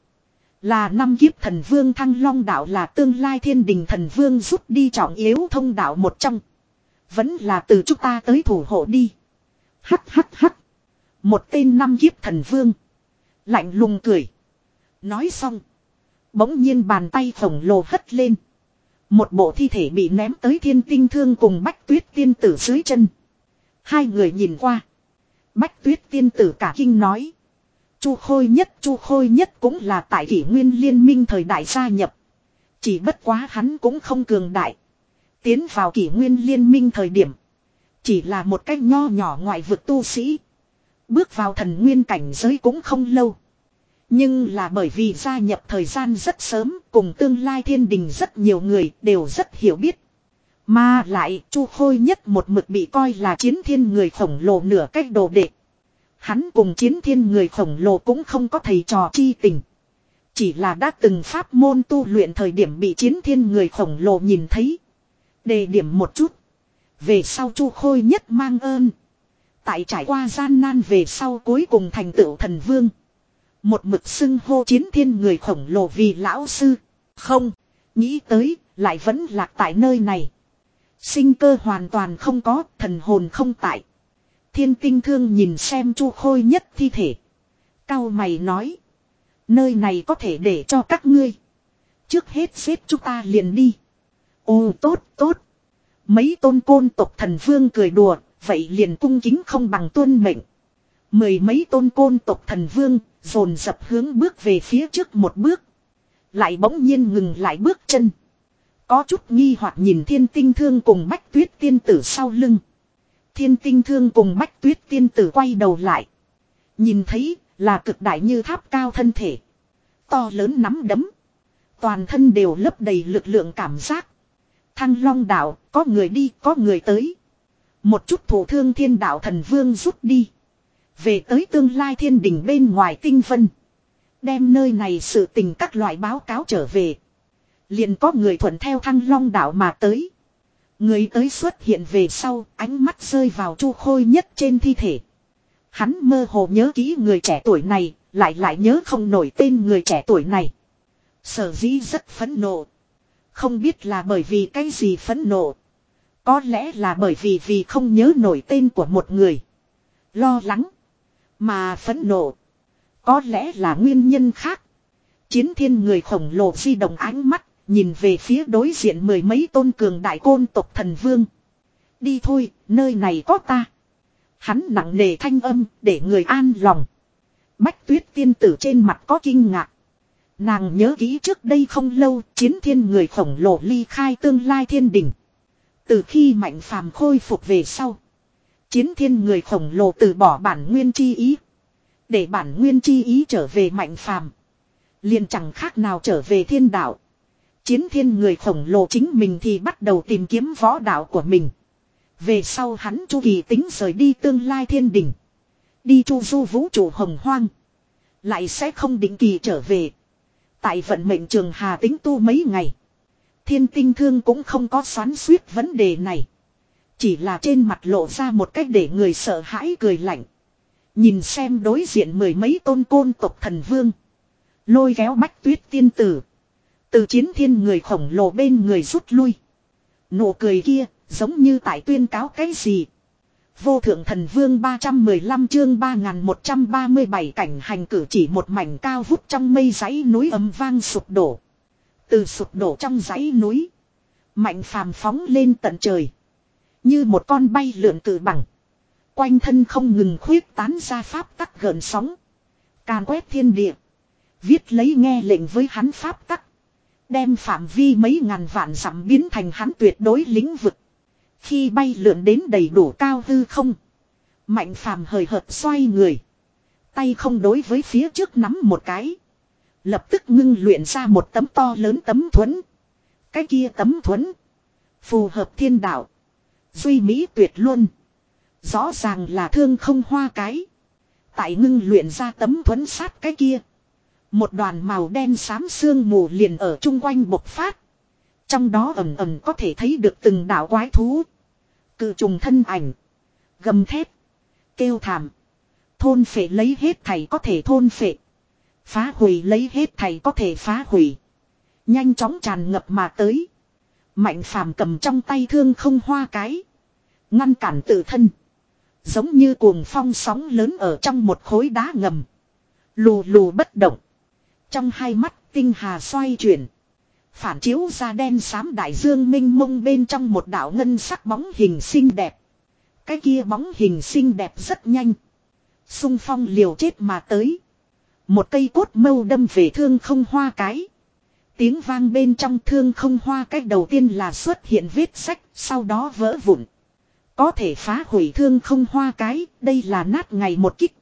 Là năm kiếp thần vương Thăng Long đạo là tương lai thiên đình thần vương rút đi trọng yếu thông đạo một trong. Vẫn là từ chúng ta tới thủ hộ đi. Hắc hắc hắc. Một tên năm kiếp thần vương. Lạnh lùng cười. Nói xong. Bỗng nhiên bàn tay khổng lồ hất lên. Một bộ thi thể bị ném tới Thiên Tinh Thương cùng Bách Tuyết tiên tử dưới chân. Hai người nhìn qua. Bách Tuyết tiên tử cả kinh nói. Chu Khôi Nhất, Chu Khôi Nhất cũng là tại kỷ nguyên liên minh thời đại gia nhập. Chỉ bất quá hắn cũng không cường đại. Tiến vào kỷ nguyên liên minh thời điểm. Chỉ là một cách nho nhỏ ngoại vực tu sĩ. Bước vào thần nguyên cảnh giới cũng không lâu. Nhưng là bởi vì gia nhập thời gian rất sớm, cùng tương lai thiên đình rất nhiều người đều rất hiểu biết. Mà lại Chu Khôi Nhất một mực bị coi là chiến thiên người khổng lồ nửa cách đồ đệ. Hắn cùng chiến thiên người khổng lồ cũng không có thầy trò chi tình. Chỉ là đã từng pháp môn tu luyện thời điểm bị chiến thiên người khổng lồ nhìn thấy. Đề điểm một chút. Về sau Chu Khôi Nhất mang ơn. Tại trải qua gian nan về sau cuối cùng thành tựu thần vương. Một mực xưng hô chiến thiên người khổng lồ vì lão sư. Không, nghĩ tới, lại vẫn lạc tại nơi này. Sinh cơ hoàn toàn không có, thần hồn không tại. Thiên Tinh Thương nhìn xem Chu Khôi Nhất thi thể. Cau mày nói. Nơi này có thể để cho các ngươi. Trước hết xếp chúng ta liền đi. Ồ tốt, tốt. Mấy tôn côn tộc thần vương cười đùa, vậy liền cung kính không bằng tuân mệnh. Mười mấy tôn côn tộc thần vương, dồn dập hướng bước về phía trước một bước. Lại bỗng nhiên ngừng lại bước chân. Có chút nghi hoặc nhìn Thiên Tinh Thương cùng Bách Tuyết tiên tử sau lưng. Thiên Tinh Thương cùng Bách Tuyết tiên tử quay đầu lại. Nhìn thấy là cực đại như tháp cao thân thể. To lớn nắm đấm. Toàn thân đều lấp đầy lực lượng cảm giác. Thăng Long đạo, có người đi, có người tới. Một chút thủ thương Thiên Đạo thần vương rút đi. Về tới tương lai thiên đình bên ngoài tinh vân. Đem nơi này sự tình các loại báo cáo trở về. Liền có người thuận theo Thăng Long đạo mà tới. Người tới xuất hiện về sau, ánh mắt rơi vào Chu Khôi Nhất trên thi thể. Hắn mơ hồ nhớ kỹ người trẻ tuổi này, lại lại nhớ không nổi tên người trẻ tuổi này. Sở dĩ rất phẫn nộ. Không biết là bởi vì cái gì phẫn nộ. Có lẽ là bởi vì vì không nhớ nổi tên của một người. Lo lắng. Mà phẫn nộ. Có lẽ là nguyên nhân khác. Chiến thiên người khổng lồ di động ánh mắt. Nhìn về phía đối diện mười mấy tôn cường đại côn tộc thần vương. Đi thôi, nơi này có ta. Hắn nặng nề thanh âm để người an lòng. Bách Tuyết tiên tử trên mặt có kinh ngạc. Nàng nhớ kỹ trước đây không lâu chiến thiên người khổng lồ ly khai tương lai thiên đình. Từ khi mạnh phàm khôi phục về sau. Chiến thiên người khổng lồ từ bỏ bản nguyên chi ý. Để bản nguyên chi ý trở về mạnh phàm. Liền chẳng khác nào trở về thiên đạo. Chiến thiên người khổng lồ chính mình thì bắt đầu tìm kiếm võ đạo của mình. Về sau hắn chu kỳ tính rời đi tương lai thiên đình. Đi chu du vũ trụ hồng hoang. Lại sẽ không định kỳ trở về. Tại vận mệnh trường hà tính tu mấy ngày. Thiên Tinh Thương cũng không có xoắn xuýt vấn đề này. Chỉ là trên mặt lộ ra một cách để người sợ hãi cười lạnh. Nhìn xem đối diện mười mấy tôn côn tộc thần vương. Lôi kéo Bách Tuyết tiên tử. Từ chiến thiên người khổng lồ bên người rút lui. Nụ cười kia giống như tại tuyên cáo cái gì. Vô thượng thần vương ba trăm mười lăm chương ba nghìn một trăm ba mươi bảy cảnh hành cử chỉ một mảnh cao vút trong mây dãy núi ầm vang sụp đổ. Từ sụp đổ trong dãy núi. Mạnh phàm phóng lên tận trời. Như một con bay lượn cự bằng. Quanh thân không ngừng khuyết tán ra pháp tắc gợn sóng. Càn quét thiên địa. Viết lấy nghe lệnh với hắn pháp tắc. Đem phạm vi mấy ngàn vạn dặm biến thành hắn tuyệt đối lĩnh vực. Khi bay lượn đến đầy đủ cao hư không. Mạnh phàm hời hợt xoay người. Tay không đối với phía trước nắm một cái. Lập tức ngưng luyện ra một tấm to lớn tấm thuẫn. Cái kia tấm thuẫn. Phù hợp thiên đạo. Duy mỹ tuyệt luôn. Rõ ràng là thương không hoa cái. Tại ngưng luyện ra tấm thuẫn sát cái kia. Một đoàn màu đen xám sương mù liền ở chung quanh bộc phát. Trong đó ẩm ẩm có thể thấy được từng đạo quái thú. Cự trùng thân ảnh. Gầm thép. Kêu thảm. Thôn phệ lấy hết thảy có thể thôn phệ. Phá hủy lấy hết thảy có thể phá hủy. Nhanh chóng tràn ngập mà tới. Mạnh phàm cầm trong tay thương không hoa cái. Ngăn cản tự thân. Giống như cuồng phong sóng lớn ở trong một khối đá ngầm. Lù lù bất động. Trong hai mắt tinh hà xoay chuyển. Phản chiếu ra đen xám đại dương minh mông bên trong một đạo ngân sắc bóng hình xinh đẹp. Cái kia bóng hình xinh đẹp rất nhanh. Xung phong liều chết mà tới. Một cây cốt mâu đâm về thương không hoa cái. Tiếng vang bên trong thương không hoa cái đầu tiên là xuất hiện vết sách, sau đó vỡ vụn. Có thể phá hủy thương không hoa cái, đây là nát ngày một kích.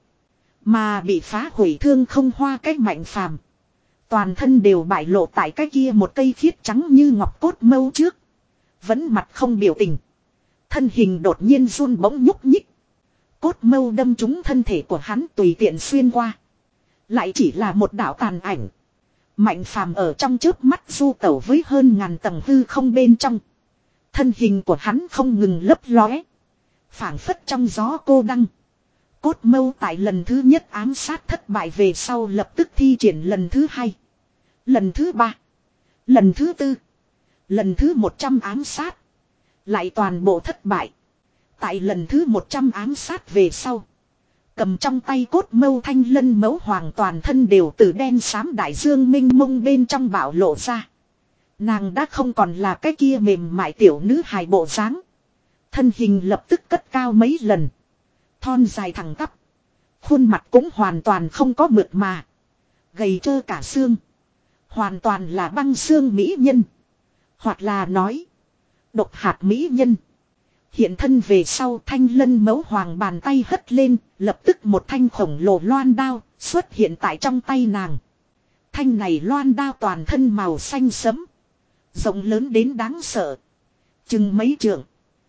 Mà bị phá hủy thương không hoa cái mạnh phàm. Toàn thân đều bại lộ tại cái kia một cây khiết trắng như ngọc cốt mâu trước. Vẫn mặt không biểu tình. Thân hình đột nhiên run bỗng nhúc nhích. Cốt mâu đâm trúng thân thể của hắn tùy tiện xuyên qua. Lại chỉ là một đạo tàn ảnh. Mạnh phàm ở trong chớp mắt du tẩu với hơn ngàn tầng hư không bên trong. Thân hình của hắn không ngừng lấp lóe. Phảng phất trong gió cô đăng. Cốt mâu tại lần thứ nhất ám sát thất bại về sau lập tức thi triển lần thứ hai. Lần thứ ba. Lần thứ tư. Lần thứ một trăm ám sát. Lại toàn bộ thất bại. Tại lần thứ một trăm ám sát về sau. Cầm trong tay cốt mâu thanh lân mẫu hoàng toàn thân đều từ đen xám đại dương minh mông bên trong bạo lộ ra. Nàng đã không còn là cái kia mềm mại tiểu nữ hài bộ dáng. Thân hình lập tức cất cao mấy lần. Thon dài thẳng tắp. Khuôn mặt cũng hoàn toàn không có mượt mà. Gầy trơ cả xương. Hoàn toàn là băng xương mỹ nhân. Hoặc là nói. Độc hạt mỹ nhân. Hiện thân về sau thanh lân mẫu hoàng bàn tay hất lên. Lập tức một thanh khổng lồ loan đao xuất hiện tại trong tay nàng. Thanh này loan đao toàn thân màu xanh sẫm. Rộng lớn đến đáng sợ. Chừng mấy trượng.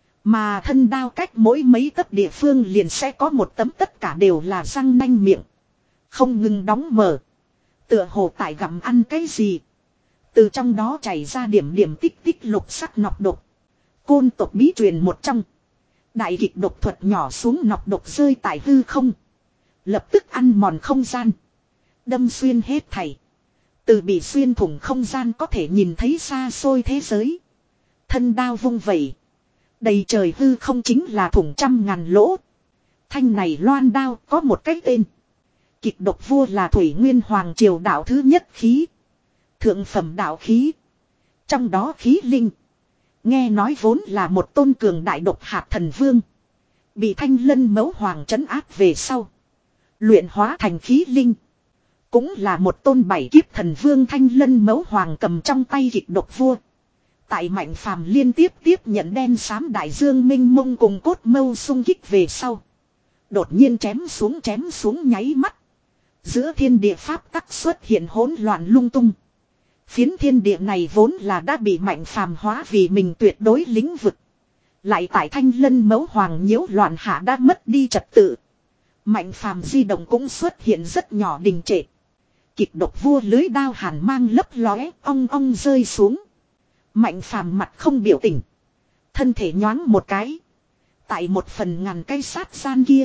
Mà thân đao cách mỗi mấy tấc địa phương liền sẽ có một tấm tất cả đều là răng nanh miệng. Không ngừng đóng mở. Tựa hồ tại gặm ăn cái gì. Từ trong đó chảy ra điểm điểm tích tích lục sắc nọc độc. Côn tộc bí truyền một trong. Đại kịch độc thuật nhỏ xuống nọc độc rơi tại hư không. Lập tức ăn mòn không gian. Đâm xuyên hết thảy. Từ bị xuyên thủng không gian có thể nhìn thấy xa xôi thế giới. Thân đao vung vẩy. Đầy trời hư không chính là thủng trăm ngàn lỗ. Thanh này loan đao có một cái tên. Kịch độc vua là Thủy Nguyên Hoàng triều đạo thứ nhất khí. Thượng phẩm đạo khí. Trong đó khí linh. Nghe nói vốn là một tôn cường đại độc hạt thần vương. Bị thanh lân mẫu hoàng trấn áp về sau. Luyện hóa thành khí linh. Cũng là một tôn bảy kiếp thần vương thanh lân mẫu hoàng cầm trong tay kịch độc vua. Tại mạnh phàm liên tiếp tiếp nhận đen xám đại dương minh mông cùng cốt mâu xung kích về sau. Đột nhiên chém xuống chém xuống nháy mắt. Giữa thiên địa pháp tắc xuất hiện hỗn loạn lung tung. Phiến thiên địa này vốn là đã bị mạnh phàm hóa vì mình tuyệt đối lĩnh vực. Lại tại thanh lân mẫu hoàng nhiễu loạn hạ đã mất đi trật tự. Mạnh phàm di động cũng xuất hiện rất nhỏ đình trệ. Kịch độc vua lưới đao hàn mang lấp lóe ong ong rơi xuống. Mạnh phàm mặt không biểu tình. Thân thể nhoáng một cái. Tại một phần ngàn cây sát gian kia.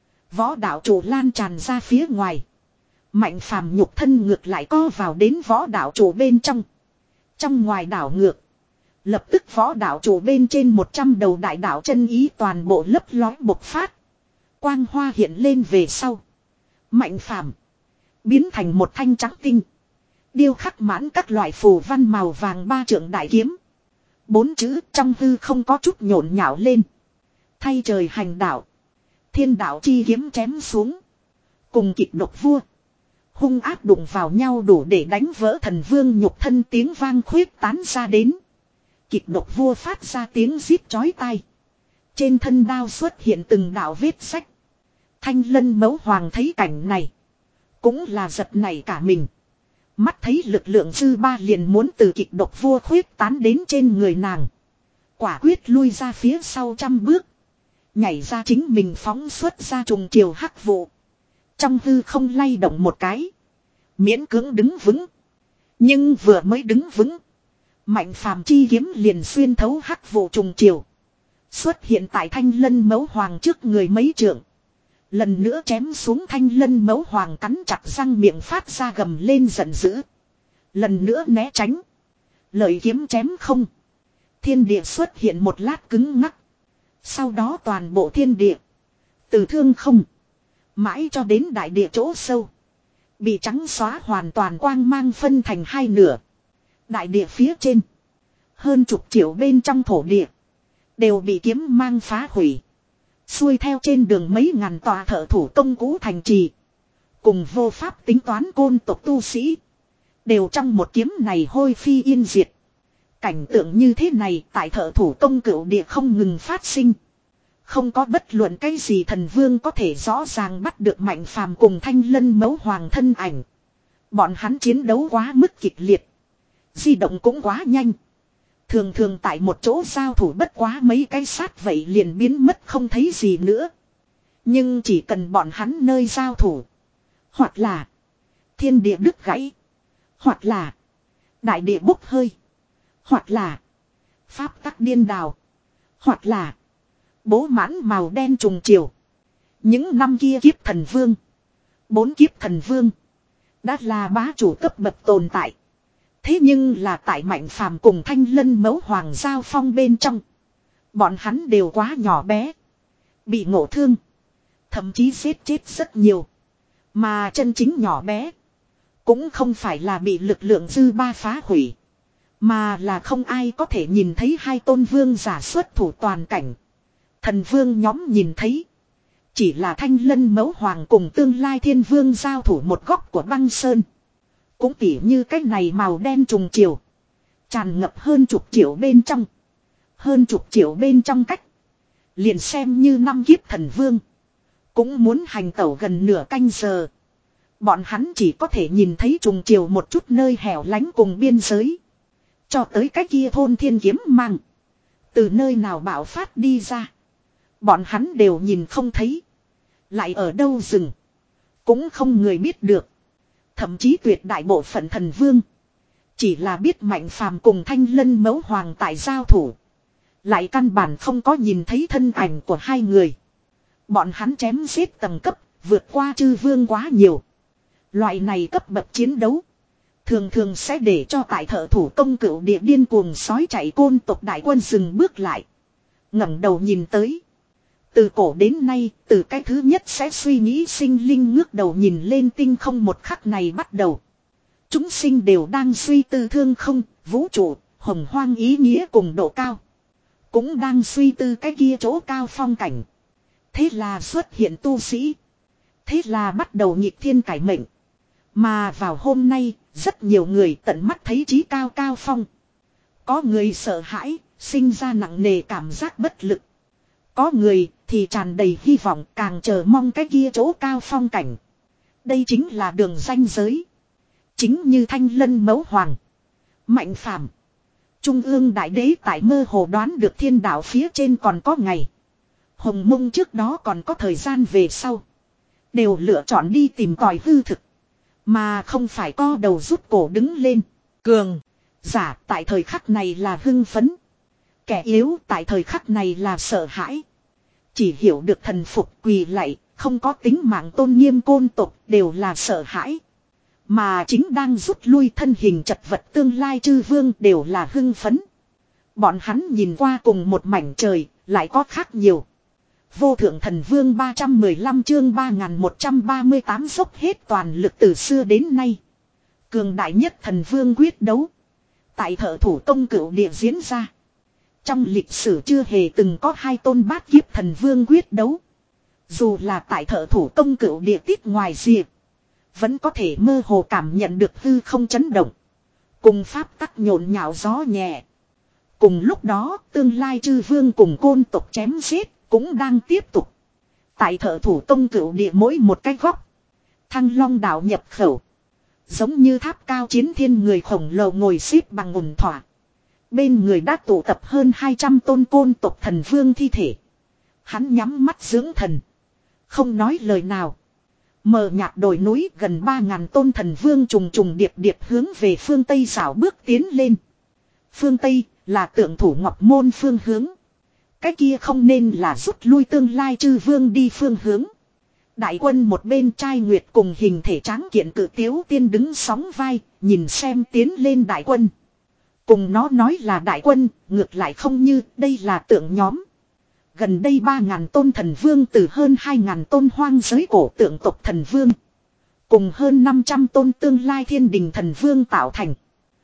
Võ đạo chủ lan tràn ra phía ngoài. Mạnh phàm nhục thân ngược lại co vào đến võ đạo chủ bên trong. Trong ngoài đảo ngược. Lập tức võ đạo chủ bên trên một trăm đầu đại đạo chân ý toàn bộ lấp lói bộc phát. Quang hoa hiện lên về sau. Mạnh phàm. Biến thành một thanh trắng tinh. Điêu khắc mãn các loại phù văn màu vàng ba trượng đại kiếm. Bốn chữ trong hư không có chút nhộn nhạo lên. Thay trời hành đạo. Thiên đạo chi kiếm chém xuống. Cùng kịch độc vua. Hung áp đụng vào nhau đủ để đánh vỡ thần vương nhục thân tiếng vang khuyết tán ra đến. Kịch độc vua phát ra tiếng rít chói tai. Trên thân đao xuất hiện từng đạo vết sách. Thanh Lân Mẫu Hoàng thấy cảnh này. Cũng là giật nảy cả mình. Mắt thấy lực lượng dư ba liền muốn từ kịch độc vua khuyết tán đến trên người nàng. Quả quyết lui ra phía sau trăm bước. Nhảy ra chính mình phóng xuất ra trùng chiều hắc vụ. Trong hư không lay động một cái. Miễn cưỡng đứng vững. Nhưng vừa mới đứng vững. Mạnh phàm chi kiếm liền xuyên thấu hắc vụ trùng chiều. Xuất hiện tại Thanh Lân Mẫu Hoàng trước người mấy trượng. Lần nữa chém xuống Thanh Lân Mẫu Hoàng cắn chặt răng miệng phát ra gầm lên giận dữ. Lần nữa né tránh. Lợi kiếm chém không. Thiên địa xuất hiện một lát cứng ngắc. Sau đó toàn bộ thiên địa. Từ thương không. Mãi cho đến đại địa chỗ sâu. Bị trắng xóa hoàn toàn quang mang phân thành hai nửa. Đại địa phía trên. Hơn chục triệu bên trong thổ địa. Đều bị kiếm mang phá hủy. Xuôi theo trên đường mấy ngàn tòa thợ thủ công cũ thành trì. Cùng vô pháp tính toán côn tộc tu sĩ. Đều trong một kiếm này hôi phi yên diệt. Cảnh tượng như thế này tại thợ thủ công cửu địa không ngừng phát sinh. Không có bất luận cái gì thần vương có thể rõ ràng bắt được Mạnh Phàm cùng Thanh Lân Mẫu Hoàng thân ảnh. Bọn hắn chiến đấu quá mức kịch liệt. Di động cũng quá nhanh. Thường thường tại một chỗ giao thủ bất quá mấy cái sát vậy liền biến mất không thấy gì nữa. Nhưng chỉ cần bọn hắn nơi giao thủ. Hoặc là thiên địa đứt gãy. Hoặc là đại địa bốc hơi. Hoặc là pháp tắc điên đảo. Hoặc là bố mãn màu đen trùng chiều. Những năm kia kiếp thần vương. Bốn kiếp thần vương. Đã là bá chủ cấp bậc tồn tại. Thế nhưng là tại Mạnh Phàm cùng Thanh Lân Mẫu Hoàng giao phong bên trong. Bọn hắn đều quá nhỏ bé. Bị ngộ thương. Thậm chí giết chết rất nhiều. Mà chân chính nhỏ bé. Cũng không phải là bị lực lượng dư ba phá hủy. Mà là không ai có thể nhìn thấy hai tôn vương giả xuất thủ toàn cảnh. Thần vương nhóm nhìn thấy. Chỉ là Thanh Lân Mẫu Hoàng cùng tương lai thiên vương giao thủ một góc của băng sơn. Cũng tỉ như cái này màu đen trùng chiều. Tràn ngập hơn chục triệu bên trong. Hơn chục triệu bên trong cách. Liền xem như năm kiếp thần vương. Cũng muốn hành tẩu gần nửa canh giờ. Bọn hắn chỉ có thể nhìn thấy trùng chiều một chút nơi hẻo lánh cùng biên giới. Cho tới cái kia thôn thiên kiếm mang. Từ nơi nào bạo phát đi ra. Bọn hắn đều nhìn không thấy. Lại ở đâu dừng. Cũng không người biết được. Thậm chí tuyệt đại bộ phận thần vương. Chỉ là biết Mạnh Phàm cùng Thanh Lân Mẫu Hoàng tại giao thủ. Lại căn bản không có nhìn thấy thân ảnh của hai người. Bọn hắn chém giết tầng cấp. Vượt qua chư vương quá nhiều. Loại này cấp bậc chiến đấu. Thường thường sẽ để cho tại thợ thủ công cửu địa điên cuồng sói chạy côn tộc đại quân dừng bước lại. Ngẩng đầu nhìn tới. Từ cổ đến nay, từ cái thứ nhất sẽ suy nghĩ sinh linh ngước đầu nhìn lên tinh không một khắc này bắt đầu. Chúng sinh đều đang suy tư thương không, vũ trụ, hồng hoang ý nghĩa cùng độ cao. Cũng đang suy tư cái kia chỗ cao phong cảnh. Thế là xuất hiện tu sĩ. Thế là bắt đầu nhịp thiên cải mệnh. Mà vào hôm nay, rất nhiều người tận mắt thấy chí cao cao phong. Có người sợ hãi, sinh ra nặng nề cảm giác bất lực. Có người thì tràn đầy hy vọng càng chờ mong cái kia chỗ cao phong cảnh. Đây chính là đường ranh giới. Chính như Thanh Lân Mẫu Hoàng. Mạnh Phàm. Trung ương đại đế tại mơ hồ đoán được thiên đạo phía trên còn có ngày. Hồng Mông trước đó còn có thời gian về sau. Đều lựa chọn đi tìm tòi hư thực. Mà không phải co đầu rút cổ đứng lên. Cường. Giả tại thời khắc này là hưng phấn. Kẻ yếu tại thời khắc này là sợ hãi. Chỉ hiểu được thần phục quỳ lạy, không có tính mạng tôn nghiêm côn tộc đều là sợ hãi. Mà chính đang rút lui thân hình chật vật tương lai chư vương đều là hưng phấn. Bọn hắn nhìn qua cùng một mảnh trời, lại có khác nhiều. Vô thượng thần vương ba trăm mười lăm chương ba nghìn một trăm ba mươi tám dốc hết toàn lực từ xưa đến nay. Cường đại nhất thần vương quyết đấu. Tại thợ thủ công cửu địa diễn ra. Trong lịch sử chưa hề từng có hai tôn bát kiếp thần vương quyết đấu. Dù là tại thợ thủ công cửu địa tiết ngoài rìa. Vẫn có thể mơ hồ cảm nhận được hư không chấn động. Cùng pháp tắc nhộn nhạo gió nhẹ. Cùng lúc đó, tương lai chư vương cùng côn tộc chém giết, cũng đang tiếp tục. Tại thợ thủ công cửu địa mỗi một cái góc. Thăng Long đảo nhập khẩu. Giống như tháp cao chiến thiên người khổng lồ ngồi xếp bằng ổn thỏa. Bên người đã tụ tập hơn hai trăm tôn côn tộc thần vương thi thể. Hắn nhắm mắt dưỡng thần. Không nói lời nào. Mờ nhạt đồi núi gần ba ngàn tôn thần vương trùng trùng điệp điệp hướng về phương Tây xảo bước tiến lên. Phương Tây là tượng thủ ngọc môn phương hướng. Cái kia không nên là rút lui tương lai chư vương đi phương hướng. Đại quân một bên trai nguyệt cùng hình thể tráng kiện cự tiếu tiên đứng sóng vai, nhìn xem tiến lên đại quân. Cùng nó nói là đại quân, ngược lại không như đây là tượng nhóm. Gần đây ba ngàn tôn thần vương từ hơn hai ngàn tôn hoang giới cổ tượng tộc thần vương. Cùng hơn năm trăm tôn tương lai thiên đình thần vương tạo thành.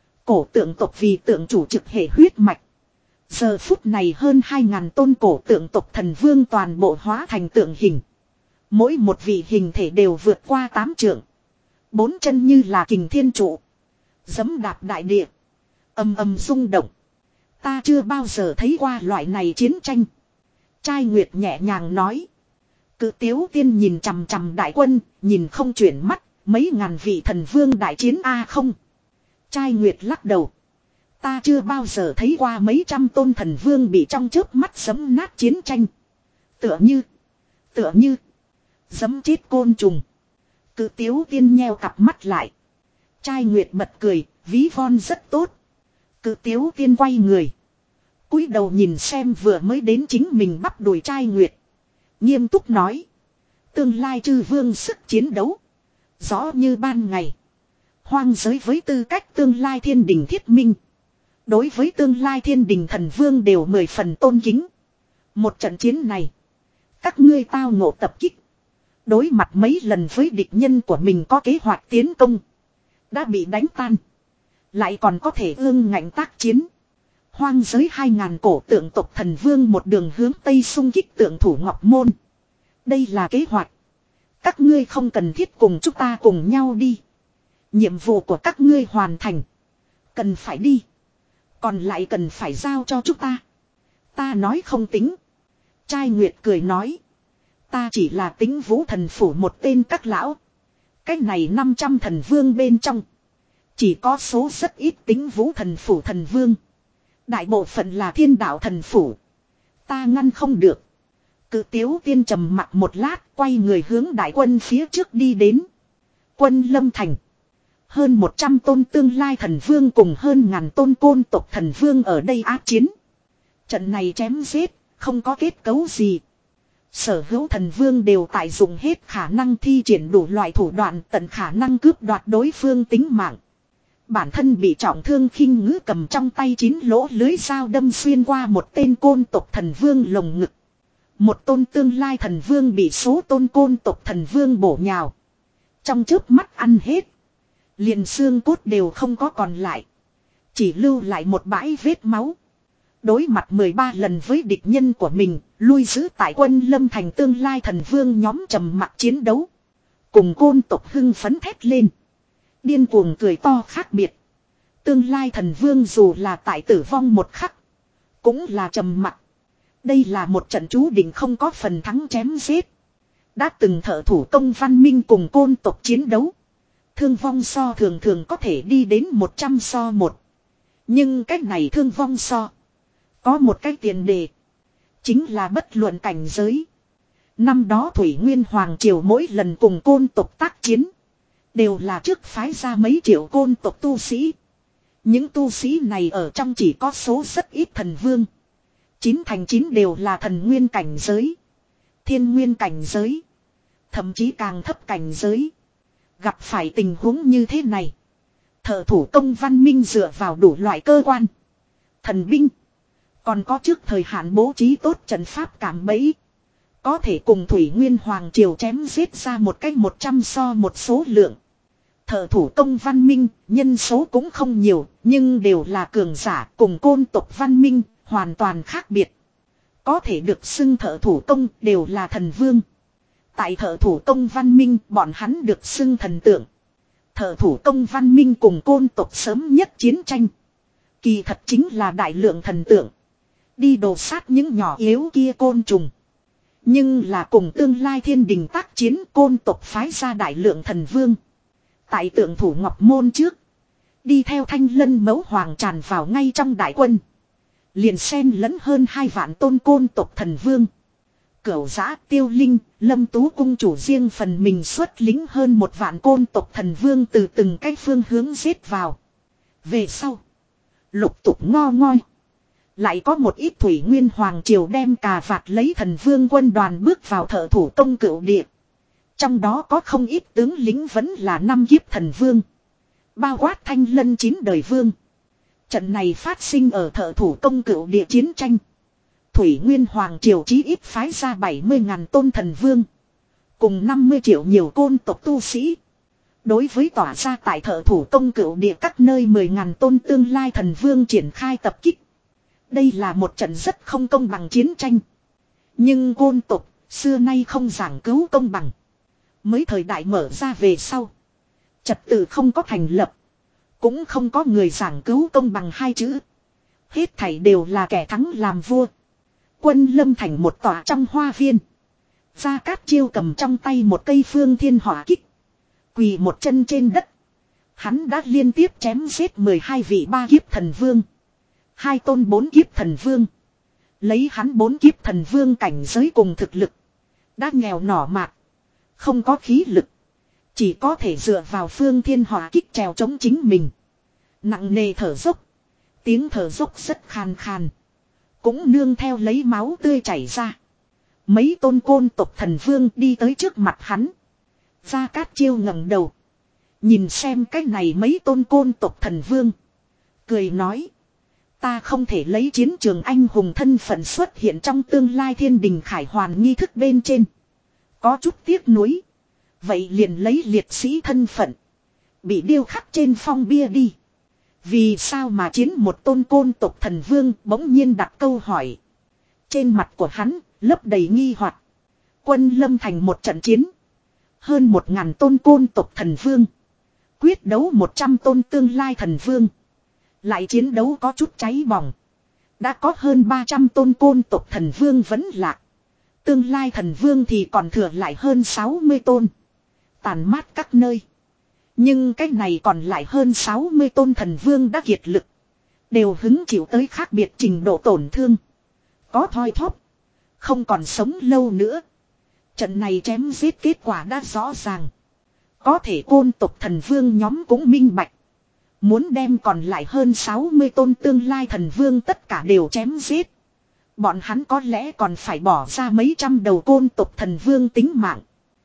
Cổ tượng tộc vì tượng chủ trực hệ huyết mạch. Giờ phút này hơn hai ngàn tôn cổ tượng tộc thần vương toàn bộ hóa thành tượng hình. Mỗi một vị hình thể đều vượt qua tám trượng. Bốn chân như là kình thiên trụ. Giẫm đạp đại địa. Âm âm rung động. Ta chưa bao giờ thấy qua loại này chiến tranh. Trai Nguyệt nhẹ nhàng nói. Cự tiếu tiên nhìn chằm chằm đại quân, nhìn không chuyển mắt, mấy ngàn vị thần vương đại chiến a không. Trai Nguyệt lắc đầu. Ta chưa bao giờ thấy qua mấy trăm tôn thần vương bị trong chớp mắt giẫm nát chiến tranh. Tựa như, tựa như, giẫm chết côn trùng. Cự tiếu tiên nheo cặp mắt lại. Trai Nguyệt bật cười, ví von rất tốt. Cự tiếu tiên quay người. Cúi đầu nhìn xem vừa mới đến chính mình bắp đùi Trai Nguyệt. Nghiêm túc nói. Tương lai chư vương sức chiến đấu. Rõ như ban ngày. Hoang giới với tư cách tương lai thiên đình thiết minh. Đối với tương lai thiên đình thần vương đều mười phần tôn kính. Một trận chiến này. Các ngươi tao ngộ tập kích. Đối mặt mấy lần với địch nhân của mình có kế hoạch tiến công. Đã bị đánh tan. Lại còn có thể ương ngạnh tác chiến. Hoang giới hai ngàn cổ tượng tộc thần vương một đường hướng Tây xung kích tượng thủ Ngọc Môn. Đây là kế hoạch. Các ngươi không cần thiết cùng chúng ta cùng nhau đi. Nhiệm vụ của các ngươi hoàn thành. Cần phải đi. Còn lại cần phải giao cho chúng ta. Ta nói không tính. Trai Nguyệt cười nói. Ta chỉ là tính vũ thần phủ một tên các lão. Cách này năm trăm thần vương bên trong. Chỉ có số rất ít tính vũ thần phủ thần vương. Đại bộ phận là thiên đạo thần phủ. Ta ngăn không được. Cự tiếu tiên trầm mặt một lát, quay người hướng đại quân phía trước đi đến. Quân Lâm Thành. Hơn một trăm tôn tương lai thần vương cùng hơn ngàn tôn côn tộc thần vương ở đây ác chiến. Trận này chém giết, không có kết cấu gì. Sở hữu thần vương đều tại dùng hết khả năng thi triển đủ loại thủ đoạn tận khả năng cướp đoạt đối phương tính mạng. Bản thân bị trọng thương khinh ngữ cầm trong tay chín lỗ lưới dao đâm xuyên qua một tên côn tộc thần vương lồng ngực. Một tôn tương lai thần vương bị số tôn côn tộc thần vương bổ nhào. Trong chớp mắt ăn hết. Liền xương cốt đều không có còn lại. Chỉ lưu lại một bãi vết máu. Đối mặt mười ba lần với địch nhân của mình, lui giữ tại quân Lâm Thành tương lai thần vương nhóm trầm mặc chiến đấu. Cùng côn tộc hưng phấn thét lên. Điên cuồng cười to khác biệt. Tương lai thần vương dù là tại tử vong một khắc. Cũng là trầm mặc. Đây là một trận chú định không có phần thắng chém giết. Đã từng thợ thủ công văn minh cùng côn tộc chiến đấu. Thương vong so thường thường có thể đi đến một trăm so một. Nhưng cách này thương vong so. Có một cái tiền đề. Chính là bất luận cảnh giới. Năm đó Thủy Nguyên Hoàng Triều mỗi lần cùng côn tộc tác chiến. Đều là trước phái ra mấy triệu côn tộc tu sĩ. Những tu sĩ này ở trong chỉ có số rất ít thần vương. Chín thành chín đều là thần nguyên cảnh giới. Thiên nguyên cảnh giới. Thậm chí càng thấp cảnh giới. Gặp phải tình huống như thế này. Thợ thủ công văn minh dựa vào đủ loại cơ quan. Thần binh. Còn có trước thời hạn bố trí tốt trận pháp cảm bẫy. Có thể cùng Thủy Nguyên Hoàng Triều chém giết ra một cách một trăm so một số lượng. Thợ thủ công văn minh, nhân số cũng không nhiều, nhưng đều là cường giả cùng côn tộc văn minh, hoàn toàn khác biệt. Có thể được xưng thợ thủ công đều là thần vương. Tại thợ thủ công văn minh, bọn hắn được xưng thần tượng. Thợ thủ công văn minh cùng côn tộc sớm nhất chiến tranh. Kỳ thật chính là đại lượng thần tượng. Đi đồ sát những nhỏ yếu kia côn trùng. Nhưng là cùng tương lai thiên đình tác chiến, côn tộc phái ra đại lượng thần vương. Tại tượng thủ Ngọc Môn trước. Đi theo Thanh Lân Mẫu Hoàng tràn vào ngay trong đại quân. Liền xen lẫn hơn hai vạn tôn côn tộc thần vương. Cửu Giã, Tiêu Linh, Lâm Tú cung chủ riêng phần mình xuất lính hơn một vạn côn tộc thần vương từ từng cái phương hướng giết vào. Về sau, lục tục ngo ngoi. Lại có một ít Thủy Nguyên Hoàng triều đem cà vạt lấy thần vương quân đoàn bước vào Thợ Thủ Công Cửu Địa. Trong đó có không ít tướng lính vẫn là năm kiếp thần vương. Bao quát Thanh Lân chín đời vương. Trận này phát sinh ở Thợ Thủ Công Cửu Địa chiến tranh. Thủy Nguyên Hoàng triều chí ít phái ra bảy mươi ngàn tôn thần vương. Cùng năm mươi triệu nhiều côn tộc tu sĩ. Đối với tỏa ra tại Thợ Thủ Công Cửu Địa các nơi mười ngàn tôn tương lai thần vương triển khai tập kích. Đây là một trận rất không công bằng chiến tranh. Nhưng côn tộc xưa nay không giảng cứu công bằng. Mới thời đại mở ra về sau. Trật tự không có thành lập. Cũng không có người giảng cứu công bằng hai chữ. Hết thảy đều là kẻ thắng làm vua. Quân lâm thành một tòa trong hoa viên. Gia Cát Chiêu cầm trong tay một cây phương thiên hỏa kích. Quỳ một chân trên đất. Hắn đã liên tiếp chém giết mười hai vị ba kiếp thần vương. Hai tôn bốn kiếp thần vương. Lấy hắn bốn kiếp thần vương cảnh giới cùng thực lực. Đã nghèo nỏ mạt. Không có khí lực. Chỉ có thể dựa vào phương thiên hỏa kích trèo chống chính mình. Nặng nề thở dốc. Tiếng thở dốc rất khàn khàn. Cũng nương theo lấy máu tươi chảy ra. Mấy tôn côn tộc thần vương đi tới trước mặt hắn. Gia Cát Chiêu ngẩng đầu. Nhìn xem cái này mấy tôn côn tộc thần vương. Cười nói. Ta không thể lấy chiến trường anh hùng thân phận xuất hiện trong tương lai thiên đình khải hoàn nghi thức bên trên. Có chút tiếc nuối. Vậy liền lấy liệt sĩ thân phận. Bị điêu khắc trên phong bia đi. Vì sao mà chiến một tôn côn tộc thần vương bỗng nhiên đặt câu hỏi. Trên mặt của hắn lấp đầy nghi hoặc. Quân lâm thành một trận chiến. Hơn một ngàn tôn côn tộc thần vương. Quyết đấu một trăm tôn tương lai thần vương. Lại chiến đấu có chút cháy bỏng. Đã có hơn ba trăm tôn côn tộc thần vương vẫn lạc. Tương lai thần vương thì còn thừa lại hơn sáu mươi tôn. Tàn mát các nơi. Nhưng cái này còn lại hơn sáu mươi tôn thần vương đã kiệt lực. Đều hứng chịu tới khác biệt trình độ tổn thương. Có thoi thóp. Không còn sống lâu nữa. Trận này chém giết kết quả đã rõ ràng. Có thể côn tộc thần vương nhóm cũng minh bạch. Muốn đem còn lại hơn sáu mươi tôn tương lai thần vương tất cả đều chém giết. Bọn hắn có lẽ còn phải bỏ ra mấy trăm đầu côn tộc thần vương tính mạng.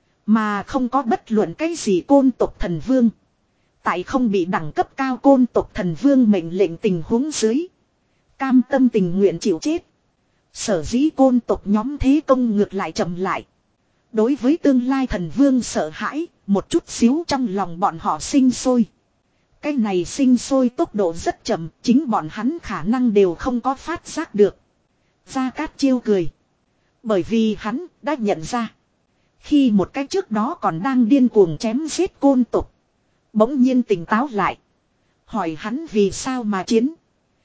Mà không có bất luận cái gì côn tộc thần vương. Tại không bị đẳng cấp cao côn tộc thần vương mệnh lệnh tình huống dưới. Cam tâm tình nguyện chịu chết. Sở dĩ côn tộc nhóm thế công ngược lại chậm lại. Đối với tương lai thần vương sợ hãi, một chút xíu trong lòng bọn họ sinh sôi. Cái này sinh sôi tốc độ rất chậm, chính bọn hắn khả năng đều không có phát giác được. Gia Cát Chiêu cười. Bởi vì hắn đã nhận ra. Khi một cái trước đó còn đang điên cuồng chém giết côn tộc. Bỗng nhiên tỉnh táo lại. Hỏi hắn vì sao mà chiến.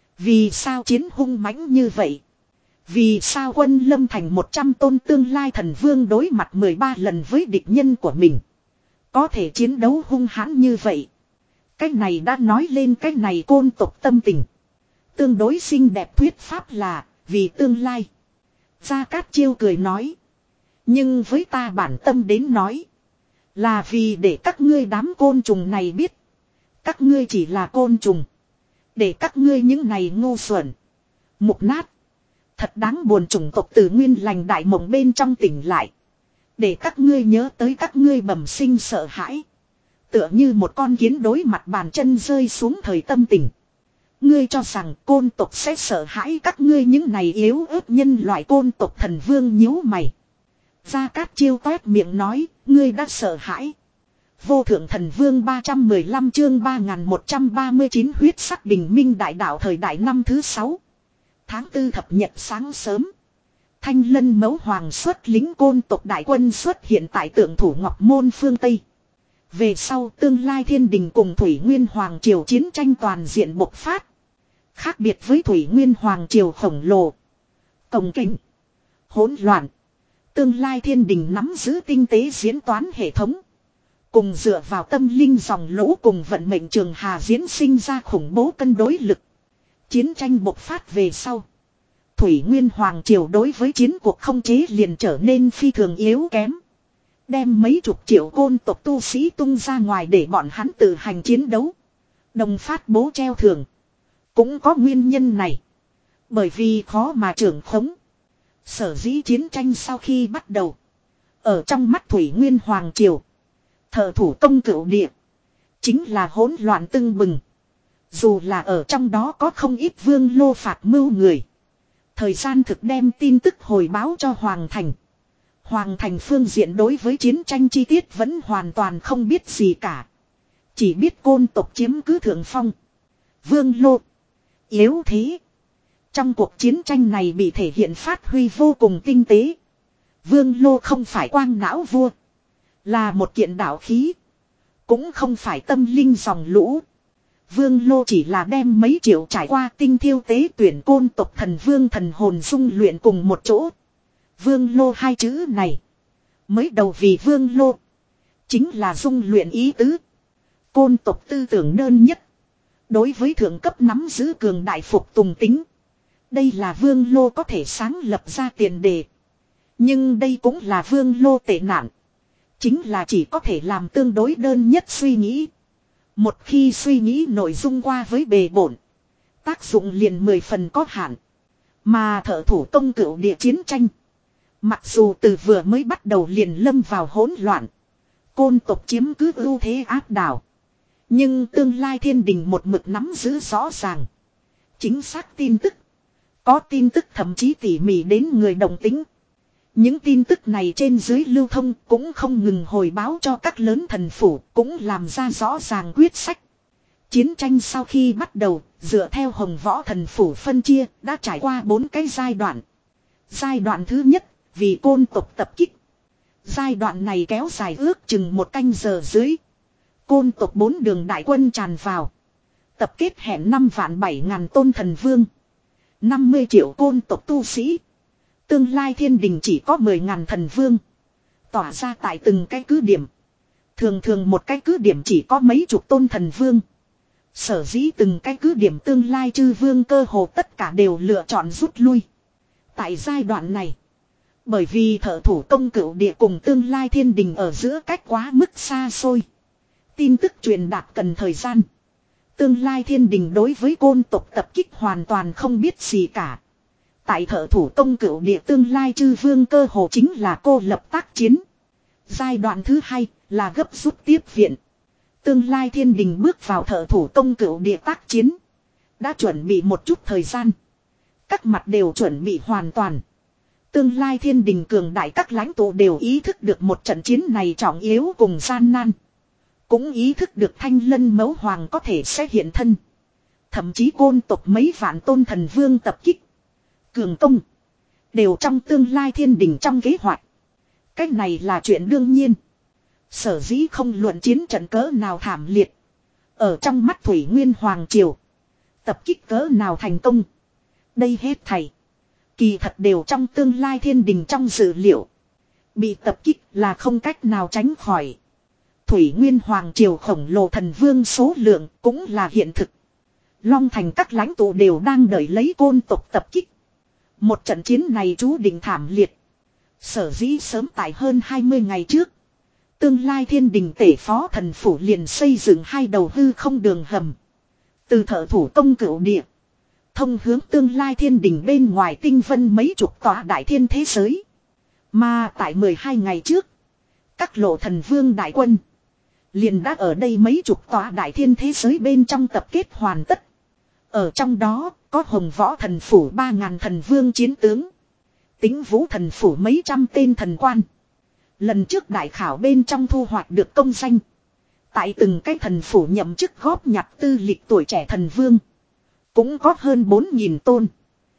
Vì sao chiến hung mãnh như vậy. Vì sao quân lâm thành một trăm tôn tương lai thần vương đối mặt mười ba lần với địch nhân của mình. Có thể chiến đấu hung hãn như vậy. Cái này đã nói lên cái này côn tộc tâm tình. Tương đối xinh đẹp thuyết pháp là vì tương lai. Gia Cát Chiêu cười nói. Nhưng với ta bản tâm đến nói. Là vì để các ngươi đám côn trùng này biết. Các ngươi chỉ là côn trùng. Để các ngươi những này ngu xuẩn. Mục nát. Thật đáng buồn chủng tộc từ nguyên lành đại mộng bên trong tỉnh lại. Để các ngươi nhớ tới các ngươi bẩm sinh sợ hãi. Tựa như một con kiến đối mặt bàn chân rơi xuống thời tâm tình. Ngươi cho rằng côn tộc sẽ sợ hãi các ngươi những này yếu ớt nhân loại côn tộc thần vương nhíu mày. Gia Cát Chiêu toét miệng nói, ngươi đã sợ hãi. Vô thượng thần vương ba trăm mười lăm chương ba nghìn một trăm ba mươi chín huyết sắc bình minh đại đạo thời đại năm thứ sáu. Tháng tư thập nhật sáng sớm. Thanh Lân Mẫu Hoàng xuất lính côn tộc đại quân xuất hiện tại tượng thủ Ngọc Môn phương Tây. Về sau tương lai thiên đình cùng Thủy Nguyên Hoàng triều chiến tranh toàn diện bộc phát. Khác biệt với Thủy Nguyên Hoàng triều khổng lồ, cồng kềnh, hỗn loạn, tương lai thiên đình nắm giữ tinh tế diễn toán hệ thống. Cùng dựa vào tâm linh dòng lũ cùng vận mệnh trường hà diễn sinh ra khủng bố cân đối lực. Chiến tranh bộc phát về sau, Thủy Nguyên Hoàng triều đối với chiến cuộc không chế liền trở nên phi thường yếu kém. Đem mấy chục triệu côn tộc tu sĩ tung ra ngoài để bọn hắn tự hành chiến đấu. Đồng phát bố treo thưởng. Cũng có nguyên nhân này. Bởi vì khó mà trưởng khống. Sở dĩ chiến tranh sau khi bắt đầu. Ở trong mắt Thủy Nguyên Hoàng triều, thợ thủ công cửu địa chính là hỗn loạn tưng bừng. Dù là ở trong đó có không ít vương lô phạt mưu người, thời gian thực đem tin tức hồi báo cho Hoàng Thành. Hoàng Thành phương diện đối với chiến tranh chi tiết vẫn hoàn toàn không biết gì cả. Chỉ biết côn tộc chiếm cứ thượng phong. Vương lô yếu thế. Trong cuộc chiến tranh này bị thể hiện phát huy vô cùng tinh tế. Vương lô không phải quang não vua, là một kiện đạo khí. Cũng không phải tâm linh dòng lũ. Vương lô chỉ là đem mấy triệu trải qua tinh thiêu tế tuyển côn tộc thần vương thần hồn dung luyện cùng một chỗ. Vương lô hai chữ này mới đầu vì vương lô chính là dung luyện ý tứ. Côn tộc tư tưởng đơn nhất, đối với thượng cấp nắm giữ cường đại phục tùng tính. Đây là vương lô có thể sáng lập ra tiền đề. Nhưng đây cũng là vương lô tệ nạn. Chính là chỉ có thể làm tương đối đơn nhất suy nghĩ. Một khi suy nghĩ nội dung qua với bề bổn, tác dụng liền mười phần có hạn. Mà thợ thủ công cửu địa chiến tranh, mặc dù từ vừa mới bắt đầu liền lâm vào hỗn loạn, côn tộc chiếm cứ ưu thế áp đảo. Nhưng tương lai thiên đình một mực nắm giữ rõ ràng, chính xác tin tức. Có tin tức thậm chí tỉ mỉ đến người đồng tính. Những tin tức này trên dưới lưu thông cũng không ngừng hồi báo cho các lớn thần phủ, cũng làm ra rõ ràng quyết sách. Chiến tranh sau khi bắt đầu, dựa theo Hồng Võ thần phủ phân chia, đã trải qua bốn cái giai đoạn. Giai đoạn thứ nhất, vì côn tộc tập kích. Giai đoạn này kéo dài ước chừng một canh giờ dưới. Côn tộc bốn đường đại quân tràn vào. Tập kết hẹn năm vạn bảy ngàn tôn thần vương. năm mươi triệu côn tộc tu sĩ. Tương lai thiên đình chỉ có mười ngàn thần vương. Tỏa ra tại từng cái cứ điểm. Thường thường một cái cứ điểm chỉ có mấy chục tôn thần vương. Sở dĩ từng cái cứ điểm tương lai chư vương cơ hồ tất cả đều lựa chọn rút lui. Tại giai đoạn này, bởi vì thợ thủ công cửu địa cùng tương lai thiên đình ở giữa cách quá mức xa xôi, tin tức truyền đạt cần thời gian. Tương lai thiên đình đối với côn tộc tập kích hoàn toàn không biết gì cả. Tại thợ thủ công cửu địa tương lai chư vương cơ hồ chính là cô lập tác chiến. Giai đoạn thứ hai là gấp rút tiếp viện. Tương lai thiên đình bước vào thợ thủ công cửu địa tác chiến. Đã chuẩn bị một chút thời gian. Các mặt đều chuẩn bị hoàn toàn. Tương lai thiên đình cường đại các lãnh tụ đều ý thức được một trận chiến này trọng yếu cùng gian nan. Cũng ý thức được thanh lân mẫu hoàng có thể sẽ hiện thân. Thậm chí côn tộc mấy vạn tôn thần vương tập kích. Cường công. Đều trong tương lai thiên đình trong kế hoạch. Cách này là chuyện đương nhiên. Sở dĩ không luận chiến trận cỡ nào thảm liệt. Ở trong mắt Thủy Nguyên Hoàng triều, tập kích cỡ nào thành công. Đây hết thảy kỳ thật đều trong tương lai thiên đình trong dự liệu. Bị tập kích là không cách nào tránh khỏi. Thủy Nguyên Hoàng triều khổng lồ thần vương số lượng cũng là hiện thực. Long Thành các lãnh tụ đều đang đợi lấy côn tộc tập kích. Một trận chiến này chú định thảm liệt. Sở dĩ sớm tại hơn hai mươi ngày trước, tương lai thiên đình tể phó thần phủ liền xây dựng hai đầu hư không đường hầm. Từ thợ thủ công cửu địa, thông hướng tương lai thiên đình bên ngoài tinh vân mấy chục tòa đại thiên thế giới. Mà tại mười hai ngày trước, các lộ thần vương đại quân liền đã ở đây mấy chục tòa đại thiên thế giới bên trong tập kết hoàn tất. Ở trong đó có Hồng Võ thần phủ ba ngàn thần vương chiến tướng, Tính Vũ thần phủ mấy trăm tên thần quan. Lần trước đại khảo bên trong thu hoạch được công danh. Tại từng cái thần phủ nhậm chức góp nhặt tư lịch tuổi trẻ thần vương, cũng có hơn bốn nghìn tôn.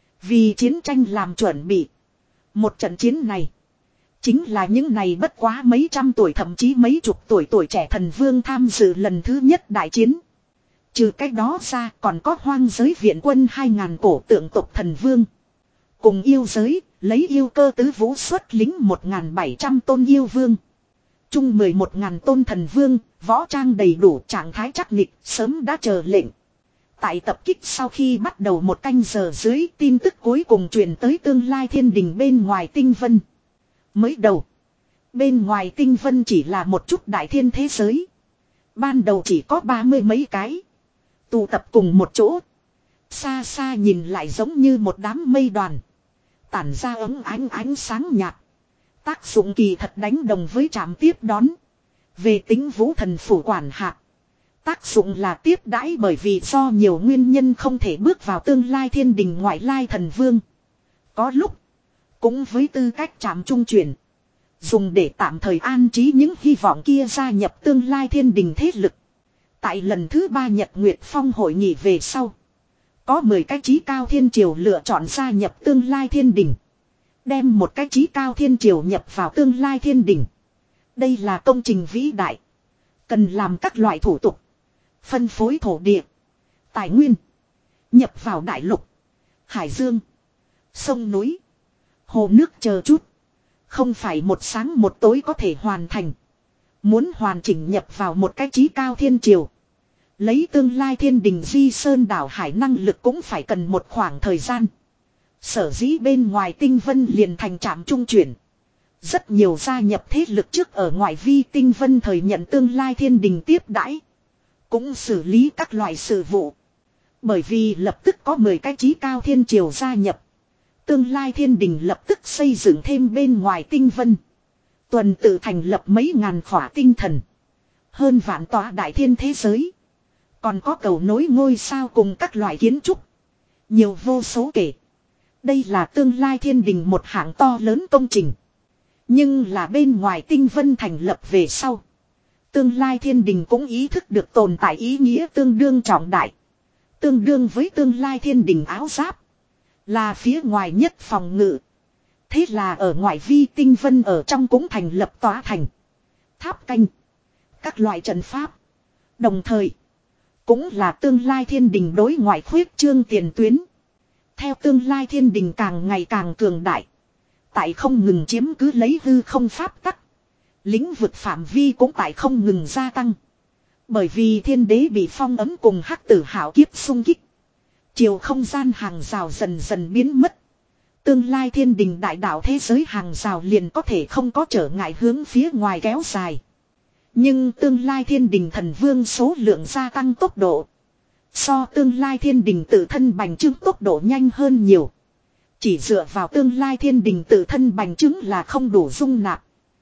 Vì chiến tranh làm chuẩn bị. Một trận chiến này chính là những này bất quá mấy trăm tuổi thậm chí mấy chục tuổi tuổi trẻ thần vương tham dự lần thứ nhất đại chiến. Trừ cách đó ra còn có hoang giới viện quân hai ngàn cổ tượng tộc thần vương. Cùng yêu giới, lấy yêu cơ tứ vũ xuất lính một ngàn bảy trăm tôn yêu vương. Chung mười một ngàn tôn thần vương, võ trang đầy đủ trạng thái chắc nịch, sớm đã chờ lệnh. Tại tập kích sau khi bắt đầu một canh giờ dưới, tin tức cuối cùng truyền tới tương lai thiên đình bên ngoài tinh vân. Mới đầu, bên ngoài tinh vân chỉ là một chút đại thiên thế giới. Ban đầu chỉ có ba mươi mấy cái. Tụ tập cùng một chỗ. Xa xa nhìn lại giống như một đám mây đoàn. Tản ra ấm ánh ánh sáng nhạt. Tác dụng kỳ thật đánh đồng với trạm tiếp đón. Về tính vũ thần phủ quản hạt. Tác dụng là tiếp đãi bởi vì do nhiều nguyên nhân không thể bước vào tương lai thiên đình ngoại lai thần vương. Có lúc. Cũng với tư cách trạm trung chuyển. Dùng để tạm thời an trí những hy vọng kia gia nhập tương lai thiên đình thế lực. Tại lần thứ ba Nhật Nguyệt Phong hội nghị về sau. Có mười cái chí cao thiên triều lựa chọn gia nhập tương lai thiên đình. Đem một cái chí cao thiên triều nhập vào tương lai thiên đình. Đây là công trình vĩ đại. Cần làm các loại thủ tục. Phân phối thổ địa. Tài nguyên. Nhập vào đại lục. Hải dương. Sông núi. Hồ nước chờ chút. Không phải một sáng một tối có thể hoàn thành. Muốn hoàn chỉnh nhập vào một cái chí cao thiên triều. Lấy tương lai thiên đình di sơn đảo hải năng lực cũng phải cần một khoảng thời gian. Sở dĩ bên ngoài tinh vân liền thành trạm trung chuyển. Rất nhiều gia nhập thế lực trước ở ngoại vi tinh vân thời nhận tương lai thiên đình tiếp đãi. Cũng xử lý các loại sự vụ. Bởi vì lập tức có mười cái chí cao thiên triều gia nhập. Tương lai thiên đình lập tức xây dựng thêm bên ngoài tinh vân. Tuần tự thành lập mấy ngàn khỏa tinh thần. Hơn vạn tòa đại thiên thế giới. Còn có cầu nối ngôi sao cùng các loại kiến trúc. Nhiều vô số kể. Đây là tương lai thiên đình một hạng to lớn công trình. Nhưng là bên ngoài tinh vân thành lập về sau. Tương lai thiên đình cũng ý thức được tồn tại ý nghĩa tương đương trọng đại. Tương đương với tương lai thiên đình áo giáp. Là phía ngoài nhất phòng ngự. Thế là ở ngoại vi tinh vân ở trong cũng thành lập tòa thành. Tháp canh. Các loại trận pháp. Đồng thời. Cũng là tương lai thiên đình đối ngoại khuyết trương tiền tuyến. Theo tương lai thiên đình càng ngày càng cường đại. Tại không ngừng chiếm cứ lấy hư không pháp tắc. Lĩnh vực phạm vi cũng tại không ngừng gia tăng. Bởi vì thiên đế bị phong ấm cùng hắc tử hảo kiếp xung kích. Chiều không gian hàng rào dần dần biến mất. Tương lai thiên đình đại đạo thế giới hàng rào liền có thể không có trở ngại hướng phía ngoài kéo dài. Nhưng tương lai thiên đình thần vương số lượng gia tăng tốc độ. So tương lai thiên đình tự thân bành trướng tốc độ nhanh hơn nhiều. Chỉ dựa vào tương lai thiên đình tự thân bành trướng là không đủ dung nạp.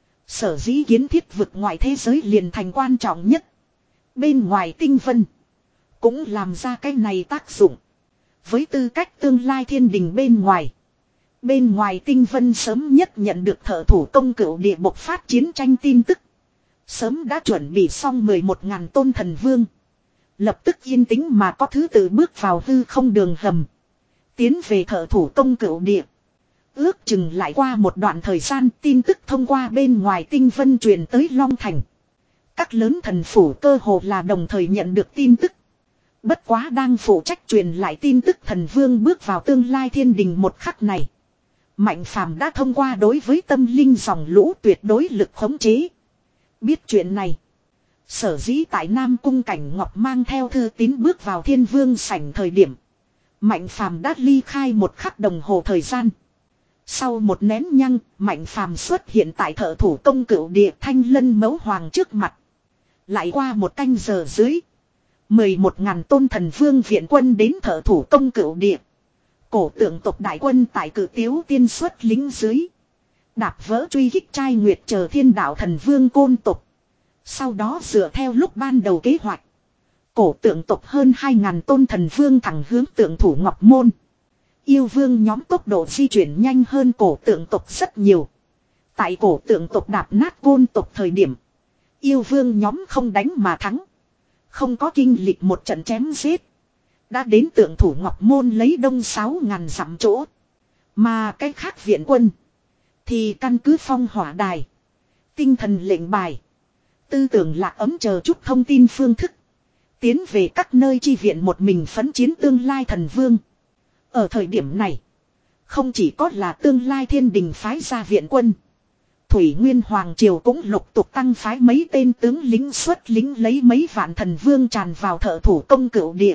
Sở dĩ kiến thiết vực ngoài thế giới liền thành quan trọng nhất. Bên ngoài tinh vân. Cũng làm ra cái này tác dụng. Với tư cách tương lai thiên đình bên ngoài. Bên ngoài tinh vân sớm nhất nhận được thợ thủ công cửu địa bộc phát chiến tranh tin tức. Sớm đã chuẩn bị xong mười một ngàn tôn thần vương. Lập tức yên tĩnh mà có thứ tự bước vào hư không đường hầm. Tiến về thợ thủ công cửu địa. Ước chừng lại qua một đoạn thời gian tin tức thông qua bên ngoài tinh vân truyền tới Long Thành. Các lớn thần phủ cơ hồ là đồng thời nhận được tin tức. Bất quá đang phụ trách truyền lại tin tức thần vương bước vào tương lai thiên đình một khắc này. Mạnh phàm đã thông qua đối với tâm linh dòng lũ tuyệt đối lực khống chế. Biết chuyện này. Sở dĩ tại Nam Cung Cảnh Ngọc mang theo thư tín bước vào thiên vương sảnh thời điểm. Mạnh phàm đã ly khai một khắc đồng hồ thời gian. Sau một nén nhăng, Mạnh phàm xuất hiện tại thợ thủ công cửu địa Thanh Lân Mẫu Hoàng trước mặt. Lại qua một canh giờ dưới. Mười một ngàn tôn thần vương viện quân đến thợ thủ công cửu địa. Cổ tượng tộc đại quân tại cử tiếu tiên xuất lính dưới. Đạp vỡ truy kích trai nguyệt chờ thiên đạo thần vương côn tộc. Sau đó dựa theo lúc ban đầu kế hoạch. Cổ tượng tộc hơn hai ngàn tôn thần vương thẳng hướng tượng thủ Ngọc Môn. Yêu vương nhóm tốc độ di chuyển nhanh hơn cổ tượng tộc rất nhiều. Tại cổ tượng tộc đạp nát côn tộc thời điểm. Yêu vương nhóm không đánh mà thắng. Không có kinh lịch một trận chém giết. Đã đến tượng thủ Ngọc Môn lấy đông sáu ngàn dặm chỗ. Mà cái khác viện quân. Thì căn cứ phong hỏa đài. Tinh thần lệnh bài. Tư tưởng lạc ấm chờ chút thông tin phương thức. Tiến về các nơi chi viện một mình phấn chiến tương lai thần vương. Ở thời điểm này, không chỉ có là tương lai thiên đình phái ra viện quân. Thủy Nguyên Hoàng Triều cũng lục tục tăng phái mấy tên tướng lính xuất lính lấy mấy vạn thần vương tràn vào thợ thủ công cửu địa.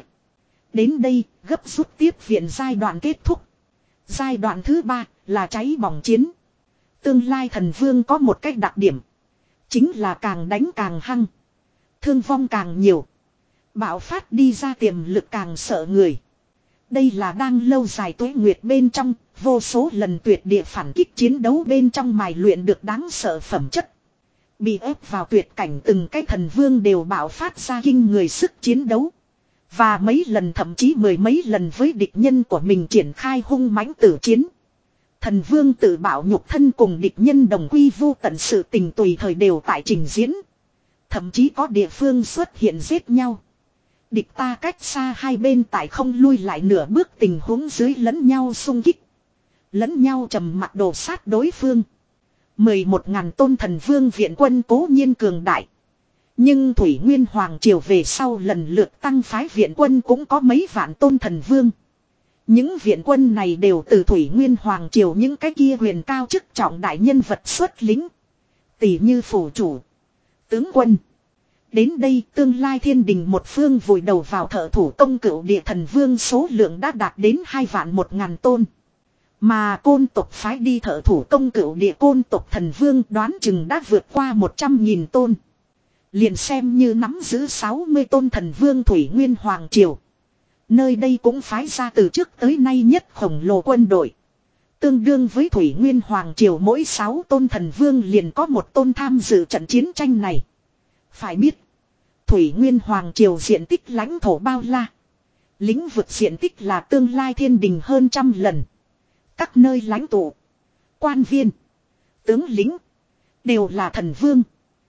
Đến đây, gấp rút tiếp viện giai đoạn kết thúc. Giai đoạn thứ ba là cháy bỏng chiến. Tương lai thần vương có một cách đặc điểm. Chính là càng đánh càng hăng. Thương vong càng nhiều. Bạo phát đi ra tiềm lực càng sợ người. Đây là đang lâu dài tuế nguyệt bên trong, vô số lần tuyệt địa phản kích chiến đấu bên trong mài luyện được đáng sợ phẩm chất. Bị ép vào tuyệt cảnh từng cái thần vương đều bạo phát ra kinh người sức chiến đấu. Và mấy lần thậm chí mười mấy lần với địch nhân của mình triển khai hung mãnh tử chiến. Thần vương tự bảo nhục thân cùng địch nhân đồng quy vu tận sự tình tùy thời đều tại trình diễn. Thậm chí có địa phương xuất hiện giết nhau. Địch ta cách xa hai bên tại không lui lại nửa bước tình huống dưới lẫn nhau xung kích. Lẫn nhau trầm mặc đổ sát đối phương. mười một ngàn tôn thần vương viện quân cố nhiên cường đại. Nhưng Thủy Nguyên Hoàng Triều về sau lần lượt tăng phái viện quân cũng có mấy vạn tôn thần vương. Những viện quân này đều từ Thủy Nguyên Hoàng Triều những cái kia huyền cao chức trọng đại nhân vật xuất lính. Tỷ như phủ chủ, tướng quân. Đến đây tương lai thiên đình một phương vùi đầu vào thợ thủ công cửu địa thần vương số lượng đã đạt đến hai vạn một ngàn tôn. Mà côn tộc phái đi thợ thủ công cửu địa côn tộc thần vương đoán chừng đã vượt qua một trăm nghìn tôn. Liền xem như nắm giữ sáu mươi tôn thần vương Thủy Nguyên Hoàng Triều. Nơi đây cũng phái ra từ trước tới nay nhất khổng lồ quân đội. Tương đương với Thủy Nguyên Hoàng Triều mỗi sáu tôn thần vương liền có một tôn tham dự trận chiến tranh này. Phải biết, Thủy Nguyên Hoàng Triều diện tích lãnh thổ bao la. Lĩnh vực diện tích là tương lai thiên đình hơn trăm lần. Các nơi lãnh tụ, quan viên, tướng lính, đều là thần vương.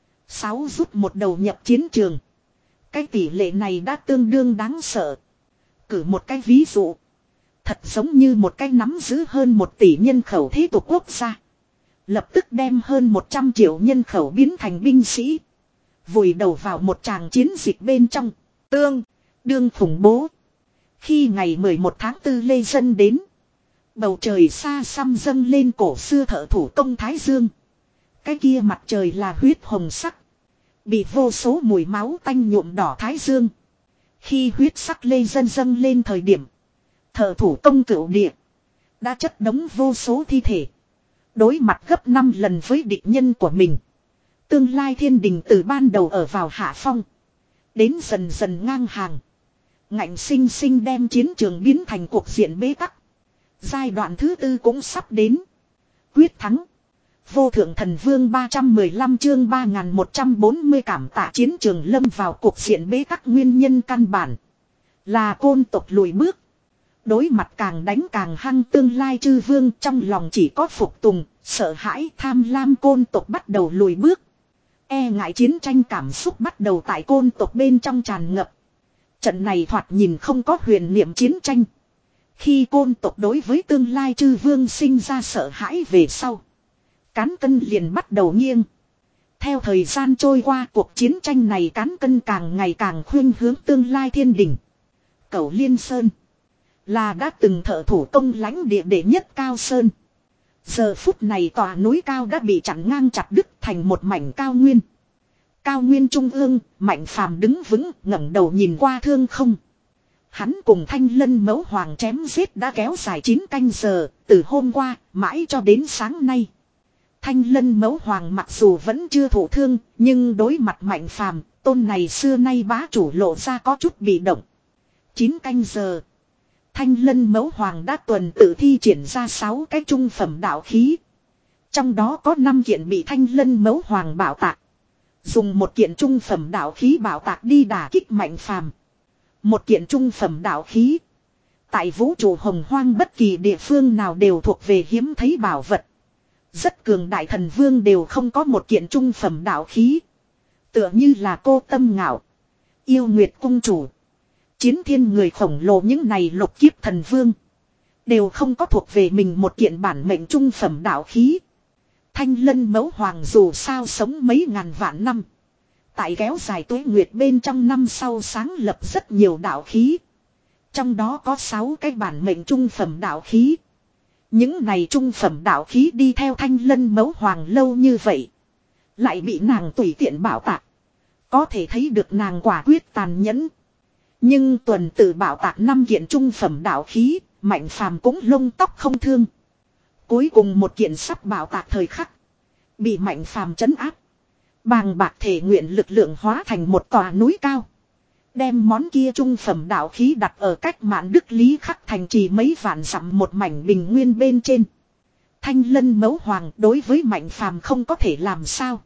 Sáu rút một đầu nhập chiến trường. Cái tỷ lệ này đã tương đương đáng sợ. Cử một cái ví dụ. Thật giống như một cái nắm giữ hơn một tỷ nhân khẩu thế tục quốc gia. Lập tức đem hơn một trăm triệu nhân khẩu biến thành binh sĩ. Vùi đầu vào một tràng chiến dịch bên trong. Tương, đương khủng bố. Khi ngày mười một tháng tư lê dân đến. Bầu trời xa xăm dâng lên cổ xưa thợ thủ công Thái Dương. Cái kia mặt trời là huyết hồng sắc. Bị vô số mùi máu tanh nhuộm đỏ Thái Dương. Khi huyết sắc lê dân dâng lên thời điểm. Thợ thủ công cửu địa. Đã chất đống vô số thi thể. Đối mặt gấp năm lần với địch nhân của mình. Tương lai thiên đình từ ban đầu ở vào hạ phong. Đến dần dần ngang hàng. Ngạnh sinh sinh đem chiến trường biến thành cuộc diện bế tắc. Giai đoạn thứ tư cũng sắp đến. Quyết thắng. Vô thượng thần vương ba trăm mười lăm chương ba nghìn một trăm bốn mươi cảm tạ chiến trường lâm vào cuộc diện bế tắc nguyên nhân căn bản. Là côn tộc lùi bước. Đối mặt càng đánh càng hăng tương lai chư vương trong lòng chỉ có phục tùng, sợ hãi tham lam côn tộc bắt đầu lùi bước. E ngại chiến tranh cảm xúc bắt đầu tại côn tộc bên trong tràn ngập. Trận này thoạt nhìn không có huyền niệm chiến tranh. Khi côn tộc đối với tương lai chư vương sinh ra sợ hãi về sau. Cán cân liền bắt đầu nghiêng. Theo thời gian trôi qua cuộc chiến tranh này cán cân càng ngày càng khuyên hướng tương lai thiên đình. Cẩu Liên Sơn. Là đã từng thợ thủ công lãnh địa đệ nhất cao sơn. Giờ phút này tòa núi cao đã bị chặn ngang chặt đứt thành một mảnh cao nguyên. Cao nguyên trung ương, Mạnh Phàm đứng vững ngẩng đầu nhìn qua thương không. Hắn cùng Thanh Lân Mẫu Hoàng chém giết đã kéo dài chín canh giờ, từ hôm qua, mãi cho đến sáng nay. Thanh Lân Mẫu Hoàng mặc dù vẫn chưa thụ thương, nhưng đối mặt Mạnh Phàm, tôn này xưa nay bá chủ lộ ra có chút bị động. chín canh giờ. Thanh Lân Mẫu Hoàng đã tuần tự thi triển ra sáu cái trung phẩm đạo khí. Trong đó có năm kiện bị Thanh Lân Mẫu Hoàng bảo tạc. Dùng một kiện trung phẩm đạo khí bảo tạc đi đả kích Mạnh Phàm. Một kiện trung phẩm đạo khí. Tại vũ trụ hồng hoang bất kỳ địa phương nào đều thuộc về hiếm thấy bảo vật. Rất cường đại thần vương đều không có một kiện trung phẩm đạo khí. Tựa như là Cô Tâm Ngạo, Yêu Nguyệt Cung Chủ, Chiến Thiên người khổng lồ những này lục kiếp thần vương. Đều không có thuộc về mình một kiện bản mệnh trung phẩm đạo khí. Thanh Lân Mẫu Hoàng dù sao sống mấy ngàn vạn năm. Tại kéo dài tuế nguyệt bên trong năm sau sáng lập rất nhiều đạo khí. Trong đó có sáu cái bản mệnh trung phẩm đạo khí. Những này trung phẩm đạo khí đi theo Thanh Lân Mẫu Hoàng lâu như vậy. Lại bị nàng tùy tiện bảo tạc. Có thể thấy được nàng quả quyết tàn nhẫn. Nhưng tuần tự bảo tạc năm kiện trung phẩm đạo khí, Mạnh Phàm cũng lông tóc không thương. Cuối cùng một kiện sắp bảo tạc thời khắc. Bị Mạnh Phàm trấn áp. Bàng bạc thể nguyện lực lượng hóa thành một tòa núi cao. Đem món kia trung phẩm đạo khí đặt ở cách Mạn Đức Lý Khắc thành trì mấy vạn dặm một mảnh bình nguyên bên trên. Thanh Lân Mẫu Hoàng đối với Mạnh Phàm không có thể làm sao.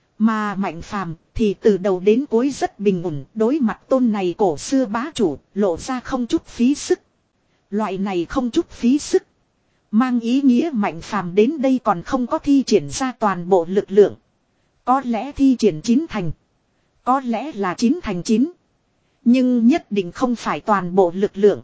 Mà Mạnh Phàm thì từ đầu đến cuối rất bình ổn, đối mặt tôn này cổ xưa bá chủ, lộ ra không chút phí sức. Loại này không chút phí sức, mang ý nghĩa Mạnh Phàm đến đây còn không có thi triển ra toàn bộ lực lượng. Có lẽ thi triển chín thành, có lẽ là chín thành chín. Nhưng nhất định không phải toàn bộ lực lượng.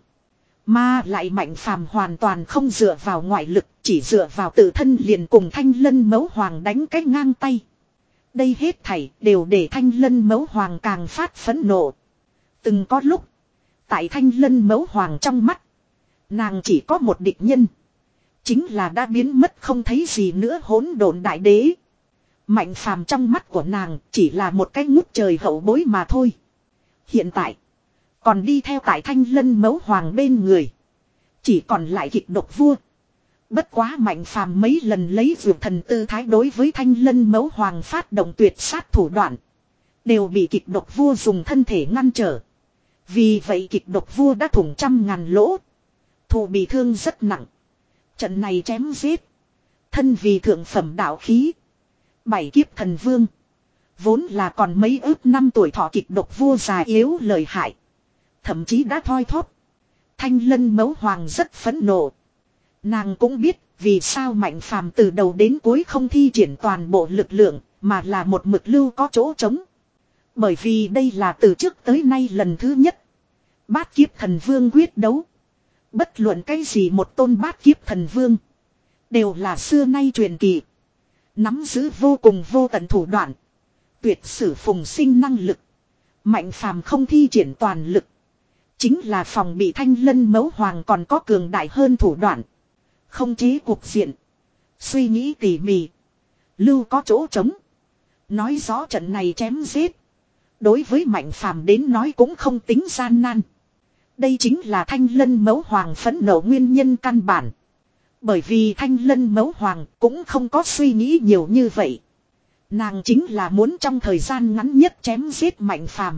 Mà lại Mạnh Phàm hoàn toàn không dựa vào ngoại lực, chỉ dựa vào tự thân liền cùng Thanh Lân Mẫu Hoàng đánh cái ngang tay. Đây hết thảy đều để Thanh Lân Mẫu Hoàng càng phát phẫn nộ. Từng có lúc, tại Thanh Lân Mẫu Hoàng trong mắt, nàng chỉ có một địch nhân. Chính là đã biến mất không thấy gì nữa hỗn độn đại đế. Mạnh Phàm trong mắt của nàng chỉ là một cái ngút trời hậu bối mà thôi. Hiện tại, còn đi theo tại Thanh Lân Mẫu Hoàng bên người. Chỉ còn lại Kịch Độc Vua. Bất quá Mạnh Phàm mấy lần lấy vượt thần tư thái đối với Thanh Lân Mẫu Hoàng phát động tuyệt sát thủ đoạn. Đều bị Kịch Độc Vua dùng thân thể ngăn trở. Vì vậy Kịch Độc Vua đã thủng trăm ngàn lỗ. Thụ bị thương rất nặng. Trận này chém giết. Thân vì thượng phẩm đạo khí. Bảy kiếp thần vương. Vốn là còn mấy ước năm tuổi thọ Kịch Độc Vua già yếu lợi hại. Thậm chí đã thoi thóp. Thanh Lân Mẫu Hoàng rất phẫn nộ. Nàng cũng biết vì sao Mạnh Phàm từ đầu đến cuối không thi triển toàn bộ lực lượng, mà là một mực lưu có chỗ trống. Bởi vì đây là từ trước tới nay lần thứ nhất. Bát kiếp thần vương quyết đấu. Bất luận cái gì một tôn bát kiếp thần vương. Đều là xưa nay truyền kỳ. Nắm giữ vô cùng vô tận thủ đoạn. Tuyệt sử phùng sinh năng lực. Mạnh Phàm không thi triển toàn lực. Chính là phòng bị Thanh Lân Mẫu Hoàng còn có cường đại hơn thủ đoạn. Không chế cuộc diện. Suy nghĩ tỉ mỉ. Lưu có chỗ trống. Nói rõ trận này chém giết. Đối với Mạnh Phàm đến nói cũng không tính gian nan. Đây chính là Thanh Lân Mẫu Hoàng phẫn nộ nguyên nhân căn bản. Bởi vì Thanh Lân Mẫu Hoàng cũng không có suy nghĩ nhiều như vậy. Nàng chính là muốn trong thời gian ngắn nhất chém giết Mạnh Phàm.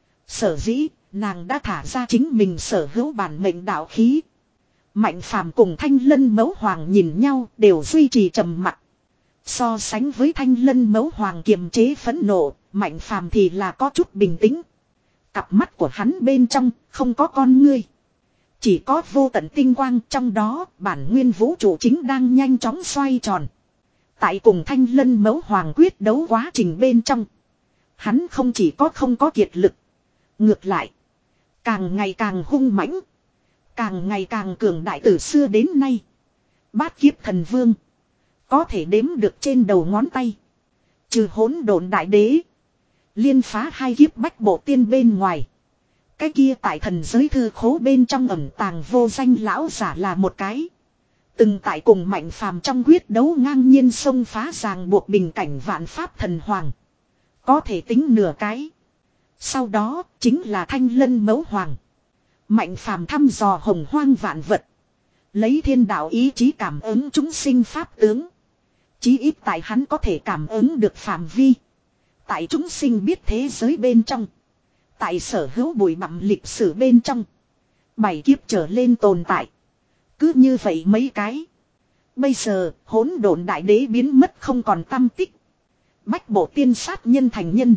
Sở dĩ, nàng đã thả ra chính mình sở hữu bản mệnh đạo khí. Mạnh Phàm cùng Thanh Lân Mẫu Hoàng nhìn nhau đều duy trì trầm mặc. So sánh với Thanh Lân Mẫu Hoàng kiềm chế phẫn nộ, Mạnh Phàm thì là có chút bình tĩnh. Cặp mắt của hắn bên trong không có con ngươi. Chỉ có vô tận tinh quang, trong đó bản nguyên vũ trụ chính đang nhanh chóng xoay tròn. Tại cùng Thanh Lân Mẫu Hoàng quyết đấu quá trình bên trong, hắn không chỉ có không có kiệt lực. Ngược lại, càng ngày càng hung mãnh. Càng ngày càng cường đại từ xưa đến nay. Bát kiếp thần vương. Có thể đếm được trên đầu ngón tay. Trừ hỗn độn đại đế. Liên phá hai kiếp bách bộ tiên bên ngoài. Cái kia tại thần giới thư khố bên trong ẩn tàng vô danh lão giả là một cái. Từng tại cùng Mạnh Phàm trong quyết đấu ngang nhiên xông phá ràng buộc bình cảnh vạn pháp thần hoàng. Có thể tính nửa cái. Sau đó chính là Thanh Lân Mẫu Hoàng. Mạnh Phàm thăm dò hồng hoang vạn vật. Lấy thiên đạo ý chí cảm ứng chúng sinh pháp tướng. Chí ít tại hắn có thể cảm ứng được phạm vi. Tại chúng sinh biết thế giới bên trong. Tại sở hữu bụi bặm lịch sử bên trong. Bảy kiếp trở lên tồn tại. Cứ như vậy mấy cái. Bây giờ hỗn độn đại đế biến mất không còn tăm tích. Bách bộ tiên sát nhân thành nhân.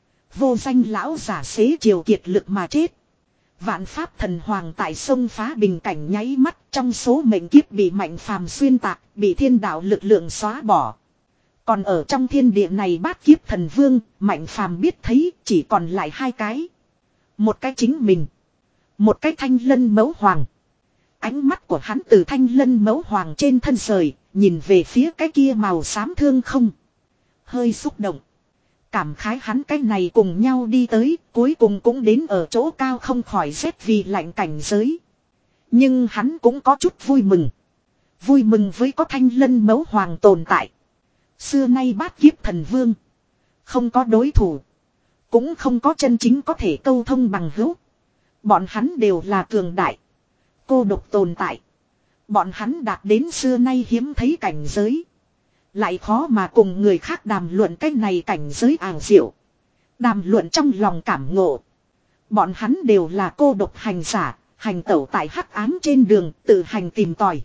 Vô danh lão giả xế chiều kiệt lực mà chết. Vạn pháp thần hoàng tại sông phá bình cảnh nháy mắt, trong số mệnh kiếp bị Mạnh Phàm xuyên tạc, bị thiên đạo lực lượng xóa bỏ. Còn ở trong thiên địa này bát kiếp thần vương, Mạnh Phàm biết thấy chỉ còn lại hai cái. Một cái chính mình. Một cái Thanh Lân Mẫu Hoàng. Ánh mắt của hắn từ Thanh Lân Mẫu Hoàng trên thân rời, nhìn về phía cái kia màu xám thương không. Hơi xúc động. Cảm khái hắn cái này cùng nhau đi tới, cuối cùng cũng đến ở chỗ cao không khỏi rét vì lạnh cảnh giới. Nhưng hắn cũng có chút vui mừng. Vui mừng với có Thanh Lân Mẫu Hoàng tồn tại. Xưa nay bát kiếp thần vương. Không có đối thủ. Cũng không có chân chính có thể câu thông bằng hữu. Bọn hắn đều là cường đại. Cô độc tồn tại. Bọn hắn đạt đến xưa nay hiếm thấy cảnh giới. Lại khó mà cùng người khác đàm luận cái này cảnh giới ảo diệu. Đàm luận trong lòng cảm ngộ. Bọn hắn đều là cô độc hành giả, hành tẩu tại hắc ám trên đường, tự hành tìm tòi.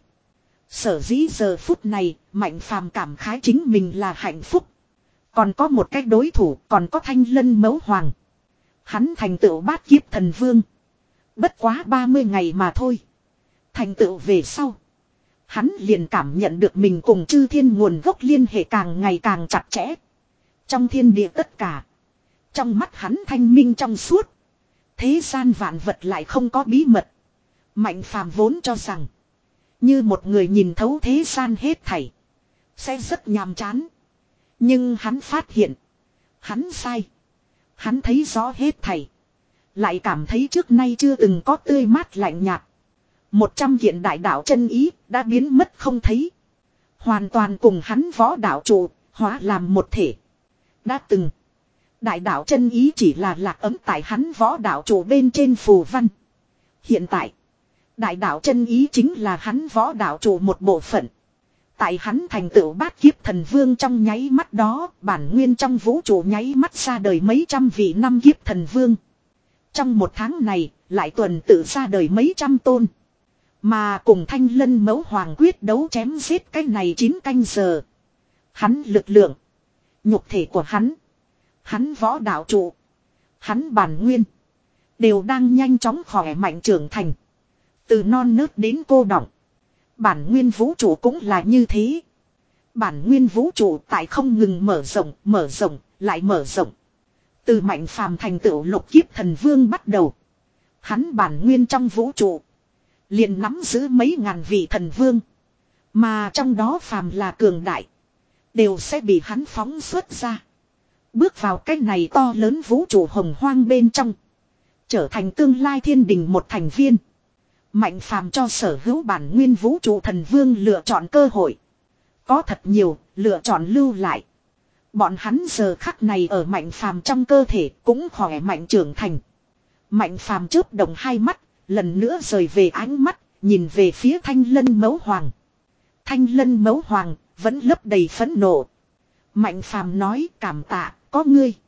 Sở dĩ giờ phút này, Mạnh Phàm cảm khái chính mình là hạnh phúc. Còn có một cái đối thủ, còn có Thanh Lân Mẫu Hoàng. Hắn thành tựu bát kiếp thần vương. Bất quá ba mươi ngày mà thôi. Thành tựu về sau. Hắn liền cảm nhận được mình cùng chư thiên nguồn gốc liên hệ càng ngày càng chặt chẽ. Trong thiên địa tất cả. Trong mắt hắn thanh minh trong suốt. Thế gian vạn vật lại không có bí mật. Mạnh Phàm vốn cho rằng. Như một người nhìn thấu thế gian hết thảy. Sẽ rất nhàm chán. Nhưng hắn phát hiện. Hắn sai. Hắn thấy rõ hết thảy. Lại cảm thấy trước nay chưa từng có tươi mát lạnh nhạt. Một trăm kiện đại đạo chân ý đã biến mất không thấy. Hoàn toàn cùng hắn võ đạo trụ, hóa làm một thể. Đã từng. Đại đạo chân ý chỉ là lạc ấm tại hắn võ đạo trụ bên trên phù văn. Hiện tại. Đại đạo chân ý chính là hắn võ đạo trụ một bộ phận. Tại hắn thành tựu bát kiếp thần vương trong nháy mắt đó, bản nguyên trong vũ trụ nháy mắt ra đời mấy trăm vị năm kiếp thần vương. Trong một tháng này, lại tuần tự ra đời mấy trăm tôn. Mà cùng Thanh Lân Mẫu Hoàng quyết đấu chém giết cái này chín canh giờ. Hắn lực lượng, nhục thể của hắn, hắn võ đạo trụ, hắn bản nguyên, đều đang nhanh chóng khỏe mạnh trưởng thành. Từ non nớt đến cô đọng. Bản nguyên vũ trụ cũng là như thế. Bản nguyên vũ trụ tại không ngừng mở rộng, mở rộng, lại mở rộng. Từ Mạnh Phàm thành tựu lục kiếp thần vương bắt đầu. Hắn bản nguyên trong vũ trụ. Liền nắm giữ mấy ngàn vị thần vương. Mà trong đó phàm là cường đại. Đều sẽ bị hắn phóng xuất ra. Bước vào cái này to lớn vũ trụ hồng hoang bên trong. Trở thành tương lai thiên đình một thành viên. Mạnh Phàm cho sở hữu bản nguyên vũ trụ thần vương lựa chọn cơ hội. Có thật nhiều, lựa chọn lưu lại. Bọn hắn giờ khắc này ở Mạnh Phàm trong cơ thể cũng khỏe mạnh trưởng thành. Mạnh Phàm chớp động hai mắt, lần nữa rời về ánh mắt, nhìn về phía Thanh Lân Mẫu Hoàng. Thanh Lân Mẫu Hoàng vẫn lấp đầy phẫn nộ. Mạnh Phàm nói cảm tạ, có ngươi.